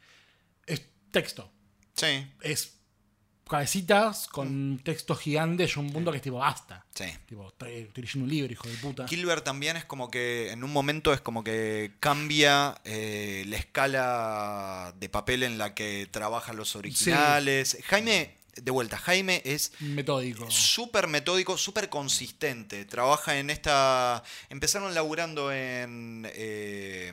Es texto. Sí, Es cabecitas con texto gigante y un punto que es tipo, basta. sí. Tipo, estoy, estoy leyendo un libro, hijo de puta. Gilbert también es como que en un momento es como que cambia eh, la escala de papel en la que trabajan los originales. Jaime, de vuelta, Jaime es Metódico. súper metódico, súper consistente. Trabaja en esta... Empezaron laburando en... eh,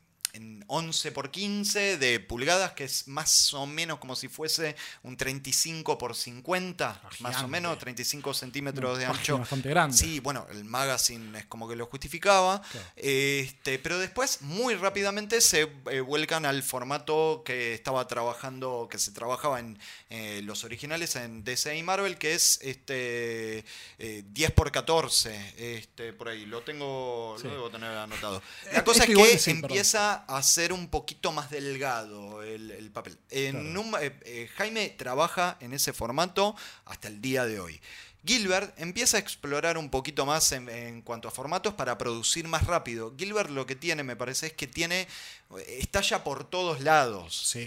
en once por quince de pulgadas, que es más o menos como si fuese un treinta y cinco por cincuenta, Ah, más o gigante. menos, treinta y cinco centímetros Una de página ancho. bastante grande. Sí, bueno, el magazine es como que lo justificaba. Claro. Este, pero después, muy rápidamente, se eh, vuelcan al formato que estaba trabajando, que se trabajaba en eh, los originales en D C y Marvel, que es este eh, diez por catorce. Este, por ahí, lo tengo, Sí. lo debo tener anotado. Eh, La cosa es es que igual que sí, perdón. empieza a ser un poquito más delgado el, el papel. En Claro. un- eh, eh, Jaime trabaja en ese formato hasta el día de hoy. Gilbert empieza a explorar un poquito más en, en cuanto a formatos para producir más rápido. Gilbert lo que tiene, me parece, es que tiene estalla por todos lados. Sí.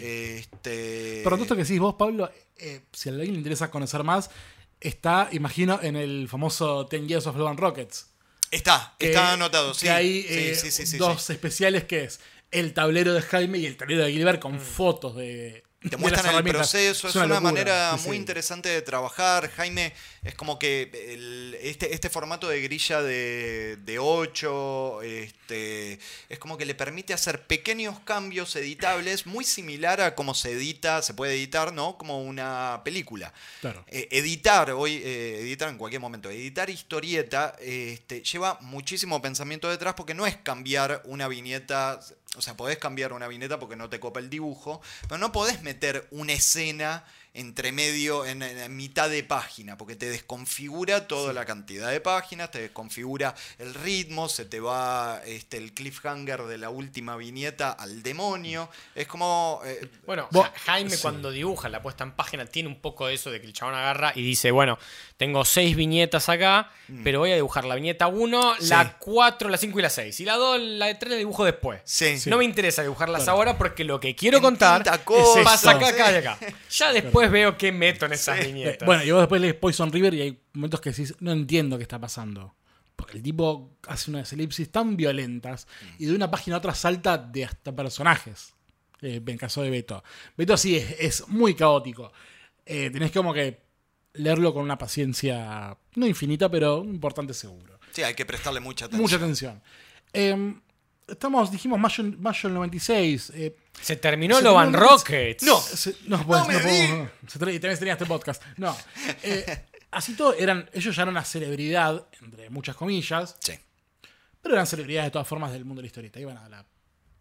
Este, Pero esto que decís vos, Pablo, eh, si a alguien le interesa conocer más, está, imagino, en el famoso Ten Years of Love and Rockets. Está, Que- está anotado, sí. Que hay Sí, eh, sí, sí, sí, dos sí. especiales que es el tablero de Jaime y el tablero de Gilbert con fotos de. Te de muestran las el herramientas. proceso, es una una, locura. manera Sí, muy sí. interesante de trabajar. Jaime es como que el- este, este formato de grilla de, de ocho este, es como que le permite hacer pequeños cambios editables, muy similar a cómo se edita, se puede editar, ¿no? Como una película. Claro. Eh, editar, hoy, eh, editar en cualquier momento, editar historieta este, lleva muchísimo pensamiento detrás porque no es cambiar una viñeta, o sea, podés cambiar una viñeta porque no te copa el dibujo, pero no podés meter una escena entre medio, en, en- en mitad de página, porque te desconfigura toda la cantidad de páginas, te desconfigura el ritmo, se te va este, el cliffhanger de la última viñeta al demonio. Es como... eh, Bueno, Vos- Ja- Jaime sí. cuando dibuja la puesta en página tiene un poco de eso de que el chabón agarra y dice, bueno, tengo seis viñetas acá, pero voy a dibujar la viñeta uno, Sí. la cuatro, la cinco y la seis. Y la dos, la de tres la dibujo después. Sí. No me interesa dibujarlas Claro. ahora porque lo que quiero En contar tinta cosa, pasa acá, sí. acá y acá. Ya después veo qué meto en esas Eh, viñetas. bueno, y vos después lees Poison River y hay momentos que decís, no entiendo qué está pasando. Porque el tipo hace unas elipsis tan violentas y de una página a otra salta de hasta personajes. Eh, en el caso de Beto. Beto sí es, es muy caótico. Eh, tenés como que leerlo con una paciencia, no infinita, pero importante seguro. Sí, hay que prestarle mucha atención. Mucha atención. Eh, estamos, dijimos mayo, mayo del noventa y seis. Eh, Se terminó Se Love and terminó- Rockets. No. se- no, pues, me no puedo- digas. no. Se tra- y también tenía este podcast. No. Eh, así todo, eran, ellos ya eran una celebridad, entre muchas comillas, Sí. pero eran celebridades de todas formas del mundo de la historieta. Iban a, la,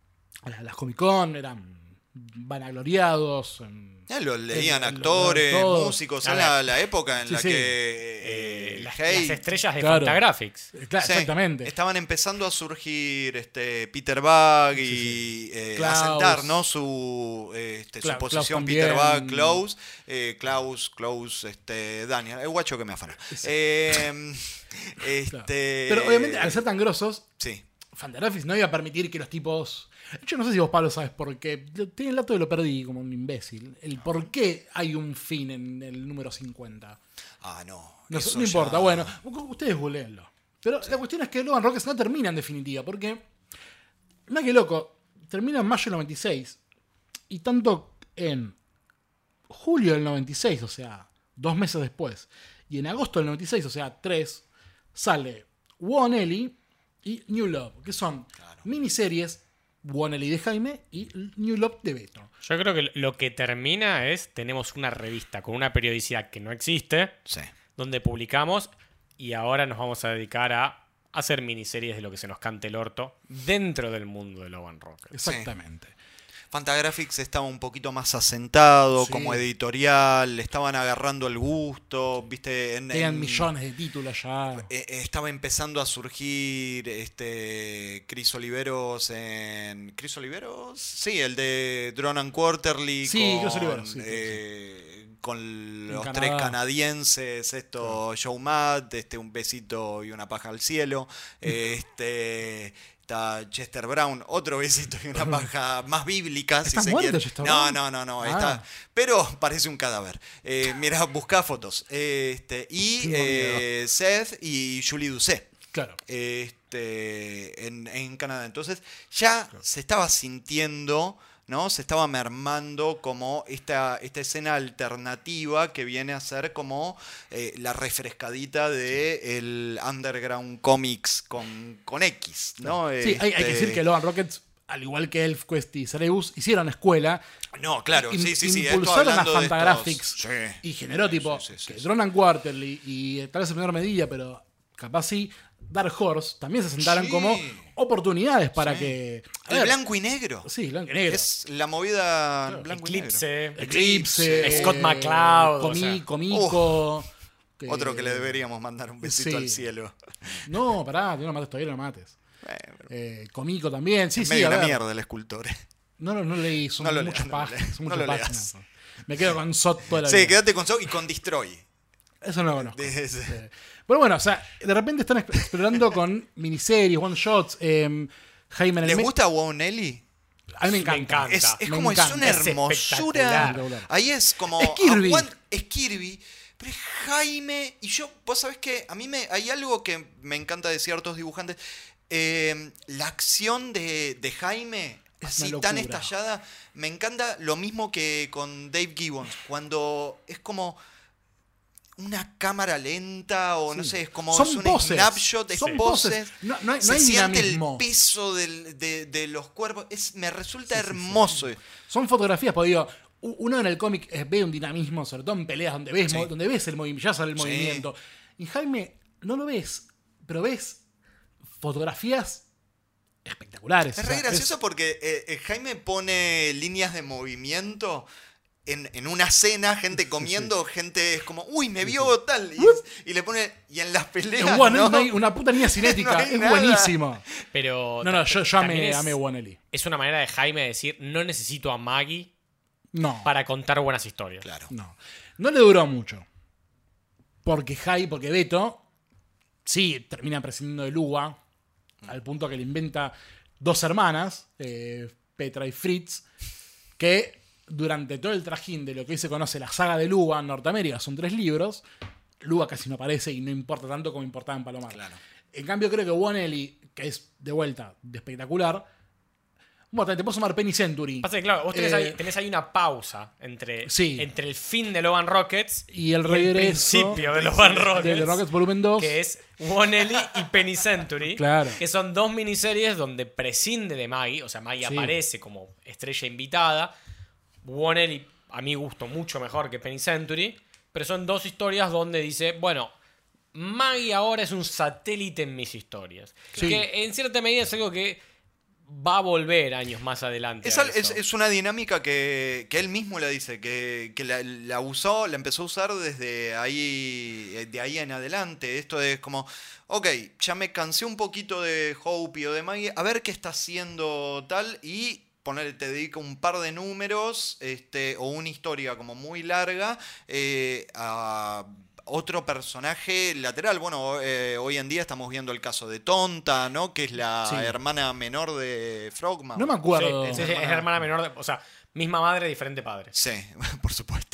a la- las Comic Con, eran vanagloriados. en- Ya lo leían en- lo- actores, todo. músicos, A en ver. la, la época en Sí, la sí. que Eh, eh, las, Hay- las estrellas de Claro. Fantagraphics. Eh, claro, Sí, exactamente. estaban empezando a surgir este Peter Bug y eh, Klaus. a sentar, ¿no? su, eh, este, su Klaus- Klaus posición también. Peter Bug, Klaus, eh, Klaus, Klaus, este, Daniel, el guacho que me afana. Eh, Claro. este, Pero obviamente, al ser tan grosos, sí. Fantagraphics no iba a permitir que los tipos. Yo no sé si vos, Pablo, sabes por qué. Tiene el dato y lo perdí como un imbécil. El por qué hay un fin en el número cincuenta. Ah, no. No, eso no ya- importa, bueno, ustedes googleenlo. Pero la cuestión es que Love and Rockets no termina en definitiva, porque. Mira que loco, termina en mayo del noventa y seis. Y tanto en julio del noventa y seis, o sea, dos meses después, y en agosto del noventa y seis, o sea, tres, sale One Ellie y New Love, que son miniseries, One Ellie de Jaime y New Love de Beto. Yo creo que lo que termina es, tenemos una revista con una periodicidad que no existe, Sí. donde publicamos y ahora nos vamos a dedicar a hacer miniseries de lo que se nos cante el orto dentro del mundo de Love and Rockets. Exactamente. Fantagraphics estaba un poquito más asentado Sí. como editorial, le estaban agarrando el gusto, viste, en, Tenían en- millones de títulos ya. eh, estaba empezando a surgir este Chris Oliveros en ¿Chris Oliveros? Sí, el de Drone and Quarterly Sí, con, Chris Oliveros, sí, sí, eh, con los Canadá. tres canadienses, esto, Joe Matt, este, un besito y una paja al cielo. Este. Está Chester Brown, otro besito y una paja más bíblica, si ¿Está se muerto quiere. Chester No, Brown? no, no, no, Ah. está. Pero parece un cadáver. Eh, mira, buscá fotos. Este, y Tengo eh, Seth y Julie Doucet. Claro. Este, en, en Canadá. Entonces ya claro. se estaba sintiendo, ¿no? Se estaba mermando como esta, esta escena alternativa que viene a ser como eh, la refrescadita de el underground comics con, con X, ¿no? Sí, este... hay, hay que decir que Love and Rockets, al igual que ElfQuest y Cerebus, hicieron escuela. No, claro, in, sí, sí, sí. Impulsaron a de Fantagraphics estos... sí. y generó tipo sí, sí, sí, que sí. Drone and Quarterly y, y tal vez en menor medida, pero capaz sí, Dark Horse también se sentaron Sí. como oportunidades para Sí. que... a El ver, blanco y negro. Sí, blanco y negro. Es la movida Claro. blanco Eclipse. y negro. Eclipse, Eclipse. Scott McCloud, Comi, o sea. Comico. Otro que le deberíamos mandar un besito sí. al cielo. No, pará, no lo mates todavía, no lo mates. Bueno, Eh, Comico también, sí, es sí. medio a una ver. mierda el escultor. No, no, no leí, son No lo muchas leas, no lo páginas. leas, son no muchas lo páginas. leas. Me quedo con S O T toda la Sí, vida. quédate con Soul y con Destroy. Eso no lo conozco. De ese. Eh, Pero bueno, o sea, de repente están exp- explorando con miniseries, one shots. Eh, Jaime en el ¿Les me- gusta Won Ellie? A mí me encanta. Me encanta. Es, es Me como, es encanta. una Es hermosura. espectacular. Ahí es como. Es Kirby. aguant- Es Kirby. Pero es Jaime. Y yo, vos sabés que a mí me hay algo que me encanta de ciertos dibujantes. Eh, la acción de, de Jaime, Es así una tan locura. estallada, me encanta lo mismo que con Dave Gibbons. Cuando es como una cámara lenta o no Sí. sé, es como Son es un poses. snapshot, es Son poses. poses. No- no hay- no se hay siente dinamismo. el peso del- de, de los cuerpos. Es, me resulta Sí, sí, sí. hermoso. Son fotografías, porque digo, u- uno en el cómic eh, ve un dinamismo, sobre todo en peleas donde ves, Sí. mo- donde ves el movimiento, ya sale el Sí. movimiento. Y Jaime, no lo ves, pero ves fotografías espectaculares. Es o re sea, gracioso porque eh, eh, Jaime pone líneas de movimiento en, en una cena, gente comiendo, gente es como, uy, me vio tal. Y, y le pone, y en las peleas. En One, ¿no? no hay una puta línea cinética, No hay es nada. buenísimo. Pero No, no, yo, yo también amé, es, amé One Ellie. es una manera de Jaime de decir, no necesito a Maggie No, para contar buenas historias. Claro. no. No le duró mucho. Porque Jai, porque Beto, sí, termina prescindiendo de Lua, al punto que le inventa dos hermanas, eh, Petra y Fritz, que durante todo el trajín de lo que hoy se conoce la saga de Lua en Norteamérica, son tres libros, Lua casi no aparece y no importa tanto como importaba en Palomar. Claro. En cambio, creo que One Ellie, que es de vuelta de espectacular, bueno, te puedo sumar Penny Century. Pasa que, claro, vos tenés, Eh, ahí, tenés ahí una pausa entre, Sí. entre el fin de Logan Rockets y el y regreso principio de Logan Rockets, de The Rockets Volumen dos. que es One Ellie y Penny Century, Claro. que son dos miniseries donde prescinde de Maggie, o sea, Maggie Sí. aparece como estrella invitada. One Ellie, a mi gusto, mucho mejor que Penny Century, pero son dos historias donde dice, bueno, Maggie ahora es un satélite en mis historias. Sí. Que en cierta medida es algo que va a volver años más adelante. Es, a al- eso. es- es una dinámica que, que él mismo le dice, que, que la, la usó, la empezó a usar desde ahí, de ahí en adelante. Esto es como, ok, ya me cansé un poquito de Hope o de Maggie, a ver qué está haciendo tal y ponerle, te dedico un par de números este, o una historia como muy larga eh, a otro personaje lateral. Bueno, eh, hoy en día estamos viendo el caso de Tonta, ¿no? Que es la Sí. hermana menor de Frogman. No me Sí, acuerdo. sí, sí, es la hermana menor, de- o sea, misma madre, diferente padre. Sí, por supuesto.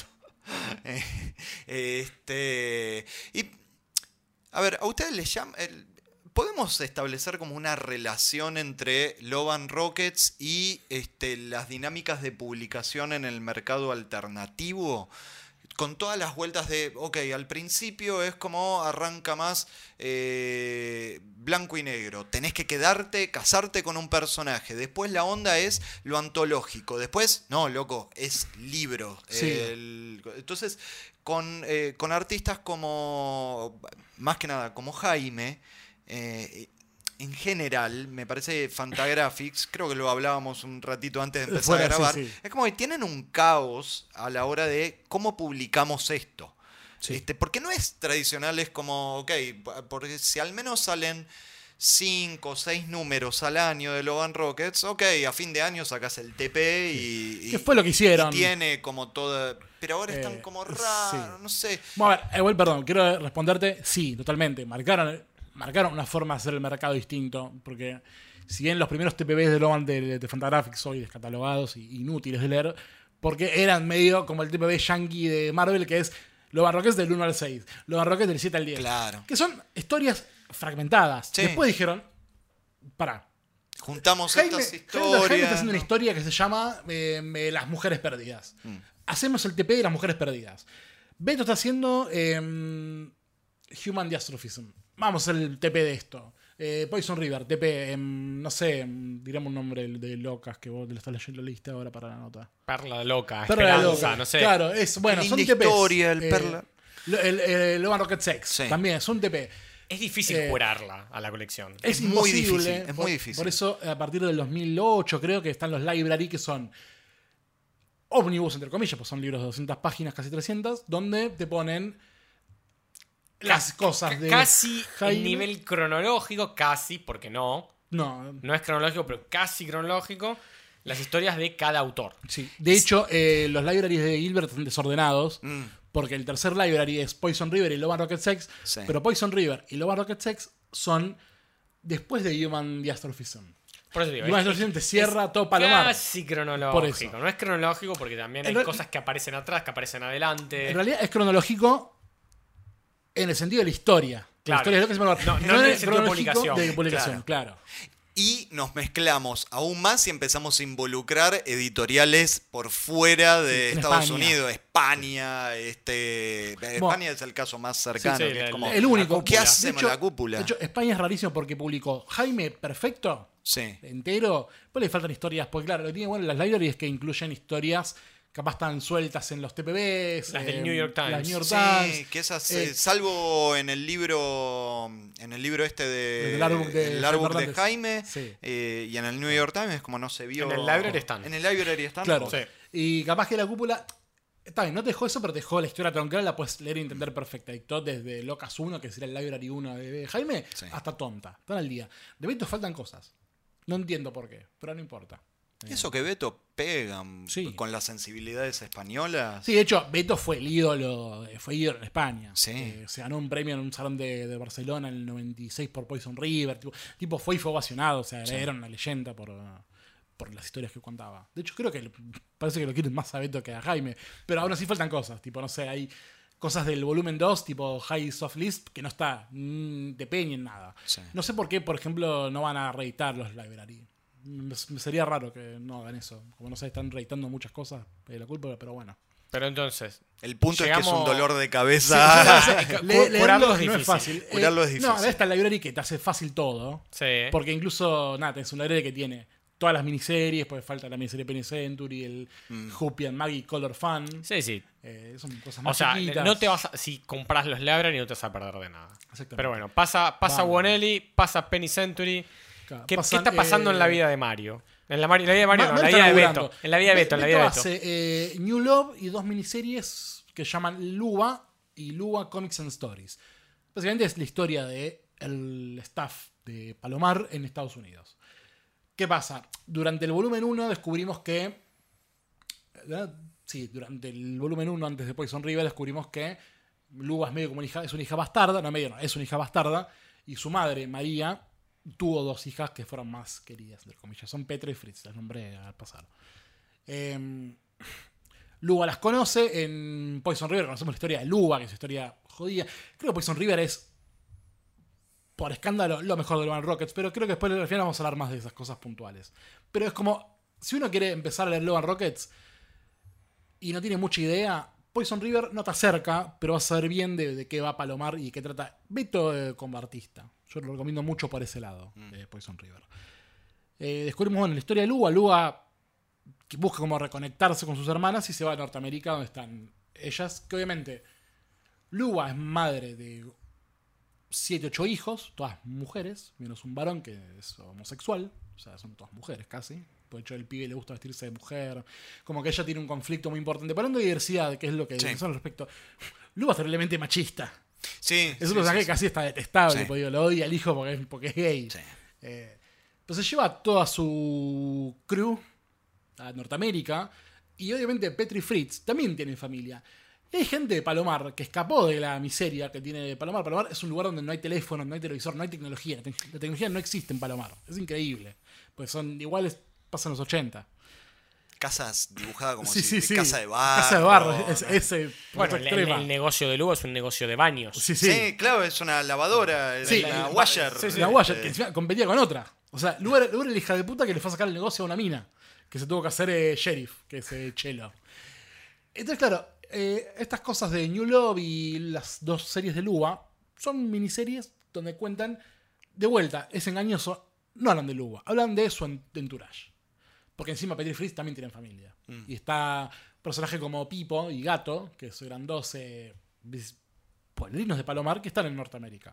Eh, este. Y. A ver, ¿a ustedes les llama. el- ¿Podemos establecer como una relación entre Love and Rockets y este, las dinámicas de publicación en el mercado alternativo? Con todas las vueltas de, ok, al principio es como arranca más eh, blanco y negro. Tenés que quedarte, casarte con un personaje. Después la onda es lo antológico. Después, no, loco, es libro. Sí. El- entonces, con, eh, con artistas como, más que nada, como Jaime, eh, en general, me parece Fantagraphics, creo que lo hablábamos un ratito antes de empezar Fuera, a sí, grabar, sí. es como que tienen un caos a la hora de cómo publicamos esto. Sí. Este, porque no es tradicional, es como, ok, porque si al menos salen cinco o seis números al año de Love and Rockets, ok, a fin de año sacás el T P y... ¿Qué y- fue lo que hicieron? y tiene como toda... Pero ahora están Eh, como sí. raros, no sé. Bueno, a ver, igual, perdón, quiero responderte. Sí, totalmente. Marcaron, marcaron una forma de hacer el mercado distinto. Porque si bien los primeros T P Bs de Logan de, de, de Fantagraphics hoy descatalogados y inútiles de leer, porque eran medio como el T P B yankee de Marvel, que es Logan Rockets del uno al seis, Logan Rockets del siete al diez. Claro. Que son historias fragmentadas. Sí. Después dijeron, pará. Juntamos Jaime, estas Jaime- Jaime historias. está haciendo una ¿no? historia que se llama eh, eh, Las Mujeres Perdidas. Mm. Hacemos el T P de Las Mujeres Perdidas. Beto está haciendo eh, Human Dystrophism. Vamos a hacer el T P de esto. Eh, Poison River, T P, eh, no sé, diremos un nombre de locas que vos lo estás leyendo, lo leíste ahora para la nota. Perla loca, Perla de esperanza, Loca. no sé. Claro, es, bueno, Qué son linda T Ps. historia, el Eh, Perla. lo- El, el, Logan Rocket Sex Sí. también, son T P. Es difícil Eh, curarla a la colección. Es, Es muy imposible, difícil, es muy por- difícil. Por eso, a partir del dos mil ocho, creo que están los library, que son ómnibus, entre comillas, pues son libros de doscientas páginas, casi trescientas, donde te ponen las cosas de Casi Jaime. en nivel cronológico, casi, porque no. No, No es cronológico, pero casi cronológico. Las historias de cada autor. sí. De hecho, eh, los libraries de Gilbert están desordenados, Mm. porque el tercer library es Poison River y Logan Rocket Sex, Sí. pero Poison River y Logan Rocket Sex son después de Human Dystrophism. Por eso digo, Human es- Dystrophism te es cierra todo Palomar. Casi Por cronológico. eso. No es cronológico porque también En hay real- cosas que aparecen atrás, que aparecen adelante. En realidad es cronológico en el sentido de la historia. La Claro. historia es lo que se me va- No- no en el es sentido de cronológico publicación. de publicación, claro. Y nos mezclamos aún más y empezamos a involucrar editoriales por fuera de en Estados España. Unidos, España, este España es el caso más cercano, sí, que es el- como El único. ¿qué De hacemos hecho- la cúpula? De hecho, España es rarísimo porque publicó Jaime Perfecto, sí. entero. Pues le faltan historias, porque claro, lo que tiene bueno las libraries es que incluyen historias capaz están sueltas en los T P Bs. Las del eh, New York Times. Las New York Sí, Times. que esas, Eh, eh, salvo en el libro en el libro este de El artbook de el artbook Jaime de Hernández. Jaime Sí. eh, y en el New York Times como no se vio En el library están. en el library están Claro. Sí. Y capaz que la cúpula. Está bien, no te dejó eso, pero te dejó la historia troncal, la puedes leer y entender perfecta. Y todo desde Locas uno, que sería el Library uno de Jaime, Sí. hasta Tonta. Están al día. De Beto faltan cosas. No entiendo por qué, pero no importa. eso que Beto pega Sí. con las sensibilidades españolas. Sí, de hecho, Beto fue el ídolo, fue ídolo en España. Sí. Eh, se ganó un premio en un salón de, de Barcelona en el noventa y seis por Poison River. Tipo, tipo fue y fue ovacionado, o sea, era una leyenda por, por las historias que contaba. De hecho, creo que le- parece que lo quieren más a Beto que a Jaime. Pero aún así faltan cosas, tipo, no sé, hay cosas del volumen dos, tipo High Soft Lisp, que no está mm, de pe ni en nada. Sí. No sé por qué, por ejemplo, no van a reeditar los library. Me me sería raro que no hagan eso. Como no sé, están reeditando muchas cosas, eh, la culpa, pero bueno. Pero entonces, El punto es que es un Llegamos- dolor de cabeza. Le- Cu- curarlo leerlo es no es difícil. fácil. Curarlo es No, difícil. ahora está el library que te hace fácil todo. sí. Porque incluso, nada, tenés un library que tiene todas las miniseries, porque falta la miniserie Penny Century, el Mm. Hoopy and Maggie Color Fun. Sí, sí. Eh, son cosas O más sea, chiquitas. no te vas a- si compras los library no te vas a perder de nada. Exactamente. Pero bueno, pasa, pasa Vamos. Wanelli, pasa Penny Century. Claro, ¿Qué, qué pasan, está pasando en la eh, vida de Mario? En la, Mari- la vida de Mario, Ma- no, en la Mario vida de está Beto. laburando. En la vida de Be- Beto, en la vida de Beto. hace eh, New Love y dos miniseries que llaman Lua y Lua Comics and Stories. Básicamente es la historia de el staff de Palomar en Estados Unidos. ¿Qué pasa? Durante el volumen uno descubrimos que... ¿verdad? Sí, durante el volumen uno, antes de Poison River, descubrimos que Lua es medio como una hija, es una hija bastarda, no medio no, es una hija bastarda, y su madre, María, tuvo dos hijas que fueron más queridas, entre comillas. Son Petra y Fritz, las nombré al pasar. Eh, Luba las conoce en Poison River, conocemos la historia de Luba, que es una historia jodida. Creo que Poison River es, por escándalo, lo mejor de Logan Rockets, pero creo que después al final vamos a hablar más de esas cosas puntuales. Pero es como, si uno quiere empezar a leer Logan Rockets y no tiene mucha idea, Poison River no te acerca, pero va a saber bien de, de qué va Palomar y qué trata Beto eh, como artista. Yo lo recomiendo mucho por ese lado, de Poison River. Eh, descubrimos bueno, la historia de Luba. Luba que busca como reconectarse con sus hermanas y se va a Norteamérica donde están ellas, que obviamente Luba es madre de siete, ocho hijos, todas mujeres, menos un varón que es homosexual, o sea, son todas mujeres casi. Por hecho, el pibe le gusta vestirse de mujer. Como que ella tiene un conflicto muy importante. Hablando de diversidad, que es lo que Sí. dicen al respecto. Luba es terriblemente machista. Sí. Es un sí, personaje sí, que casi está detestable, Sí. porque digo, lo odia al hijo porque es, porque es gay. Sí. Eh, entonces lleva a toda su crew a Norteamérica. Y obviamente Petri Fritz también tiene familia. Y hay gente de Palomar que escapó de la miseria que tiene Palomar. Palomar es un lugar donde no hay teléfono, no hay televisor, no hay tecnología. La, te- la tecnología no existe en Palomar. Es increíble. Pues son iguales, pasan los ochenta. Casas dibujadas como Sí, si sí, de sí. casa de barro. Casa de barro. Es, ¿no? ese Bueno, punto el, el- extrema. el negocio de Lugo es un negocio de baños. Sí, Sí, sí. claro, es una lavadora, Sí, la eh, washer. Sí, sí, eh, la Wire, que encima competía con otra. O sea, lugar, lugar el hija de puta que le fue a sacar el negocio a una mina. Que se tuvo que hacer eh, sheriff, que es eh, Chelo. Entonces, claro, eh, estas cosas de New Love y las dos series de Lua son miniseries donde cuentan, de vuelta, es engañoso, no hablan de Lua, hablan de su entourage. Porque encima Petri Fritz también tienen familia. Mm. Y está personajes como Pipo y Gato, que eran dos eh, bis- pueblinos de Palomar que están en Norteamérica.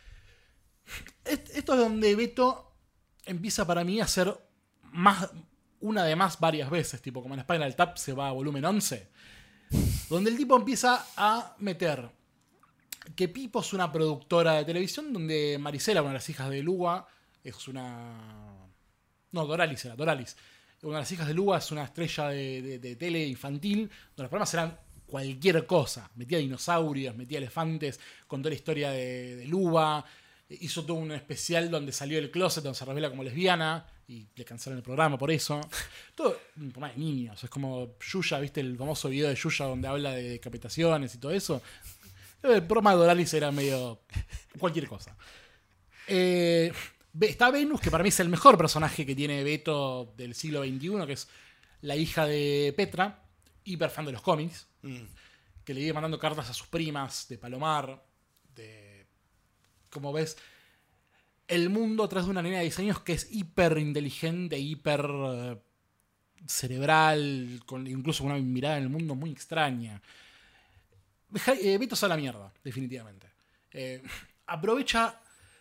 Est- Esto es donde Beto empieza para mí a ser más, una de más varias veces, tipo como en Spinal Tap se va a volumen once, donde el tipo empieza a meter que Pipo es una productora de televisión donde Marisela, una de las hijas de Lua, es una... No, Doralis era, Doralis. Una de las hijas de Lua es una estrella de, de- de tele infantil, donde los programas eran cualquier cosa. Metía dinosaurios, metía elefantes, contó la historia de, de Lua, hizo todo un especial donde salió del closet, donde se revela como lesbiana, y le cancelaron el programa por eso. Todo un programa de niños, es como Yuya, ¿viste el famoso video de Yuya donde habla de decapitaciones y todo eso? El programa de Doralis era medio cualquier cosa. Eh, está Venus, que para mí es el mejor personaje que tiene Beto del siglo veintiuno, que es la hija de Petra, hiper fan de los cómics, Mm. que le vive mandando cartas a sus primas de Palomar, de... Como ves, el mundo atrás de una nena de diez años que es hiper inteligente, hiper eh, cerebral, con, incluso con una mirada en el mundo muy extraña. Ja- eh, Beto se va a la mierda, definitivamente. Eh, aprovecha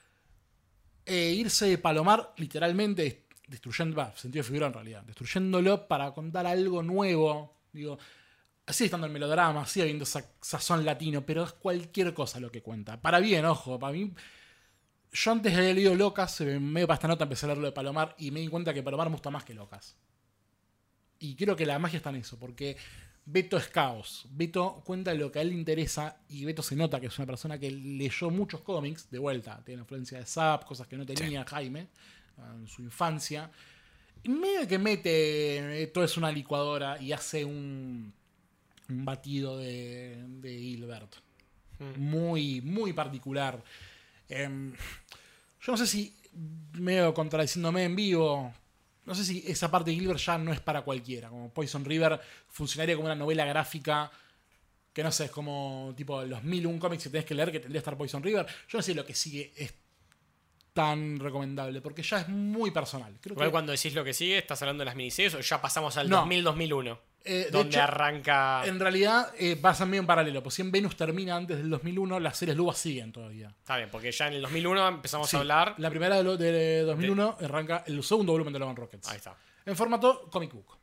eh, irse de Palomar, literalmente, dest- destruyendo, va, sentido de figura en realidad, destruyéndolo para contar algo nuevo. Digo, sigue estando el melodrama, sigue habiendo sa- sazón latino, pero es cualquier cosa lo que cuenta. Para bien, ojo, para mí. Yo antes había leído Locas, eh, medio para esta nota empecé a leer lo de Palomar y me di cuenta que Palomar me gusta más que Locas. Y creo que la magia está en eso, porque Beto es caos. Beto cuenta lo que a él le interesa y Beto se nota que es una persona que leyó muchos cómics, de vuelta, tiene influencia de Zap, cosas que no tenía Jaime en su infancia. Y medio que mete, esto es una licuadora y hace un, un batido de, de Hilbert. Muy, muy particular. Em, yo no sé si, medio contradiciéndome en vivo, no sé si esa parte de Gilbert ya no es para cualquiera. Como Poison River funcionaría como una novela gráfica que no sé, es como tipo los mil y un cómics que tenés que leer que tendría que estar Poison River. Yo no sé si lo que sigue es tan recomendable, porque ya es muy personal. Creo Igual que, cuando decís lo que sigue, ¿estás hablando de las miniseries o ya pasamos al No. dos mil dos mil uno? eh, de donde hecho, arranca... en realidad eh, pasan medio en paralelo. Pues si en Venus termina antes del dos mil uno, las series Lua siguen todavía. Está bien, porque ya en el dos mil uno empezamos Sí, a hablar... La primera de, lo- de dos mil uno arranca el segundo volumen de Love and Rockets. Ahí está. En formato comic book.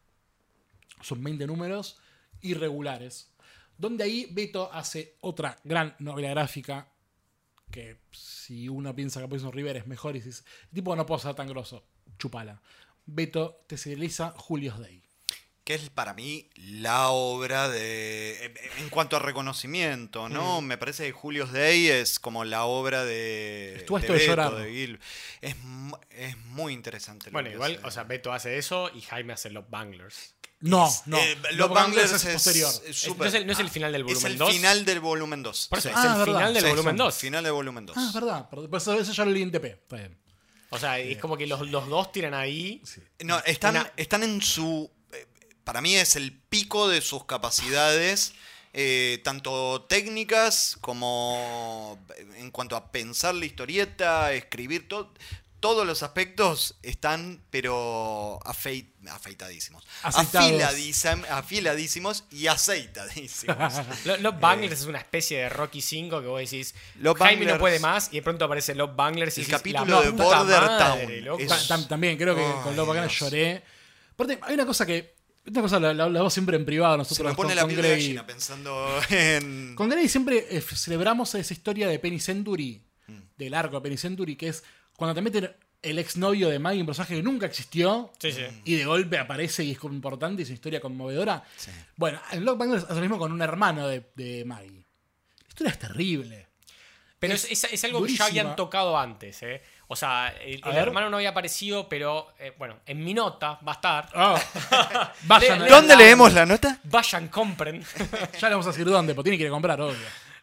Son veinte números irregulares. Donde ahí Beto hace otra gran novela gráfica. Que si uno piensa que Poison River es mejor y dices, tipo no puedo ser tan grosso, chupala. Beto te serializa Julius Day. Que es para mí la obra de... En en cuanto a reconocimiento, ¿no? Mm. Me parece que Julius Day es como la obra de... Estuvo de esto de Beto, llorar. de Gil. Es, mu- es muy interesante. lo Bueno, que igual, hace. o sea, Beto hace eso y Jaime hace los Banglers. No, Es- no. eh, Los Los Banglers Banglers es es, posterior. es Es- súper- ¿No es el, no es el final del es volumen el dos? final del volumen dos. Por eso, Sí. es Ah, el verdad. final del Sí, volumen dos. Final del volumen dos. Ah, es verdad. Pero pues eso, eso ya lo leí en T P. Está bien. O sea, es como que los, los dos tiran ahí... No, están, Una- están en su... eh, Para mí es el pico de sus capacidades, eh, tanto técnicas como en cuanto a pensar la historieta, escribir, todo, todos los aspectos están, pero afeit- afeitadísimos. Aceitados. Afiladísim- afiladísimos y aceitadísimos. Lo- Los Banglers es una especie de Rocky cinco que vos decís, Los Jaime no Banglers- puede más y de pronto aparece Los Banglers y El decís, capítulo la de puta Border madre, Town loco. es- Ta- tam- también creo que Ay, con Love Bacana Dios. lloré. Aparte, hay una cosa que Esta cosa la, la hablamos siempre en privado nosotros. Se me pone con, la con piel de Grey. gallina pensando en... Con Grey siempre eh, celebramos esa historia de Penny Century, mm. del arco de Penny Century, que es cuando te meten el exnovio de Maggie, un personaje que nunca existió, Sí, sí. y de golpe aparece y es como importante y es una historia conmovedora. Sí. Bueno, en Lock Bangers hace lo mismo con un hermano de, de Maggie. La historia es terrible. Pero Es es, es- es algo durísima. que ya habían tocado antes, ¿eh? O sea, el, A el ver. hermano no había aparecido, pero eh, bueno, en mi nota va a estar. Ah. Vayan, Le- a- ¿Dónde leemos la nota? Vayan, compren. ya le vamos a decir dónde, porque tiene que ir a comprar, obvio.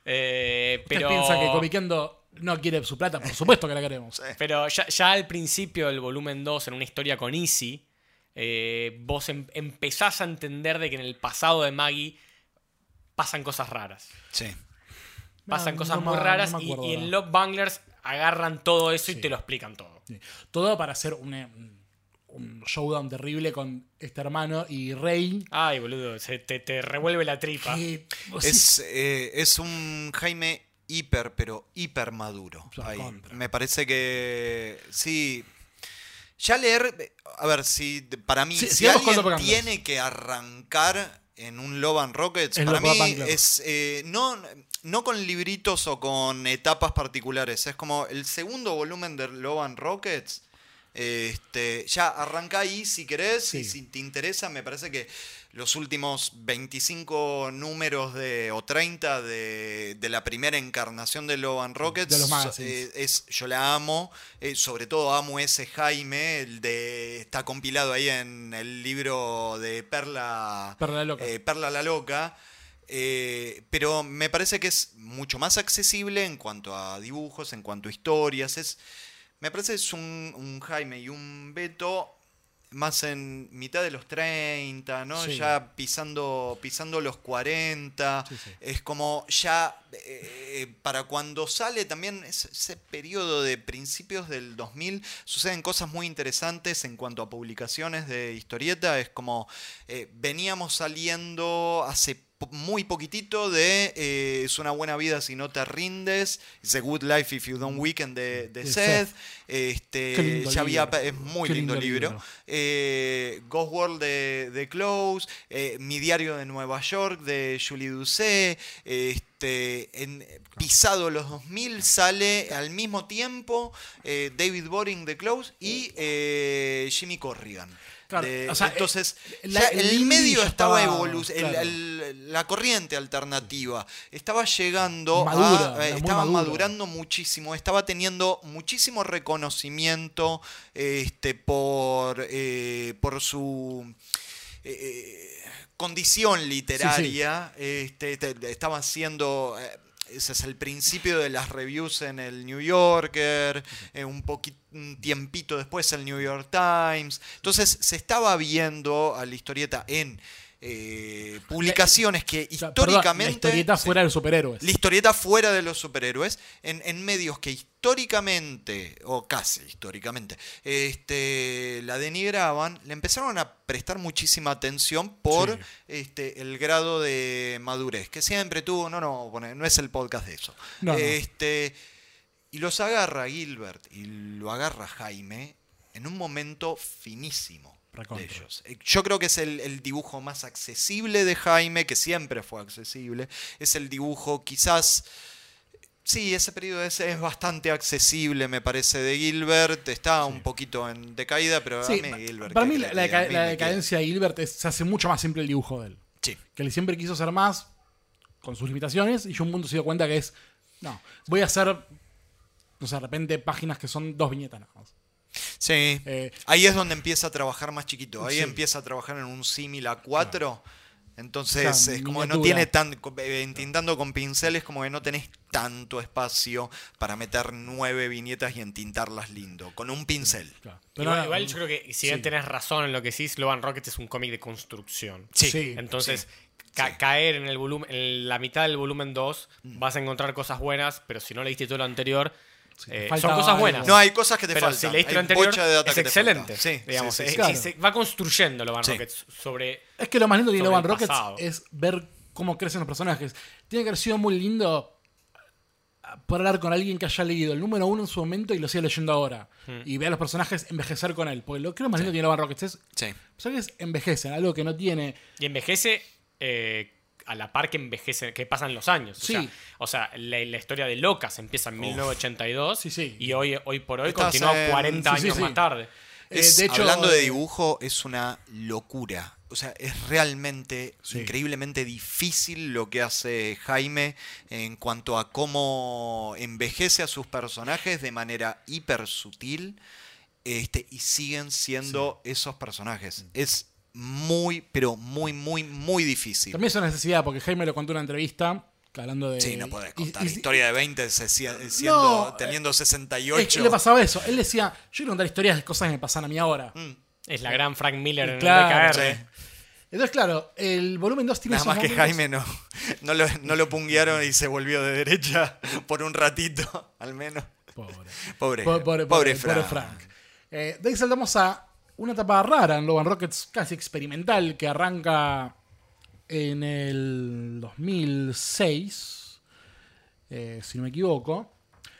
Eh, Usted pero piensa que Comiqueando no quiere su plata, por supuesto que la queremos. pero ya, ya al principio del volumen dos, en una historia con Easy, eh, vos em- empezás a entender de que en el pasado de Maggie pasan cosas raras. Sí. Pasan No, cosas no muy me- raras no me y, acuerdo y en ahora. Love Banglers agarran todo eso Sí. y te lo explican todo. Sí. Todo para hacer un, eh, un showdown terrible con este hermano y Rey. Ay, boludo, se te, te revuelve la tripa. Que, o Es, sea, eh, es un Jaime hiper, pero hiper maduro. O sea, ahí. contra. Me parece que sí. Ya leer, a ver, si para mí, Sí, si sigamos con alguien Love Bangers. tiene que arrancar en un Love and Rockets, Es para Love mí Bangers. es eh, no, no con libritos o con etapas particulares, es como el segundo volumen de Love and Rockets. Este, ya arranca ahí si querés, Sí. y si te interesa, me parece que los últimos veinticinco números de, o treinta de, de la primera encarnación de Love and Rockets, De los magazines. eh, es, yo la amo, eh, sobre todo amo ese Jaime, el de, está compilado ahí en el libro de Perla, Perla la Loca. eh, Perla la Loca. Eh, pero me parece que es mucho más accesible en cuanto a dibujos, en cuanto a historias. Es, me parece que es un, un Jaime y un Beto más en mitad de los treinta, ¿no? Sí. Ya pisando, pisando los cuarenta. Sí, sí. Es como ya eh, para cuando sale también ese, ese periodo de principios del dos mil, suceden cosas muy interesantes en cuanto a publicaciones de historieta. Es como eh, veníamos saliendo hace po- muy poquitito de eh, Es una buena vida si no te rindes, It's a good life if you don't weaken de, de De Seth. Seth. Este, Qué lindo ya había, libro. es muy Qué lindo, lindo libro. libro. Eh, Ghost World de, de Close, eh, Mi diario de Nueva York de Julie Doucet, este, en, pisado los dos mil sale al mismo tiempo eh, David Boring de Close y eh, Jimmy Corrigan. Claro, De- o sea, entonces, eh, ya la- el, el indie medio ya estaba, estaba, evolucionando, claro. la corriente alternativa estaba llegando, Madura, a, eh, era muy estaba madura. madurando muchísimo, estaba teniendo muchísimo reconocimiento este, por, eh, por su eh, condición literaria. Este, te- estaba haciendo... eh, ese es el principio de las reviews en el New Yorker, eh, un poquito, un tiempito después el New York Times. Entonces se estaba viendo a la historieta en eh, publicaciones que O sea, históricamente... perdón, la historieta Sí. fuera de los superhéroes. La historieta fuera de los superhéroes, en, en medios que históricamente, o casi históricamente, este, la denigraban, le empezaron a prestar muchísima atención por Sí. este, el grado de madurez, que siempre tuvo, no, no, bueno, no es el podcast de eso. No, no. Este, y los agarra Gilbert y lo agarra Jaime en un momento finísimo. Recontra. De ellos. Eh, Yo creo que es el, el dibujo más accesible de Jaime, que siempre fue accesible. Es el dibujo quizás... Sí, ese periodo es, es bastante accesible, me parece, de Gilbert. Está un poquito en decaída, pero Sí, a mí pa- Gilbert... para ¿qué mí querés la, que diga? la A mí la me decadencia de Gilbert es- se hace mucho más simple el dibujo de él. queda- Sí. Que él siempre quiso hacer más con sus limitaciones y yo un punto se dio cuenta que es, no, voy a hacer, no sé, de repente páginas que son dos viñetas nada más. Sí. Eh, Ahí es donde empieza a trabajar más chiquito. Ahí Sí. empieza a trabajar en un símil A cuatro. Entonces O sea, es como que no miniatura. tiene tan. eh, Entintando con pinceles, como que no tenés tanto espacio para meter nueve viñetas y entintarlas lindo. Con un pincel. claro. Igual, no, igual yo creo que si bien sí. tenés razón en lo que decís, Love and Rockets es un cómic de construcción. Sí. Sí. Entonces, Sí. ca- Sí. caer en el volumen, en la mitad del volumen dos, Mm. vas a encontrar cosas buenas, pero si no leíste todo lo anterior, Sí, eh, falta son cosas algo. buenas. No, hay cosas que te pero faltan. si leíste Hay lo anterior, bocha de data es que te excelente. falta. Sí, digamos, sí, sí, es- sí. Claro. es- va construyendo Love and Sí. Rockets sobre... Es que lo más lindo de sobre Love and el Rockets pasado. es ver cómo crecen los personajes. Tiene que haber sido muy lindo por hablar con alguien que haya leído el número uno en su momento y lo siga leyendo ahora. Hmm. Y vea a los personajes envejecer con él. Porque lo que más lindo tiene Loban Rockets es, Sí. ¿sabes? Envejecen, algo que no tiene. Y envejece eh, a la par que envejece, que pasan los años. O Sí. sea, o sea la, la historia de Locas empieza en Uf. mil novecientos ochenta y dos Sí, sí. y hoy, hoy por hoy Estás continúa en- cuarenta sí, sí, años sí. más tarde. Eh, Es- de hecho, hablando de eh, dibujo, es una locura. O sea, es realmente Sí. increíblemente difícil lo que hace Jaime en cuanto a cómo envejece a sus personajes de manera hiper sutil, este, y siguen siendo esos personajes. Es muy, pero muy, muy, muy difícil. También es una necesidad, porque Jaime lo contó en una entrevista, hablando de. Sí, no podés y- contar y- historia de veinte se- siendo, No, teniendo sesenta y Es que ocho. le pasaba eso. Él decía, yo quiero contar historias de cosas que me pasan a mí ahora. Mm, Es la gran Frank Miller en Claro, el B K R. sí. Entonces, claro, el volumen dos tiene Nada esos más que momentos- Jaime no, no, lo, no lo punguearon y se volvió de derecha por un ratito, al menos. Pobre. Pobre, Pobre, pobre, pobre, pobre Frank. Frank. Eh, de ahí saltamos a una etapa rara en Loban Rockets, casi experimental, que arranca en el dos mil seis, eh, si no me equivoco,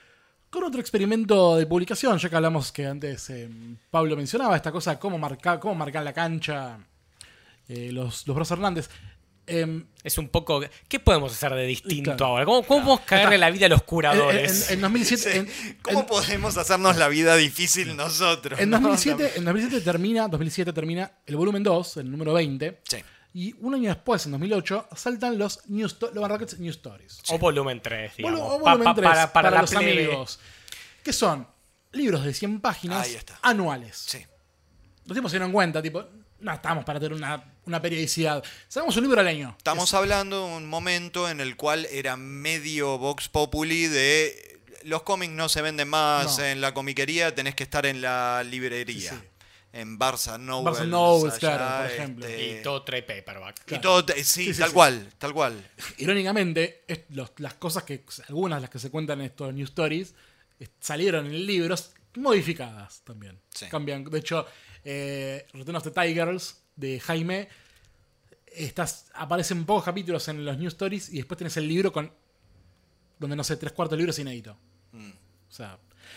con otro experimento de publicación, ya que hablamos que antes eh, Pablo mencionaba esta cosa de cómo marcar, cómo marcar la cancha eh, los, los bros Hernández. Em, Es un poco. ¿Qué podemos hacer de distinto Claro. ahora? ¿Cómo, cómo podemos caerle la vida a los en, curadores? en- en dos mil siete, Sí. en- ¿Cómo en- podemos hacernos la vida difícil nosotros? En no? 2007, en dos mil siete termina, dos mil siete termina el volumen dos, el número veinte. Sí. Y un año después, en dos mil ocho, saltan los New Sto- Loban Rockets New Stories. O volumen tres, digamos. Volu- o Pa- volumen pa- tres, para, para la los plebe. amigos. Que son libros de cien páginas Ahí está. anuales. Sí. Los tipos se dieron cuenta, tipo, no estamos para tener una, una periodicidad. Sacamos un libro al año. Estamos hablando de un momento en el cual era medio Vox Populi de los cómics no se venden más No. en la comiquería, tenés que estar en la librería. Sí, sí. En Barça Nobles. Barça Nobles, allá, claro, por ejemplo. este, Y todo trae paperback. y todo, te- sí, Sí, sí, tal sí. cual, tal cual. Irónicamente, es- los- las cosas que, algunas de las que se cuentan en estos New Stories, eh, salieron en libros modificadas también. Sí. Cambian. De hecho, eh, Return of the Tigers de Jaime, estas, aparecen pocos capítulos en los New Stories y después tenés el libro con, donde no sé, tres cuartos del libro es inédito. Mm. O sea,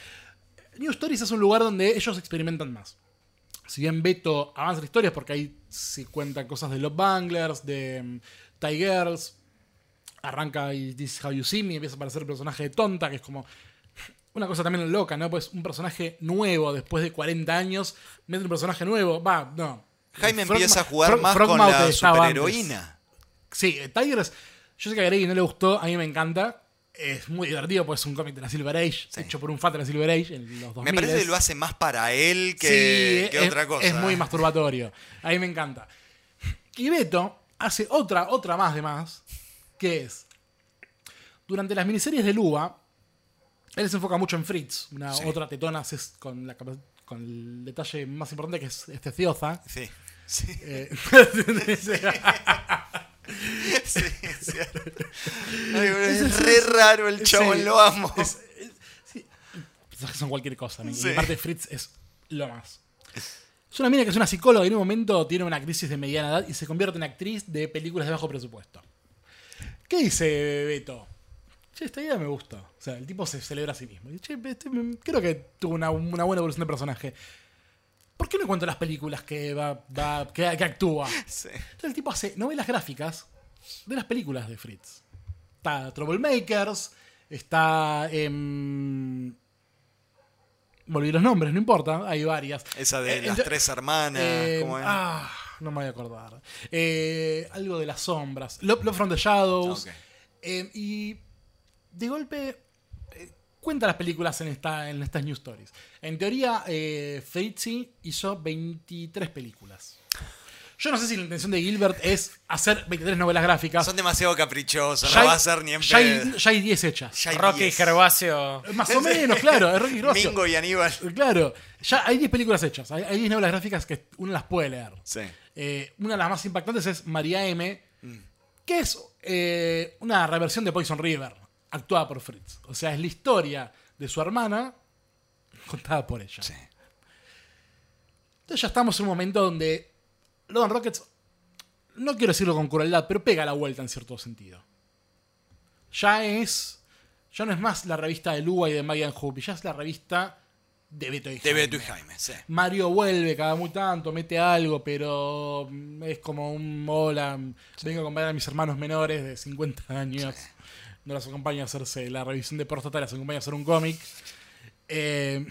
New Stories es un lugar donde ellos experimentan más. Si bien Beto avanza la historia, porque ahí se cuentan cosas de Love Banglers, de um, Tigers, arranca y This is How You See Me, empieza a aparecer el personaje de Tonta, que es como una cosa también loca, ¿no? Pues un personaje nuevo después de cuarenta años, mete un personaje nuevo, va, no. Jaime Frog- empieza a jugar Frog- más con Frogmouth la estaba superheroína. antes. Sí, eh, Tigers, yo sé que a Greg no le gustó, a mí me encanta. Es muy divertido, pues es un cómic de la Silver Age, Sí. hecho por un fan de la Silver Age en los dos mil. Me parece que lo hace más para él que, Sí, que es, otra cosa. es muy ¿eh? masturbatorio. A mí me encanta. Y Beto hace otra, otra más de más, que es, durante las miniseries de Luba, él se enfoca mucho en Fritz, una Sí. otra tetona es con, la, capa- con el detalle más importante que es este Cioza. Sí, sí, Eh, sí, es cierto. Ay, bro, es re raro el chabón, Sí, lo amo. es- es- sí, personajes son cualquier cosa. ¿no? Sí. Y aparte Fritz es lo más. Es una mina que es una psicóloga y en un momento tiene una crisis de mediana edad y se convierte en actriz de películas de bajo presupuesto. ¿Qué dice Beto? Che, esta idea me gusta. O sea, el tipo se celebra a sí mismo. Dice, che, este, mm, creo que tuvo una, una buena evolución de personaje. ¿Por qué no cuento las películas que, va, va- que, que actúa? Sí. Entonces el tipo hace novelas gráficas de las películas de Fritz. Está Troublemakers, está... Eh, volví los nombres, no importa, hay varias. Esa de Eh, las ento- tres hermanas. Eh, ¿cómo es? ah, no me voy a acordar. Eh, algo de las sombras. Love, Love from the Shadows. Ok. Eh, y de golpe eh, cuenta las películas en, esta, en estas New Stories. En teoría, eh, Fritzy hizo veintitrés películas. Yo no sé si la intención de Gilbert es hacer veintitrés novelas gráficas. Son demasiado caprichosos, Ya no hay- va a ser ni en ya hay, pedo. ya hay diez hechas. Ya hay Rocky y diez. Gervasio. Más o menos, claro. Es Rocky Gervasio. Mingo y Aníbal. Claro. Ya hay diez películas hechas. Hay, hay diez novelas gráficas que uno las puede leer. Sí. Eh, una de las más impactantes es María M, Mm. que es eh, una reversión de Poison River, actuada por Fritz. O sea, es la historia de su hermana contada por ella. Sí. Entonces ya estamos en un momento donde Loban Rockets, no quiero decirlo con crueldad, pero pega la vuelta en cierto sentido. Ya es ya no es más la revista de Lua y de Maggie and Hoopy, ya es la revista de Beto y Jaime. De Beto y Jaime, sí. Mario vuelve cada muy tanto, mete algo, pero es como un hola, sí. vengo a acompañar a mis hermanos menores de cincuenta años. Sí. No los acompaña a hacerse la revisión de próstata, los acompaña a hacer un cómic. Eh,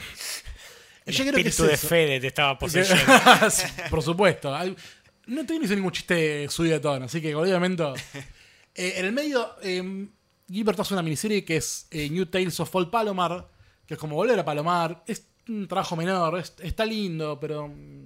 El yo espíritu creo que es de eso. Fede te estaba poseyendo. Sí, por supuesto. No te hice ningún chiste subido de tono, así que obviamente. Eh, en el medio, eh, Gilbert hace una miniserie que es eh, New Tales of Old Palomar, que es como volver a Palomar. Es un trabajo menor, es, está lindo, pero.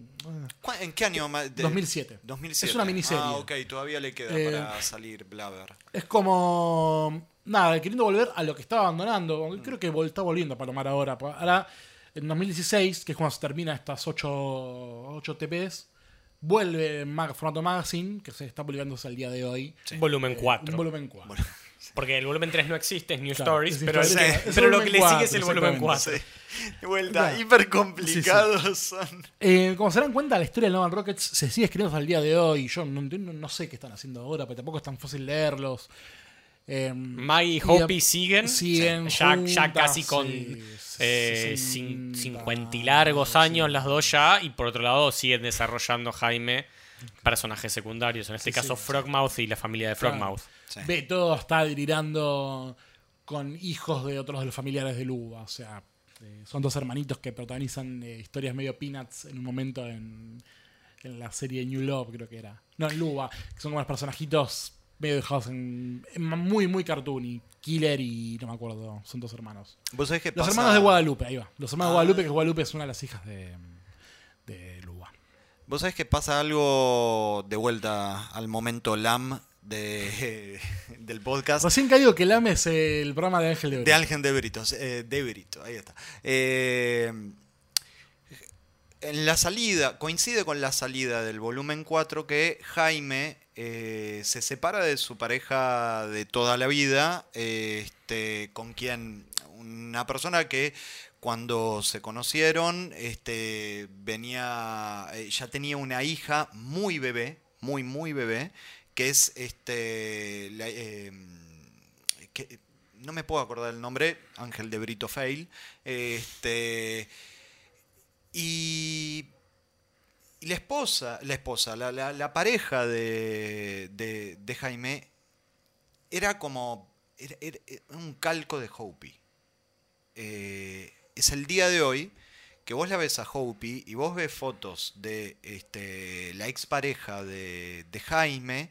¿En qué año? De... dos mil siete. dos mil siete. Es una miniserie. Ah, ok, todavía le queda eh, para salir Blaver. Es como. Nada, queriendo volver a lo que estaba abandonando. Mm. Creo que vol- está volviendo a Palomar ahora. Ahora, en dos mil dieciséis, que es cuando se termina estas ocho T Ps, vuelve en mag- formato magazine, que se está publicándose al día de hoy. Sí. Volumen cuatro. Un volumen cuatro. Bueno. Porque el volumen tres no existe, es New Claro, Stories, es pero, sí, el, es pero el lo que le cuatro, sigue es el volumen cuatro. Sí. De vuelta, Claro. hiper complicados sí, sí. son. Eh, como se dan cuenta, la historia de Nova Rockets se sigue escribiendo hasta el día de hoy. Yo no, no, no sé qué están haciendo ahora, pero tampoco es tan fácil leerlos. Eh, Maggie y Hoppy siguen, siguen ya, juntas, ya casi con sí, eh, sesenta, cincuenta y largos años sí. las dos ya, y por otro lado siguen desarrollando Jaime personajes secundarios, en este Sí, caso sí, Frogmouth y la familia de Frogmouth. Sí. Ve, todo está delirando con hijos de otros de los familiares de Luba. O sea, eh, son dos hermanitos que protagonizan eh, historias medio peanuts en un momento en, en la serie New Love, creo que era. No, en Luba, que son como los personajitos medio dejados en, en muy, muy cartoony. Killer y no me acuerdo, son dos hermanos. ¿Vos sabés qué Los pasa? hermanos de Guadalupe, ahí va. Los hermanos Ah. de Guadalupe, que Guadalupe es una de las hijas de, de Luba. Vos sabés que pasa algo de vuelta al momento L A M de, del podcast. Recién caigo que el A M E es el programa de Ángel de Brito. De Ángel de Brito, eh, de Brito, ahí está. Eh, en la salida, coincide con la salida del volumen cuatro que Jaime eh, se separa de su pareja de toda la vida, eh, este, con quien, una persona que cuando se conocieron, este, venía, eh, ya tenía una hija muy bebé, muy, muy bebé, que es, este, la, eh, que, no me puedo acordar el nombre, Ángel de Brito Fail, este, y, y la esposa, la esposa, la, la, la pareja de, de, de Jaime, era como, era, era un calco de Hopi. Eh, es el día de hoy que vos la ves a Hopi y vos ves fotos de este, la expareja de, de Jaime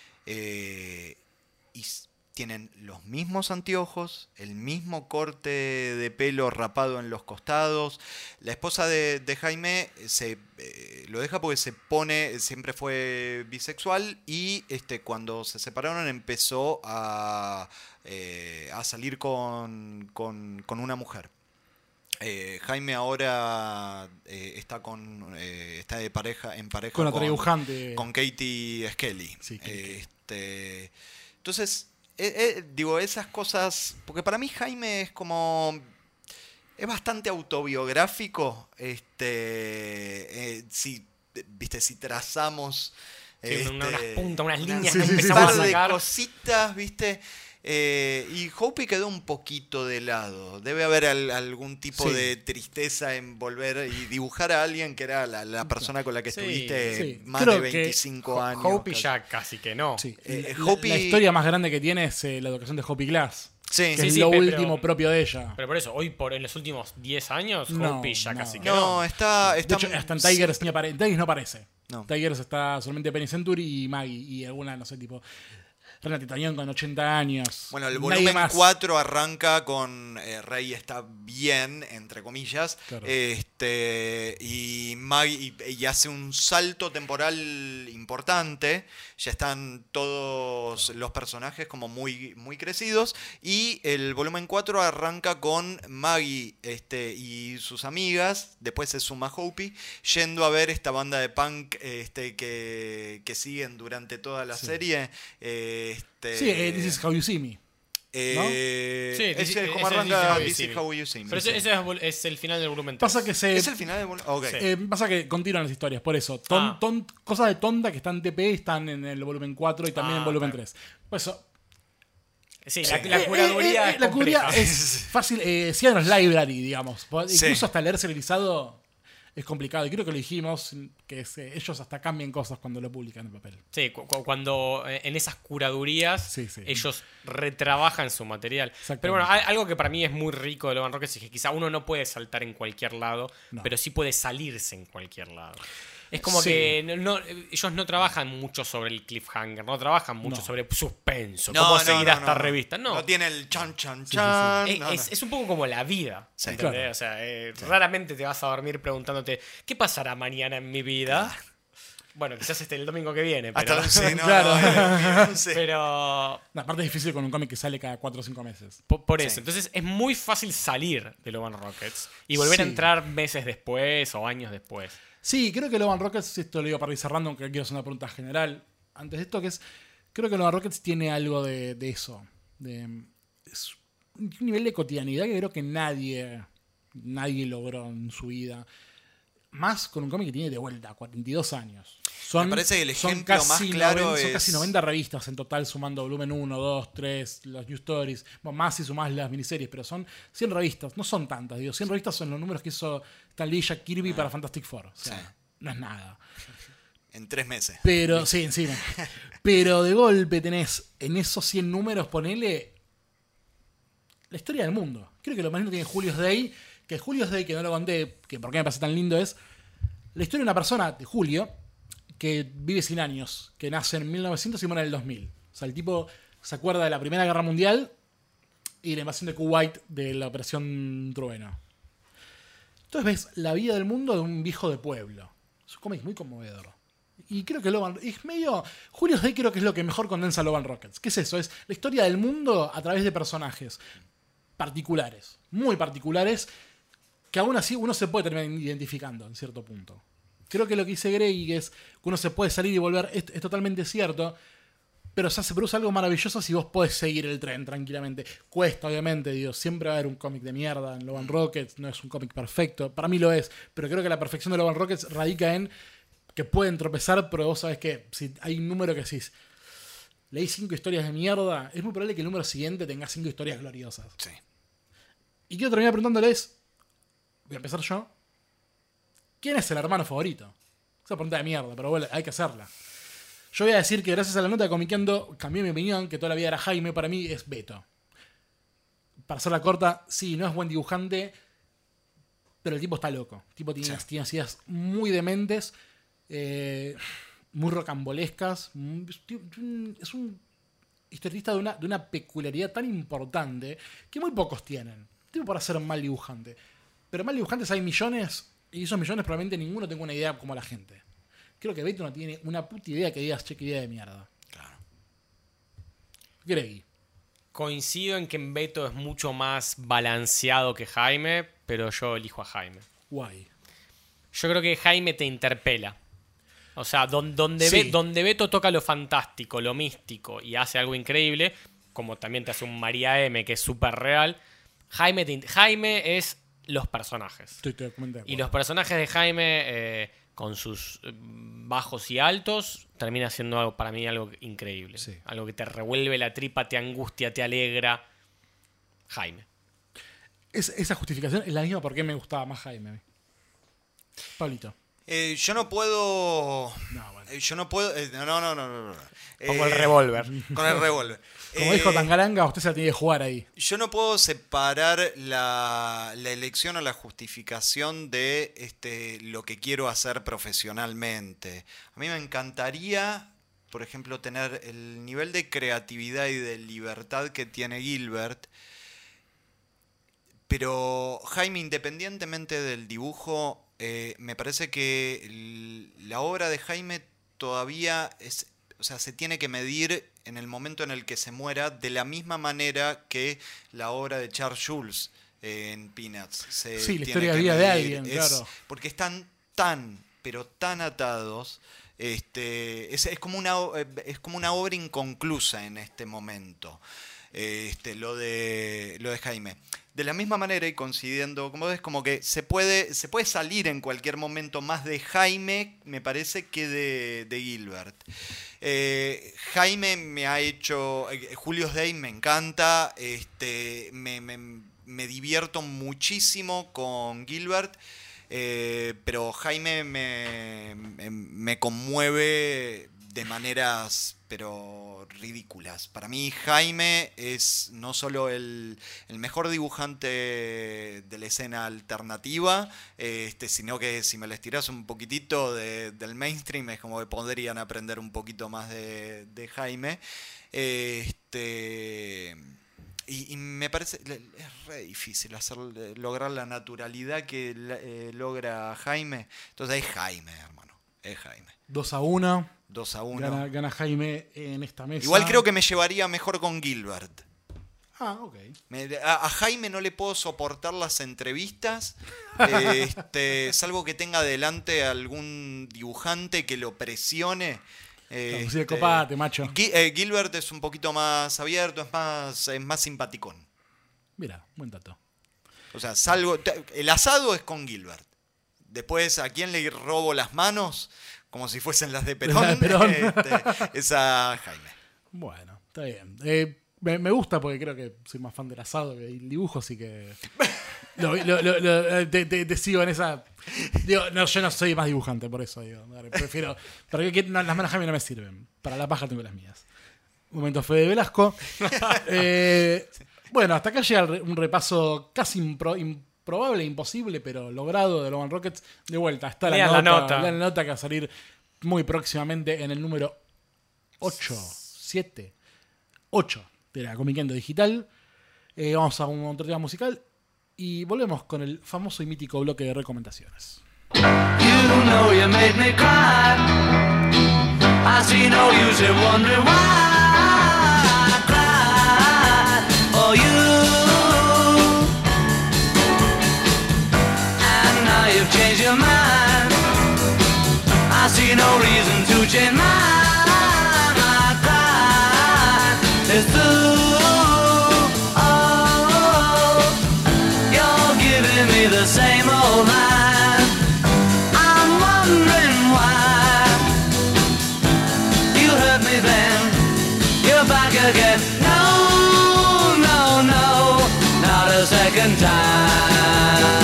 eh, y tienen los mismos anteojos, el mismo corte de pelo rapado en los costados. La esposa de, de Jaime se eh, lo deja porque se pone, siempre fue bisexual y este, cuando se separaron empezó a, eh, a salir con, con, con una mujer. Eh, Jaime ahora eh, está con eh, está de pareja en pareja Con la con, dibujante. con Katie Skelly. Sí, Eh, este, entonces, eh, eh, digo, esas cosas, porque para mí Jaime es como, es bastante autobiográfico, este, eh, si, viste, si trazamos Sí, este, una- unas puntas, unas líneas sí, que sí, sí, empezamos par a de sacar. cositas, viste. Eh, y Hopi quedó un poquito de lado. Debe haber al- algún tipo Sí. de tristeza en volver y dibujar a alguien que era la, la persona con la que Sí, estuviste sí. más Creo de que veinticinco años. Hopi casi. ya casi que no. Sí. Eh, la, Hopi- la historia más grande que tiene es eh, la educación de Hopi Glass. Sí, Que Sí, es sí, lo pero- último propio de ella. Pero por eso, hoy por en los últimos diez años, No, Hopi ya no. casi que no, no. está, De está. hecho, hasta en Tigers, ni apare- Tigers no aparece. No. Tigers está solamente Penny Century y Maggie. Y alguna, no sé, tipo. Renata Tañón con ochenta años. Bueno, el Nadie volumen más. cuatro arranca con eh, Rey está bien, entre comillas, Claro. este y, Maggie, y, y hace un salto temporal importante. Ya están todos los personajes como muy, muy crecidos. Y el volumen cuatro arranca con Maggie este, y sus amigas. Después se suma Hopi, yendo a ver esta banda de punk este, que, que siguen durante toda la Sí. serie. Eh, Este, Sí, eh, This is How You See Me. eh, Sí, ese This- es como ese es arranca This is This is How You See Me. Pero ese, ese es, vol- es el final del volumen tres. Pasa que se. ¿Es el final del volumen? Ok. Sí. eh, pasa que continúan las historias, por eso. Ton- Ah. ton- cosas de tonta que están en T P están en el volumen cuatro y también Ah, en volumen claro. tres. Por eso, Sí, Sí. la, la curaduría Eh, eh, eh, es la curaduría compleja. es fácil. Eh, Cianos Library, digamos. Sí. Incluso hasta leer serializado es complicado. Y creo que lo dijimos, que es, eh, ellos hasta cambian cosas cuando lo publican en papel. Sí, cu- cu- cuando eh, en esas curadurías Sí, sí. ellos retrabajan su material. Exactamente. Pero bueno, hay- algo que para mí es muy rico de Love and Rockets es que quizá uno no puede saltar en cualquier lado, No. pero sí puede salirse en cualquier lado. Es como Sí. que no- no- ellos no trabajan mucho sobre el cliffhanger, no trabajan mucho No. sobre suspenso, No, cómo no, seguir no, a esta no. revista. No, No tiene el chan, chan, sí, chan. es, no, no. es- es un poco como la vida. Sí. ¿entendés? Claro. O sea, eh, raramente te vas a dormir preguntándote, ¿qué pasará mañana en mi vida? Bueno, quizás este el domingo que viene, pero... Hasta sí, no, Claro. no, no sé. pero No, aparte es difícil con un cómic que sale cada cuatro o cinco meses. po- por eso. Sí. Entonces es muy fácil salir de Love and Rockets y volver a Sí. entrar meses después o años después. Sí, creo que Love and Rockets, esto lo digo para ir cerrando, aunque quiero hacer una pregunta general antes de esto, que es, creo que Love and Rockets tiene algo de, de eso, de es un nivel de cotidianidad que creo que nadie, nadie logró en su vida. Más con un cómic que tiene de vuelta cuarenta y dos años. Son, Me parece que el son ejemplo casi más claro noventa, Son es- casi noventa revistas en total, sumando volumen uno, dos, tres, los New Stories, bueno, más si sumás las miniseries, pero son cien revistas, no son tantas, digo, cien revistas son los números que hizo Stan Lee y Jack Kirby para Fantastic Four. O sea, Sí. no es nada. En tres meses. Pero, sí, encima. Pero de golpe tenés en esos cien números, ponele la historia del mundo. Creo que lo más lindo tiene Julius Day, que Julius Day, que no lo conté, que por qué me parece tan lindo, es la historia de una persona, de Julio, que vive cien años, que nace en mil novecientos y muere en el dos mil. O sea, el tipo se acuerda de la Primera Guerra Mundial y la invasión de Kuwait de la Operación Trueno. Entonces ves la vida del mundo de un viejo de pueblo. Es un cómic muy conmovedor. Y creo que Love and- es medio... Julius Day creo que es lo que mejor condensa Love and Rockets. ¿Qué es eso? Es la historia del mundo a través de personajes particulares, muy particulares, que aún así uno se puede terminar identificando en cierto punto. Creo que lo que dice Greg es que uno se puede salir y volver, es, es totalmente cierto, pero se hace produce algo maravilloso si vos podés seguir el tren tranquilamente. Cuesta, obviamente, digo, siempre va a haber un cómic de mierda en Love and Rockets, no es un cómic perfecto, para mí lo es, pero creo que la perfección de Love and Rockets radica en que pueden tropezar, pero vos sabés que si hay un número que decís, leí cinco historias de mierda, es muy probable que el número siguiente tenga cinco historias gloriosas. Sí. Y quiero terminar preguntándoles, voy a empezar yo, ¿quién es el hermano favorito? Esa pregunta de mierda, pero bueno, hay que hacerla. Yo voy a decir que gracias a la nota de Comiqueando cambié mi opinión, que toda la vida era Jaime, para mí es Beto. Para hacerla corta, sí, no es buen dibujante, pero el tipo está loco. El tipo tiene, Sí. unas, tiene unas ideas muy dementes, eh, muy rocambolescas. muy- Es un historietista de una, de una peculiaridad tan importante que muy pocos tienen. Tipo para ser mal dibujante. Pero mal dibujantes hay millones, y esos millones probablemente ninguno tenga una idea como la gente. Creo que Beto no tiene una puta idea que digas, che, qué idea de mierda. Claro. Greg. Coincido en que Beto es mucho más balanceado que Jaime, pero yo elijo a Jaime. Guay. Yo creo que Jaime te interpela. O sea, don- donde, Sí. Be- donde Beto toca lo fantástico, lo místico y hace algo increíble, como también te hace un María M, que es súper real, Jaime, te in- Jaime es los personajes. Estoy totalmente de Y acuerdo. los personajes de Jaime, eh, con sus eh, bajos y altos, termina siendo algo, para mí algo increíble. Sí. Algo que te revuelve la tripa, te angustia, te alegra. Jaime. Es- esa justificación es la misma porque me gustaba más Jaime. Pablito. Eh, yo no puedo. No, bueno. eh, Yo no puedo. eh, no, no, no, no. no, no. Pongo el Eh, revólver. Con el revólver. Como Eh, dijo Tangalanga, usted se la tiene que jugar ahí. Yo no puedo separar la, la elección o la justificación de este, lo que quiero hacer profesionalmente. A mí me encantaría, por ejemplo, tener el nivel de creatividad y de libertad que tiene Gilbert. Pero Jaime, independientemente del dibujo, eh, me parece que el- la obra de Jaime todavía es, o sea, se tiene que medir en el momento en el que se muera de la misma manera que la obra de Charles Jules eh, en Peanuts. Se Sí, la tiene historia de que vida de medir. alguien, Es- claro. Porque están tan, pero tan atados. Este, es, es como una, o- eh, es como una obra inconclusa en este momento. Este, lo de lo de Jaime. de la misma manera y coincidiendo, como ves, como que se puede, se puede salir en cualquier momento más de Jaime, me parece, que de, de Gilbert. Eh, Jaime me ha hecho... Eh, Julius Day me encanta, este, me, me, me divierto muchísimo con Gilbert, eh, pero Jaime me, me, me conmueve de maneras pero ridículas. Para mí Jaime es no solo el, el mejor dibujante de la escena alternativa, este, sino que si me les tirás un poquitito de, del mainstream es como que podrían aprender un poquito más de, de Jaime. Este, y, y me parece, es re difícil hacer, lograr la naturalidad que eh, logra Jaime. Entonces es Jaime, hermano, es Jaime. dos a uno. dos a uno. Gana, gana Jaime en esta mesa. Igual creo que me llevaría mejor con Gilbert. Ah, ok. Me, a, a Jaime no le puedo soportar las entrevistas, este, salvo que tenga delante algún dibujante que lo presione. Este, Este, copate, macho. Gi- eh, Gilbert es un poquito más abierto, es más, es más simpaticón. Mira, buen dato. O sea, salgo, el asado es con Gilbert. Después, ¿a quién le robo las manos? Como si fuesen las de Perón. Las de Perón. Este, es a Jaime. Bueno, está bien. Eh, me, me gusta porque creo que soy más fan del asado que del dibujo, así que lo, lo, lo, lo, te, te, te sigo en esa... Digo, no, yo no soy más dibujante, por eso digo. Prefiero... Para que no, las manos Jaime no me sirven. Para la paja tengo las mías. Momento Fede Velasco. Eh, bueno, hasta acá llega un repaso casi impro, improbable, imposible, pero logrado de Logan Rockets. De vuelta, está la Lean nota, la nota. lean la nota que va a salir muy próximamente en el número ocho, siete, ocho de la Comiqueando Digital. Eh, vamos a un otro tema musical y volvemos con el famoso y mítico bloque de recomendaciones. You know you made me cry. I see no use in wondering why I cried for you. And now you've changed your mind. I see no reason to change mine. I cried. It's through. Oh, you're giving me the same old line. I'm wondering why you hurt me then. You're back again. No, no, no, not a second time.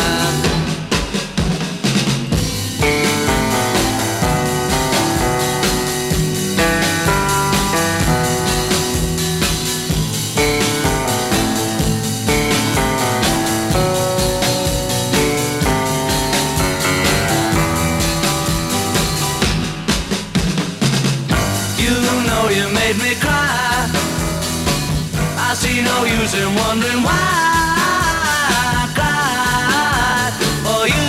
Made me cry. I see no use in wondering why I cried for you,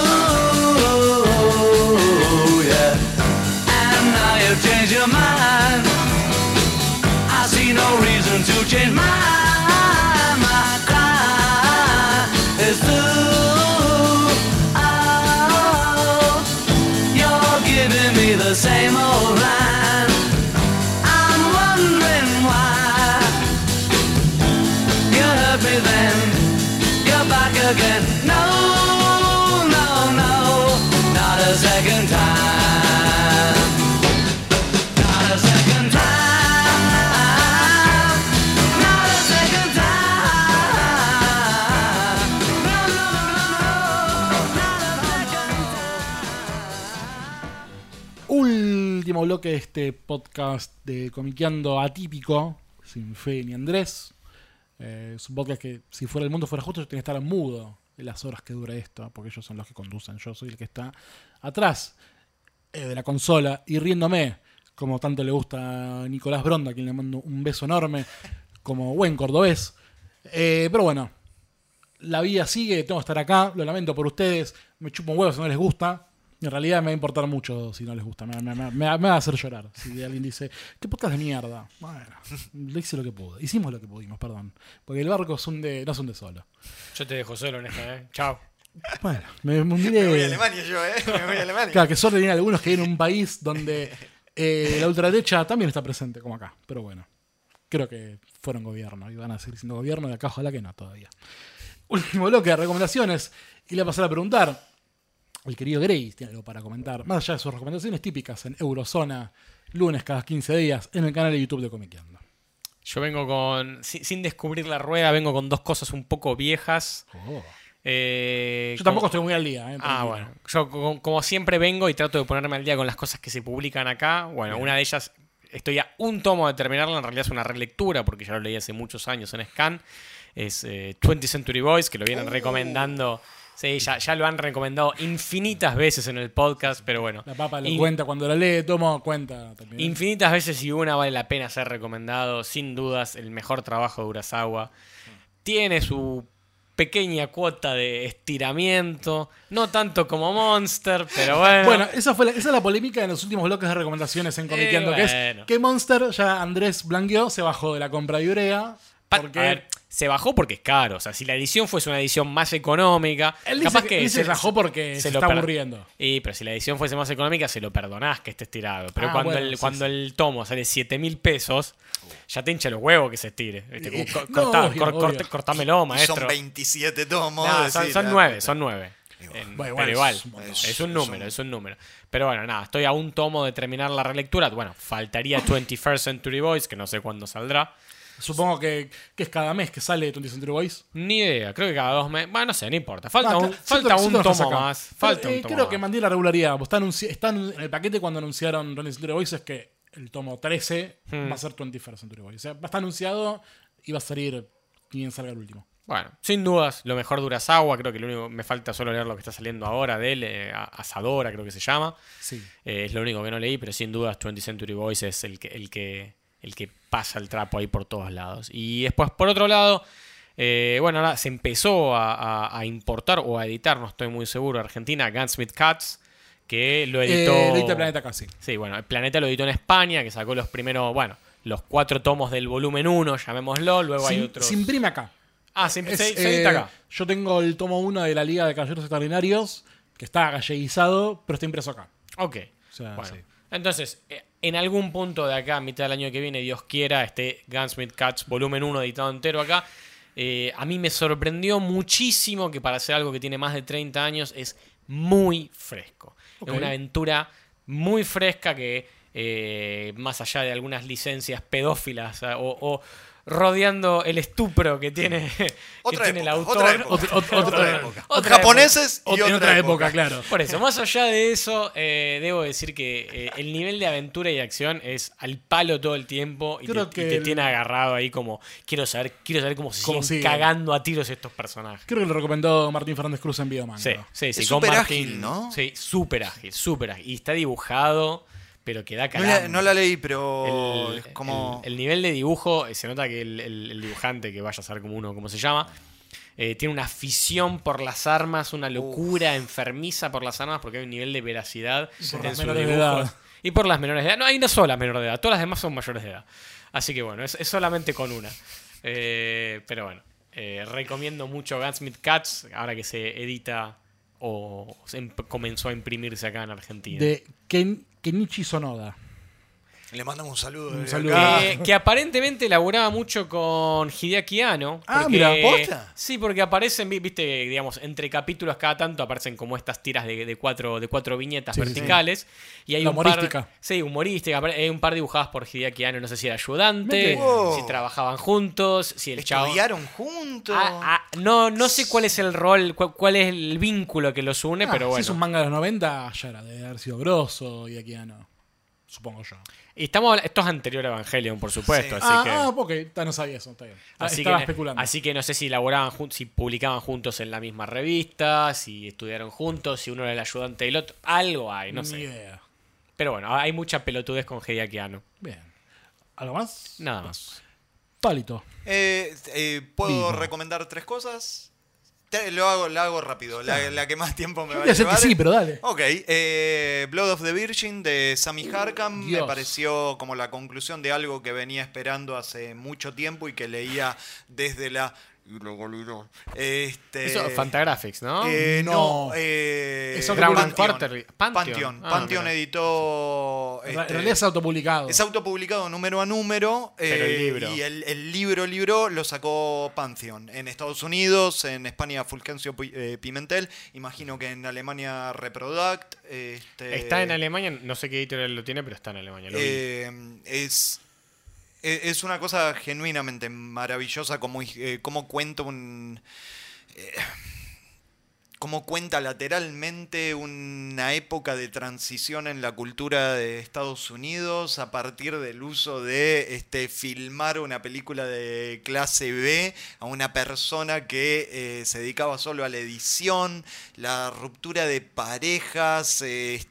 yeah. And now you've changed your mind. I see no reason to change mine. My cry is through. Oh, you're giving me the same old line. Again. No, no, no, not a second time. Not a second time. Not a second time. No, no, no, no, not a second time. Último bloque de este podcast de Comiqueando atípico, sin Fe ni Andrés. Eh, es un podcast que, si fuera el mundo fuera justo, yo tenía que estar mudo en las horas que dura esto, porque ellos son los que conducen. Yo soy el que está atrás eh, de la consola y riéndome, como tanto le gusta a Nicolás Bronda, a quien le mando un beso enorme, como buen cordobés. Eh, pero bueno, la vida sigue, tengo que estar acá, lo lamento por ustedes, me chupo un huevo si no les gusta. En realidad me va a importar mucho si no les gusta. Me, me, me, me va a hacer llorar. Si alguien dice, ¿qué podcast de mierda? Bueno, le hice lo que pude. Hicimos lo que pudimos, perdón. Porque el barco se hunde, no se hunde solo. Yo te dejo solo en esta, ¿eh? Chao. Bueno, me, me hundí de... Me voy a Alemania yo, ¿eh? Me voy a Alemania. Claro, que suerte tienen algunos que vienen a un país donde eh, la ultraderecha también está presente, como acá. Pero bueno, creo que fueron gobierno y van a seguir siendo gobierno. De acá ojalá que no todavía. último bloque de recomendaciones. Y le pasar a preguntar. El querido Grey tiene algo para comentar. Más allá de sus recomendaciones típicas en Eurozona, lunes cada quince días, en el canal de YouTube de Comiqueando. Yo vengo con. Sin, sin descubrir la rueda, vengo con dos cosas un poco viejas. Oh. Eh, Yo tampoco como- estoy muy al día. ¿eh? Ah, Tranquilo. bueno. Yo como, como siempre vengo y trato de ponerme al día con las cosas que se publican acá. Bueno, una de ellas, estoy a un tomo de terminarla, en realidad es una relectura, porque ya lo leí hace muchos años en Scan. Es eh, twentieth Century Boys, que lo vienen recomendando. Sí, ya, ya lo han recomendado infinitas veces en el podcast, pero bueno. La papa lo In- cuenta cuando la lee, tomo cuenta también. Infinitas veces y una vale la pena ser recomendado. Sin dudas, el mejor trabajo de Urasawa. Tiene su pequeña cuota de estiramiento. No tanto como Monster, pero bueno. Bueno, esa fue la, esa es la polémica en los últimos bloques de recomendaciones en Comiqueando, Eh, que bueno. es que Monster, ya Andrés blanqueó, se bajó de la compra de Urea. Pa- Porque a ver, se bajó porque es caro. O sea, si la edición fuese una edición más económica, él dice capaz que, que él se bajó porque se, lo está per- aburriendo. Y, pero si la edición fuese más económica, se lo perdonás que esté estirado. Pero Ah, cuando, bueno, el, sí, cuando sí. el tomo sale siete mil pesos, ya te hincha los huevos que se estire. ¿Viste? Como, Eh, co- no, cortá- obvio, cor- obvio. corte- cortámelo, Y maestro. son veintisiete tomos. No, es son, decir, son la- nueve, son nueve. En- Bueno, pero igual igual, es un montón. es, Es- un es número, un- es un número. Pero bueno, nada, estoy a un tomo de terminar la relectura. Bueno, faltaría twenty-first Century Boys, que no sé cuándo saldrá. Supongo que, que es cada mes que sale twentieth Century Boys. Ni idea, creo que cada dos meses. Bueno, no sé, no importa. Falta Ah, un, claro, falta siento- un siento que tomo estás acá. más. Pero, Falta eh, un tomo creo que más. mantiene la regularidad. Pues Está, anunci- está en el paquete cuando anunciaron twentieth Century Boys es que el tomo trece Hmm. va a ser twenty-first Century Boys. O sea, va a estar anunciado y va a salir ni bien salga el último. Bueno, sin dudas, lo mejor de Urasawa. Creo que lo único me falta solo leer lo que está saliendo ahora de él. eh, Asadora, creo que se llama. Sí. Eh, es lo único que no leí, pero sin dudas twentieth Century Boys es el que, el que, el que pasa el trapo ahí por todos lados. Y después, por otro lado, eh, bueno, ahora se empezó a, a- a importar o a editar, no estoy muy seguro, Argentina, Gunsmith Cats, que lo editó... Eh, lo edita Planeta casi. Sí, bueno, el Planeta lo editó en España, que sacó los primeros, bueno, los cuatro tomos del volumen uno, llamémoslo, luego hay Se, otros... se imprime acá. Ah, se, Es, se- se eh, edita acá. Yo tengo el tomo uno de la Liga de Caballeros Extraordinarios, que está galleguizado, pero está impreso acá. Ok. O sea, Bueno, sí. entonces, eh, en algún punto de acá, a mitad del año que viene, Dios quiera, este Gunsmith Cats volumen uno editado entero acá. Eh, a mí me sorprendió muchísimo que para hacer algo que tiene más de treinta años es muy fresco. Ok. Es una aventura muy fresca que, eh, más allá de algunas licencias pedófilas o, o rodeando el estupro que tiene, que Otra tiene el época, autor. otra época. Otra- otra- Otra época. Otra Japoneses y Ot- en otra época, claro. Por eso, más allá de eso, eh, debo decir que eh, el nivel de aventura y acción es al palo todo el tiempo y Creo te, que y te el- tiene agarrado ahí como quiero saber, quiero saber cómo se Cómo siguen siguen. cagando a tiros estos personajes. Creo que lo recomendó Martín Fernández Cruz en Videomango. Sí, sí, sí. Es con súper Martín, ágil, ¿no? Sí, súper ágil, súper ágil. Y está dibujado, pero que da No calambre. la, no la leí, pero El, es como... el- el nivel de dibujo, eh, se nota que el, el- el dibujante, que vaya a ser como uno, como se llama, eh, tiene una afición por las armas, una locura enfermiza por las armas, porque hay un nivel de veracidad por en las sus menores de dibujos. edad. Y por las menores de edad. No, hay una sola menor de edad, todas las demás son mayores de edad. Así que bueno, es, es solamente con una. Eh, pero bueno, eh, recomiendo mucho Gunsmith Cats, ahora que se edita o se em- comenzó a imprimirse acá en Argentina. De Ken- Kenichi Sonoda. Le mandamos un saludo. Un desde saludo. acá. Que, que aparentemente laburaba mucho con Hideaki Anno. Ah, porque- mira, ¿posta? Sí, porque aparecen, vi- viste, digamos, entre capítulos cada tanto aparecen como estas tiras de, de cuatro, de cuatro viñetas Sí, sí, verticales. Y hay La un humorística. Par, sí, humorística. apare- Hay un par dibujadas por Hideaki Anno, no sé si era ayudante, Mira que- Wow. si trabajaban juntos, si el chavo... Estudiaron juntos. Ah, ah, no, no sé cuál es el rol, cu- cuál es el vínculo que los une, Ah, pero Si bueno. es un manga de los noventa, ya era de haber sido grosso y aquí ya no. Supongo yo. Y estamos, habla- esto es anterior a Evangelion, por supuesto, Sí. así ah, que... ah, ok, ta- no sabía eso, está bien. Ah, Así Estaba que, especulando. así que no sé si laboraban juntos, si publicaban juntos en la misma revista, si estudiaron juntos, si uno era el ayudante del otro. Algo hay, no Ni sé. idea. Pero bueno, hay mucha pelotudez con Hideaki Anno. Bien. ¿Algo más? Nada más. Palito. Eh, eh, ¿Puedo Vivo. recomendar tres cosas? Te- lo hago, lo hago rápido, la, la que más tiempo me Yo va voy a a decir que llevar. sí, pero dale. Ok, eh, Blood of the Virgin de Sammy Harkham Dios. me pareció como la conclusión de algo que venía esperando hace mucho tiempo y que leía desde la ilegalidad. Este, Eso es Fantagraphics, ¿no? eh, no, No. eh, Eso Crown Pantheon. and Quarterly. Pantheon. Pantheon. Ah, Pantheon mira. editó. En este, realidad es autopublicado. Es autopublicado número a número. Pero el eh, libro. Y el, el libro, libro lo sacó Pantheon. En Estados Unidos, en España Fulgencio Pi- eh, Pimentel. Imagino que en Alemania Reproduct. Este, Está en Alemania, no sé qué editorial lo tiene, pero está en Alemania. Lo vi. eh, es, e- es una cosa genuinamente maravillosa como, eh, como cuenta un... eh, cómo cuenta lateralmente una época de transición en la cultura de Estados Unidos a partir del uso de este, filmar una película de clase B a una persona que eh, se dedicaba solo a la edición, la ruptura de parejas,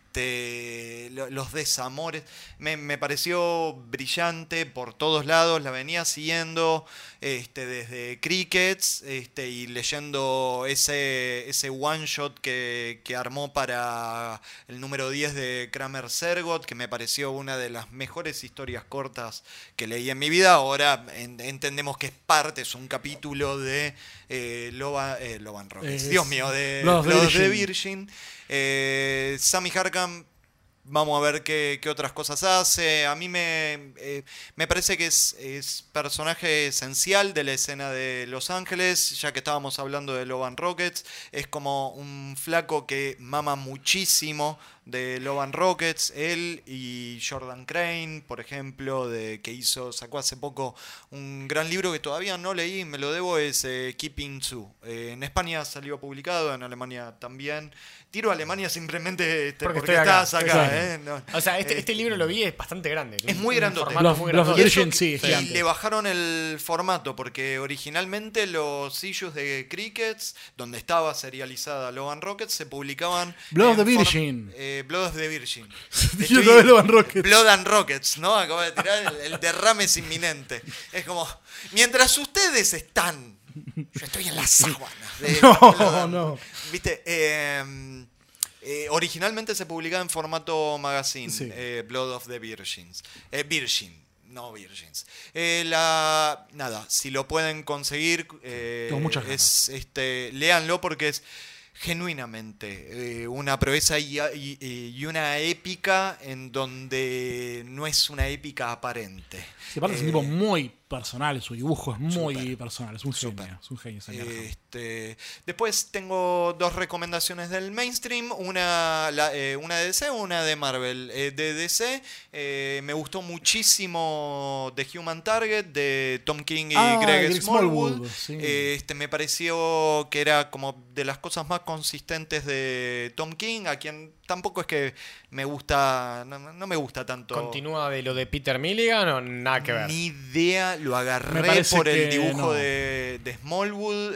este, lo- los desamores. Me, me pareció brillante por todos lados, la venía siguiendo este, desde Crickets este, y leyendo ese, ese one shot que, que armó para el número diez de Kramer Sergot, que me pareció una de las mejores historias cortas que leí en mi vida. Ahora en- entendemos que es parte, es un capítulo de eh, Loba, eh, Loban Rockets, Es Dios mío, de Blood of the Blood of the Virgin. Virgin. Eh, Sammy Harkham, vamos a ver qué, qué otras cosas hace. A mí me, eh, me parece que es, es personaje esencial de la escena de Los Ángeles, ya que estábamos hablando de Loban Rockets. Es como un flaco que mama muchísimo de Loban Rockets. Él y Jordan Crane, por ejemplo, de que hizo, sacó hace poco un gran libro que todavía no leí, me lo debo, es eh, Keeping Two. Eh, en España salió publicado, en Alemania también. Tiro a Alemania simplemente este, Porque porque, estoy acá. estás acá. Exacto. ¿eh? No. O sea, este, este Eh, libro lo vi, es bastante grande. Es Un- muy un grandote. formato Los- muy los grandote. Virgin, eso- sí, y es gigante. le bajaron el formato porque originalmente los issues de Crickets, donde estaba serializada Loban Rockets, se publicaban Blood of en the for- Virgin. eh, Blood of the Virgin. Yo Estoy- también Loban Rockets. Blood and Rockets, ¿no? Acabo de tirar, el, el derrame es inminente. Es como, mientras ustedes están, yo estoy en las sábanas. de No, Blood and- no. ¿Viste? Eh, eh, originalmente se publicaba en formato magazine, Sí. eh, Blood of the Virgins. Eh, Virgin, no Virgins. Eh, la, nada, si lo pueden conseguir, eh, Tengo muchas es, este, léanlo porque es genuinamente eh, una proeza y, y- y una épica en donde no es una épica aparente. Sí, aparte es un Eh, tipo muy personal, su dibujo es muy Súper. personal, es un Súper. genio, es un genio. Sammy Harkham. Este, después tengo dos recomendaciones del mainstream, una, la- eh, una de D C, una de Marvel. Eh, de D C eh, me gustó muchísimo The Human Target de Tom King y Ah, Greg Greg Smallwood. Smallwood, sí. Eh, este, me pareció que era como de las cosas más consistentes de Tom King, a quien tampoco es que me gusta, no, no me gusta tanto. ¿Continúa de lo de Peter Milligan o nada que ver? Ni idea, lo Me agarré parece por el que dibujo no. de, de Smallwood.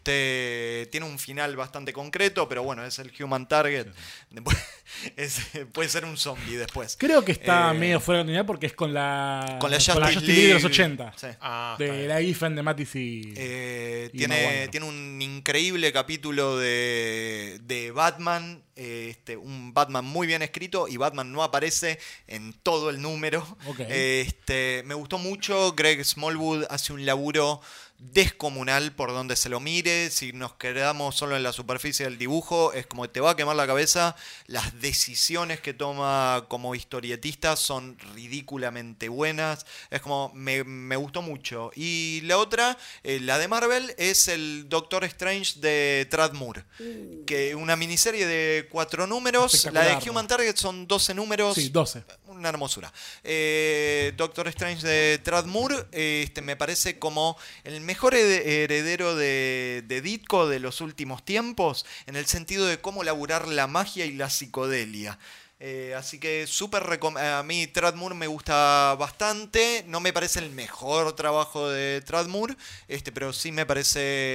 Este, tiene un final bastante concreto, pero bueno, es el Human Target. Después, es- puede ser un zombie después. Creo que está Eh, medio fuera de oportunidad porque es con la, Con la Justice, League de los ochenta. Sí. Ah, está De bien. la Giffen de Mattis y... Eh, Y tiene, Maguire. tiene un increíble capítulo de, de Batman, eh, este, un Batman muy bien escrito y Batman no aparece en todo el número. Ok. Este, me gustó mucho, Greg Smallwood hace un laburo descomunal por donde se lo mire. Si nos quedamos solo en la superficie del dibujo, es como que te va a quemar la cabeza. Las decisiones que toma como historietista son ridículamente buenas. Es como, me, me gustó mucho. Y la otra, eh, la de Marvel, es el Doctor Strange de Tradd Moore, que una miniserie de cuatro números. La de Espectacular. Human Target son doce números. Sí, doce. Una hermosura. Eh, Doctor Strange de Tradd Moore, eh, este, me parece como el mejor hered- heredero de, de Ditko de los últimos tiempos, en el sentido de cómo laburar la magia y la psicodelia. Eh, así que súper recom- a mí Tradd Moore me gusta bastante. No me parece el mejor trabajo de Tradd Moore, este, pero sí me parece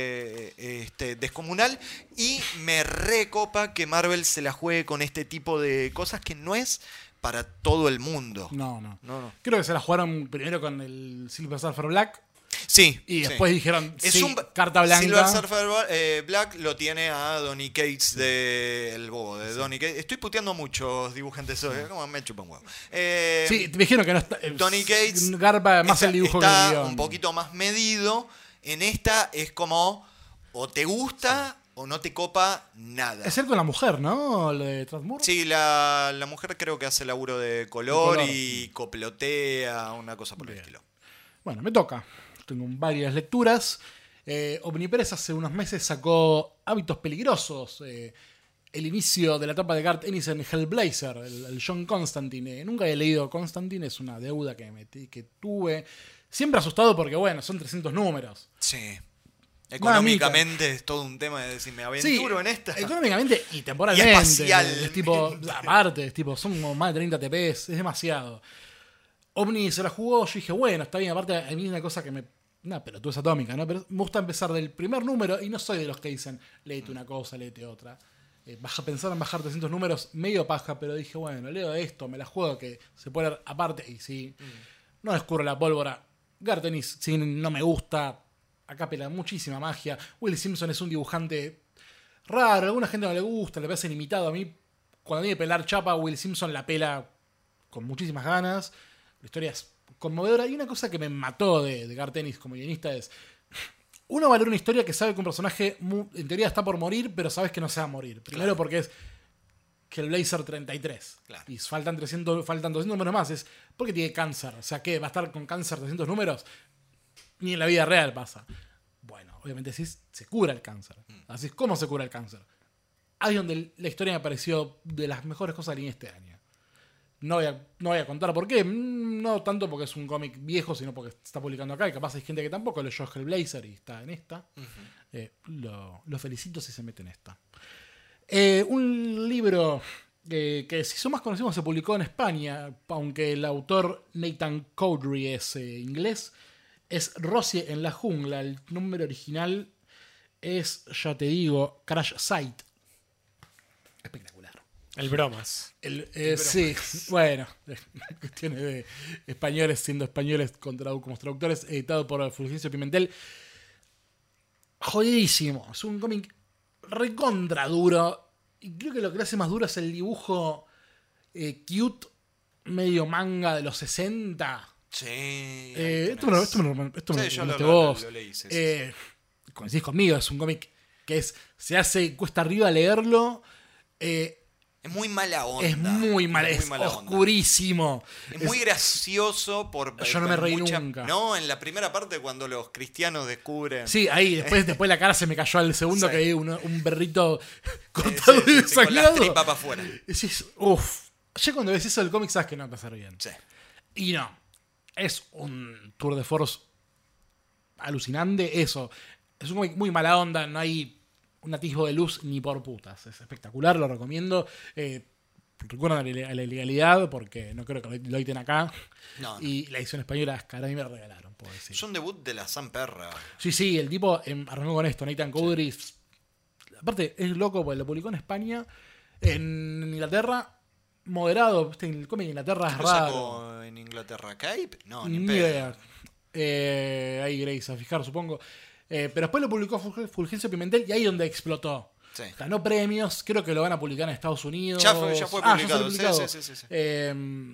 eh, este, descomunal. Y me recopa que Marvel se la juegue con este tipo de cosas que no es para todo el mundo. No, no. No, no. Creo que se la jugaron primero con el Silver Surfer Black Sí. y sí. después dijeron, Es sí, un carta blanca. Silver Surfer eh, Black lo tiene a Donny Cates de El Bobo de Donny Cates. Estoy puteando muchos dibujantes hoy, como me chupan huevo. Eh, Sí, te dijeron que no está... Donny Cates Garpa más está, el dibujo está que el guión. un poquito más medido. En esta es como o te gusta o no te copa nada. Es él con la mujer, ¿no? Lo de Transmur. Sí, la, la mujer creo que hace laburo de color, De color. y coplotea, una cosa por el Bien. estilo. Bueno, me toca. Tengo varias lecturas. Eh, Omnipress hace unos meses sacó Hábitos Peligrosos. eh, el inicio de la etapa de Garth Ennis en Hellblazer, el, el John Constantine. Eh, nunca he leído Constantine, es una deuda que, metí, que tuve. Siempre asustado porque, bueno, son trescientos números. Sí. Económicamente es todo un tema de decir, me aventuro en esta. Económicamente y temporalmente. Y espacial. Es tipo, aparte, es tipo, son como más de treinta T P S, es demasiado. Omni se la jugó, yo dije, bueno, está bien, aparte a mí es una cosa que me... Una pelotudez atómica, ¿no? Pero me gusta empezar del primer número y no soy de los que dicen, léete una cosa, léete otra. Eh, baja, pensar en bajar trescientos números, medio paja, pero dije, bueno, leo esto, me la juego, que se puede leer aparte, y sí, mm. no descubro la pólvora. Garth Ennis, si no me gusta, acá pela muchísima magia. Will Simpson es un dibujante raro, a alguna gente no le gusta, le parece limitado. A mí, cuando viene a pelar chapa, Will Simpson la pela con muchísimas ganas. La historia es conmovedora. Y una cosa que me mató de, de Garth Ennis como guionista es... Uno valora una historia que sabe que un personaje en teoría está por morir, pero sabes que no se va a morir. Primero claro. porque es que el Blazer treinta y tres. Claro. Y faltan, trescientos, faltan doscientos números más. Es porque tiene cáncer. O sea, ¿qué? ¿Va a estar con cáncer trescientos números? Ni en la vida real pasa. Bueno, obviamente sí se cura el cáncer. Así es como se cura el cáncer. Ahí es donde la historia me pareció de las mejores cosas que leí este año. No voy, a, no voy a contar por qué. No tanto porque es un cómic viejo, sino porque se está publicando acá. Y capaz hay gente que tampoco leyó Hellblazer y está en esta. Uh-huh. eh, lo, lo felicito si se mete en esta. Eh, un libro eh, que se hizo más conocido, se publicó en España, aunque el autor Nathan Cowdery es eh, inglés. Es Rosie en la jungla. El nombre original es, ya te digo, Crash Site. Espectacular. El bromas. El, eh, el bromas. Sí, bueno. Cuestiones de españoles siendo españoles contra, como traductores. Editado por Fulgencio Pimentel. Jodidísimo. Es un cómic recontra duro. Y creo que lo que le hace más duro es el dibujo eh, cute, medio manga de los sesenta. Sí. Eh, esto me, esto me, esto me, sí, me lo, lo, vos. Lo, lo leí, sí, eh, sí. Coincidís conmigo, es un cómic que es se hace cuesta arriba leerlo. Eh, es muy mala onda. Es muy mal, es, muy es oscurísimo. Es, es muy gracioso por. Yo no me reí mucha, nunca. No, en la primera parte cuando los cristianos descubren. Sí, ahí después, después la cara se me cayó al segundo sí. que hay un, un berrito cortado sí, sí, y sí, con las tripas para afuera. Decís, uff. Ya cuando ves eso del cómic sabes que no va a pasar bien. Sí. Y no. Es un tour de force alucinante. Eso. Es un cómic muy mala onda. No hay un atisbo de luz ni por putas. Es espectacular, lo recomiendo. Eh, recuerdan a la ilegalidad porque no creo que lo editen acá. No, no. Y la edición española, que a mí me la regalaron, puedo decir. Es un debut de la San Perra. Sí, sí, el tipo eh, arrancó con esto, Nathan Cowdery. Sí. Aparte, es loco porque lo publicó en España, en Inglaterra. Moderado, el cómic en Inglaterra es ¿Qué raro. sacó en Inglaterra? ¿Cape? No, ni, ni idea. Eh, ahí Grace a fijar, supongo. Eh, pero después lo publicó Fulgencio Pimentel y ahí es donde explotó. Sí. Ganó premios, creo que lo van a publicar en Estados Unidos. Ya fue, ya fue ah, publicado. Ya publicado. Sí, sí, sí, sí. Eh,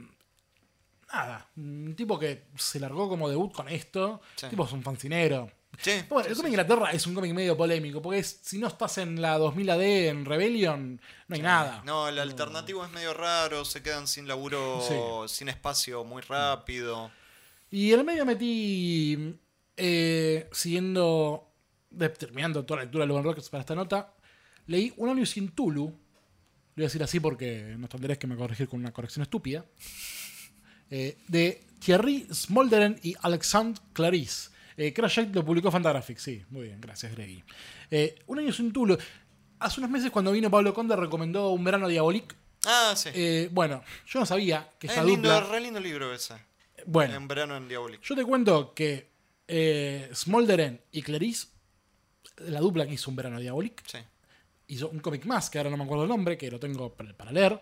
nada, un tipo que se largó como debut con esto. Sí. Tipo es un fancinero. Sí, bueno, sí, el cómic sí. de Inglaterra es un cómic medio polémico, porque es, si no estás en la dos mil A D en Rebellion, no hay sí. nada. No, el alternativo no. es medio raro, se quedan sin laburo, sí. sin espacio muy rápido. Y en el medio metí, eh, siguiendo, de, terminando toda la lectura de Logan Rockets para esta nota, leí Un año sin Tulu, lo voy a decir así porque no tendréis que me corregir con una corrección estúpida, eh, de Thierry Smolderen y Alexandre Clarisse. Eh, Crash Site lo publicó Fantagraphics, sí, muy bien, gracias Greggy. Eh, un año sin Tulu. Hace unos meses cuando vino Pablo Conde recomendó Un verano diabólico. Ah, sí. Eh, bueno, yo no sabía que esta es lindo, dupla... Es re lindo libro ese. Bueno. Un verano en diabólico. Yo te cuento que eh, Smolderen y Clarisse, la dupla que hizo Un verano diabólico, sí. hizo un cómic más, que ahora no me acuerdo el nombre, que lo tengo para, para leer.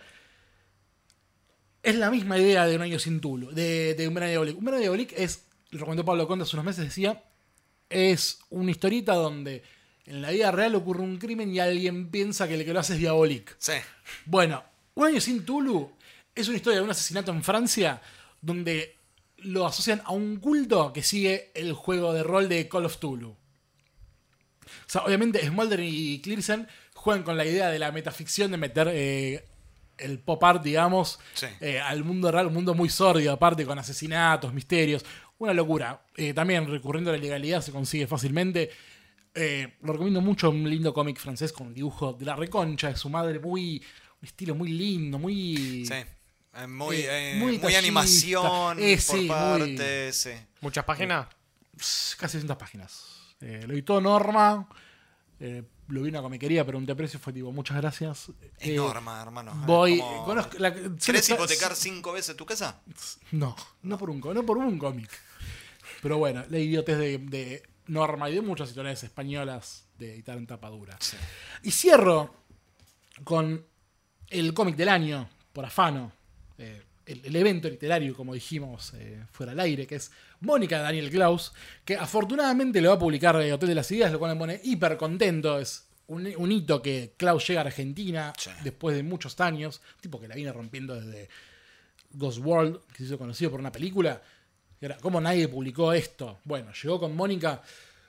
Es la misma idea de Un año sin Tulu, de, de Un verano diabólico. Un verano diabólico es... Lo recomendó Pablo Conde hace unos meses, decía, es una historieta donde en la vida real ocurre un crimen y alguien piensa que el que lo hace es diabólico. Sí. Bueno, Un año sin Tulu es una historia de un asesinato en Francia donde lo asocian a un culto que sigue el juego de rol de Call of Cthulhu. O sea, obviamente Smolder y Clearsen juegan con la idea de la metaficción de meter eh, el pop art, digamos, Sí. eh, al mundo real, un mundo muy sórdido, aparte con asesinatos, misterios. Una locura. Eh, también recurriendo a la ilegalidad se consigue fácilmente. Eh, lo recomiendo mucho, un lindo cómic francés con un dibujo de la reconcha de su madre, muy un estilo muy lindo, muy... Sí. Eh, Muy, Eh, eh, muy muy, detallista. animación Eh, por sí, parte, sí. ¿Muchas páginas? Pss, casi doscientas páginas. Eh, lo editó Norma. Eh, lo vi en una comiquería, pregunté precio, fue tipo, muchas gracias. Eh, Enorme, hermano. Voy. Como- Conozco, la, ¿Querés está- hipotecar cinco veces tu casa? No, no por un, co- no por un cómic. Pero bueno, la idiotez de, de Norma y de muchas editoriales españolas de editar en tapa dura. Sí. Y cierro con el cómic del año, por afano. eh, el, el evento literario, como dijimos eh, fuera al aire, que es Mónica de Daniel Klaus, que afortunadamente lo va a publicar eh, Hotel de las Ideas, lo cual me pone hiper contento. Es un, un hito que Klaus llega a Argentina Sí. después de muchos años, tipo que la viene rompiendo desde Ghost World, que se hizo conocido por una película. Y ahora, ¿cómo nadie publicó esto? Bueno, llegó con Mónica.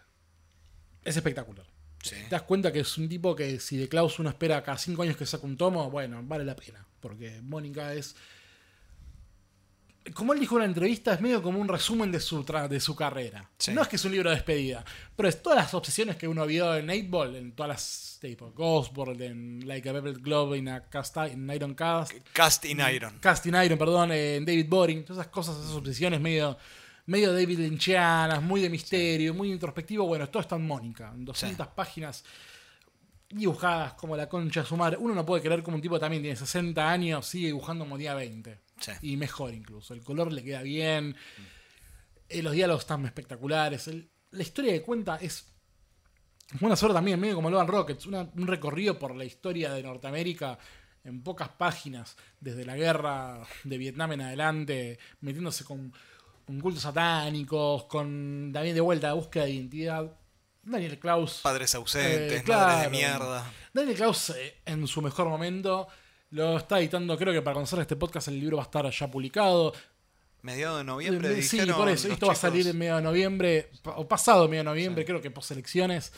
Es espectacular. Sí. Te das cuenta que es un tipo que si de Klaus uno espera cada cinco años que saque un tomo, bueno, vale la pena. Porque Mónica es... Como él dijo en una entrevista, es medio como un resumen de su, tra- de su carrera. Sí. No es que es un libro de despedida, pero es todas las obsesiones que uno vio en eight ball, en todas las... tipo Ghost World, en Like a Velvet Glove, en, a cast, en Iron Cast... Cast in Iron. Casting Iron, perdón, eh, en David Boring, todas esas cosas, esas obsesiones medio, medio David Lynchianas, muy de misterio, muy introspectivo. Bueno, todo está en Mónica, en doscientas páginas dibujadas como la concha de su madre. Uno no puede creer como un tipo que también tiene sesenta años, sigue dibujando como día veinte. Sí. Y mejor incluso. El color le queda bien, eh, los diálogos están espectaculares. El- la historia que cuenta es buena suerte también, medio como Logan Rockets, una- un recorrido por la historia de Norteamérica en pocas páginas, desde la guerra de Vietnam en adelante, metiéndose con, con cultos satánicos, con también de vuelta la búsqueda de identidad. Daniel Klaus. Padres ausentes, Eh, madres claro. de mierda. Daniel Klaus eh, en su mejor momento lo está editando, creo que para conocer este podcast el libro va a estar ya publicado. Mediados de noviembre, Eh, sí, dijeron por eso. los Esto va a chicos. salir en medio de noviembre, pa- o pasado medio de noviembre, creo que post elecciones.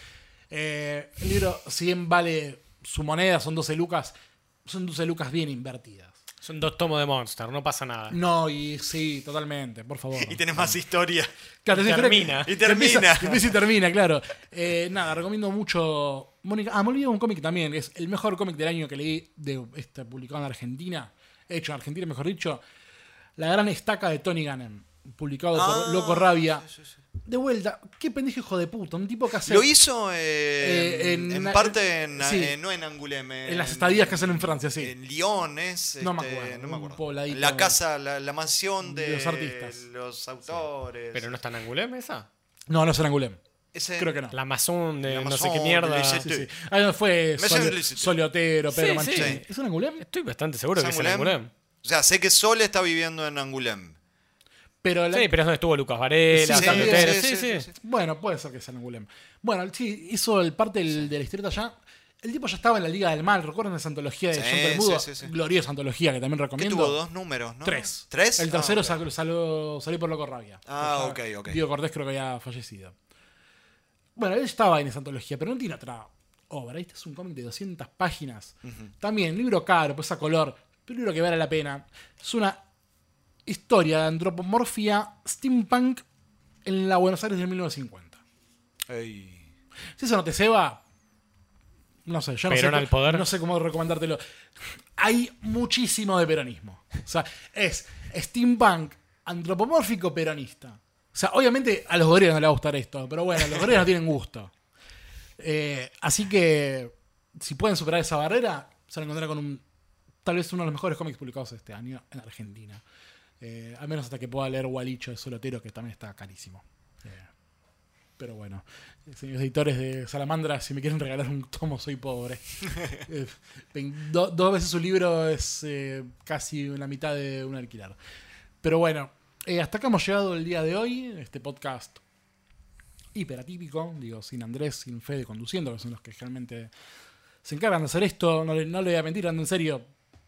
Eh, el libro, si bien vale su moneda, son doce lucas, son doce lucas bien invertidas. Son dos tomos de Monster, no pasa nada. No, y sí, totalmente, por favor. Y tenés más historia. Claro, Y sí, espera termina. que- Y que termina. empieza- que empieza y termina, claro. Eh, nada, recomiendo mucho. Mónica. Ah, me olvidé de un cómic también. Es el mejor cómic del año que leí, de este, publicado en Argentina. Hecho en Argentina, mejor dicho. La gran estaca de Tony Gannon. Publicado Ah, por Loco Rabia. sí, sí, sí. De vuelta, qué pendejo hijo de puta. Un tipo que hace. Lo hizo eh, Eh, en, en- en parte, en, sí. eh, no en Angoulême. En las estadías que hacen en Francia, sí. En Lyon es. No me este, acuerdo, no me un acuerdo. pobladito La casa, la, la mansión de, de los artistas. los autores. Pero no está en Angoulême esa. No, no es en Angoulême. Ese- Creo que no. La Amazon de La no sé Amazon qué de mierda. Lisette. Sí, sí. Ah, no, fue Me Sole- felicito. Soleotero, Pedro Sí, Mancini. sí. ¿Es en Angoulême? Estoy bastante seguro que es en Angoulême. Angoulême. O sea, sé que Sol está viviendo en Angoulême. Pero la- Sí, pero es donde estuvo Lucas Varela, Sí, Sandro sí, Otero. sí, Sí, sí, sí. sí, sí. Bueno, puede ser que sea en Angoulême. Bueno, sí, hizo el parte del- de la historieta ya. El tipo ya estaba en la Liga del Mal. ¿Recuerdan esa antología de Sí, John Belmudo? sí, sí, sí. Gloriosa antología que también Que recomiendo. tuvo dos números, ¿no? Tres. ¿Tres? El tercero Ah, ok. salió, salió, salió por Loco Rabia. Ah, Ya ok, ok. Diego Cortés creo que había fallecido. Bueno, él estaba en esa antología, pero no tiene otra obra. Este es un cómic de doscientas páginas. También, libro caro, pues a color, pero libro que vale la pena. Es una historia de antropomorfia steampunk en la Buenos Aires de mil novecientos cincuenta. Ey. Si eso no te ceba, no sé, yo no sé, Perón al poder. no sé cómo recomendártelo. Hay muchísimo de peronismo. O sea, es steampunk antropomórfico peronista. O sea, obviamente a los gorrios no les va a gustar esto, pero bueno, los gorrios no tienen gusto. Eh, así que, si pueden superar esa barrera, se van a encontrar con un tal vez uno de los mejores cómics publicados este año en Argentina. Eh, al menos hasta que pueda leer Gualicho de Solotero, que también está carísimo. Eh, pero bueno, eh, señores editores de Salamandra, si me quieren regalar un tomo, soy pobre. Eh, ven- do- dos veces su libro es eh, casi la mitad de un alquiler. Pero bueno, eh, hasta acá hemos llegado el día de hoy. Este podcast hiperatípico, digo, sin Andrés, sin Fede conduciendo, que son los que realmente se encargan de hacer esto. No le, no le voy a mentir, ando en serio.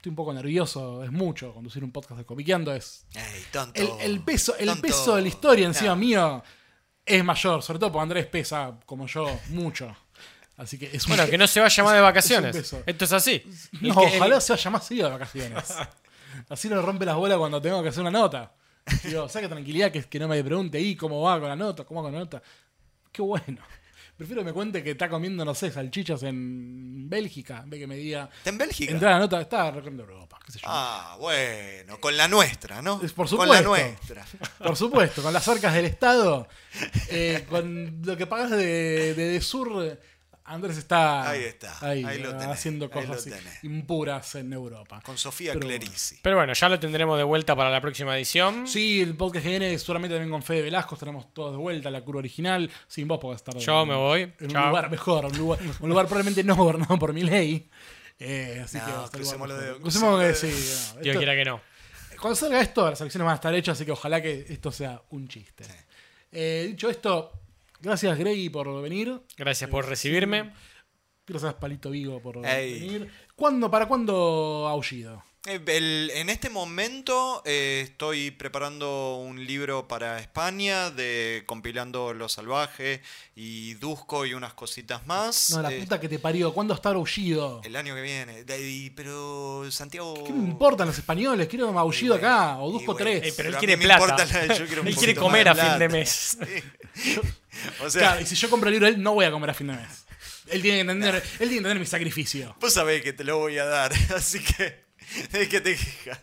estoy un poco nervioso, es mucho conducir un podcast de Comiqueando, es Ey, tonto. el, el peso, el Tonto. peso de la historia encima No. mío es mayor, sobre todo porque Andrés pesa como yo mucho. Así que es un Bueno, que no se vaya más de vacaciones. es un beso. Esto es así. El No, que- el- ojalá se vaya más seguido de vacaciones. Así no me rompe las bolas cuando tengo que hacer una nota. Digo, saca tranquilidad que, que no me pregunte, ¿y cómo va con la nota? ¿Cómo va con la nota? Qué bueno. Prefiero que me cuente que está comiendo, no sé, salchichas en Bélgica, en vez que me diga, ¿Está en Bélgica? entrar a la nota, está recorriendo Europa, qué sé yo. Ah, bueno, con la nuestra, ¿no? Es por Con la supuesto. nuestra. Por supuesto, con las arcas del Estado, eh, con lo que pagas de, de, de Sur, Andrés está Ahí está, ahí, ahí lo tenés, haciendo ahí cosas lo tenés. impuras en Europa. Con Sofía Pero Clerici. Pero bueno, ya lo tendremos de vuelta para la próxima edición. Sí, el podcast que viene seguramente también con Fede Velasco, estaremos todos de vuelta, la curva original, sin vos porque estar Yo en, me voy. en un Chao. lugar mejor, un lugar, un lugar probablemente no gobernado por mi ley. Eh, así No, que va a estar crucemos igual los mejor. dedos, Crucemos que crucemos sí. los no, Dios esto- quiera que no. Cuando salga esto, las acciones van a estar hechas, así que ojalá que esto sea un chiste. Eh, dicho esto, gracias Grey por venir. Gracias por recibirme. Gracias Palito Vigo por Ey. venir. ¿Cuándo, ¿Para cuándo Aullido? Eh, el- en este momento eh, estoy preparando un libro para España de compilando Lo Salvaje y Dusko y unas cositas más. No, la Eh, puta que te parió. ¿Cuándo está Aullido? el año que viene. De- y- pero Santiago... ¿Qué me importan los españoles? Quiero un Aullido Y bueno, acá, o y Dusko bueno. tres. Eh, pero él a quiere mí me plata. importa la- yo quiero un Él poquito quiere más comer de a fin de plata. mes. Sí. O sea, Claro, y si yo compro el libro de él, no voy a comer a fin de mes. Él tiene que entender, él tiene que entender mi sacrificio. vos sabés que te lo voy a dar, así que ¿de qué te quejas?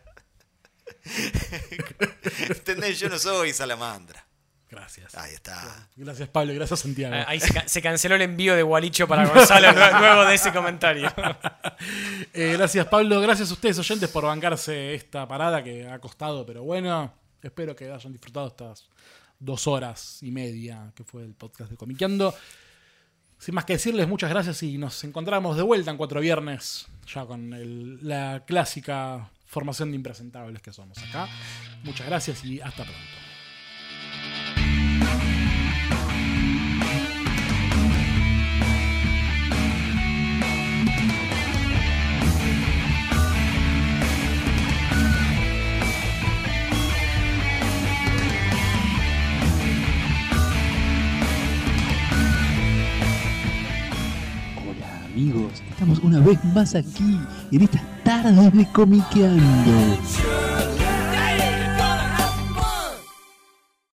¿Entendés? Yo no soy salamandra. Gracias. Ahí está. Gracias Pablo y gracias Santiago. Ah, Ahí se, ca- se canceló el envío de Gualicho para Gonzalo lue- luego de ese comentario. Eh, gracias Pablo, gracias a ustedes oyentes por bancarse esta parada que ha costado, pero bueno, espero que hayan disfrutado estas dos horas y media que fue el podcast de Comiqueando. Sin más que decirles, muchas gracias y nos encontramos de vuelta en cuatro viernes, ya con el- la clásica formación de impresentables que somos acá. Muchas gracias y hasta pronto. Hola amigos, estamos una vez más aquí en estas tardes de Comiqueando.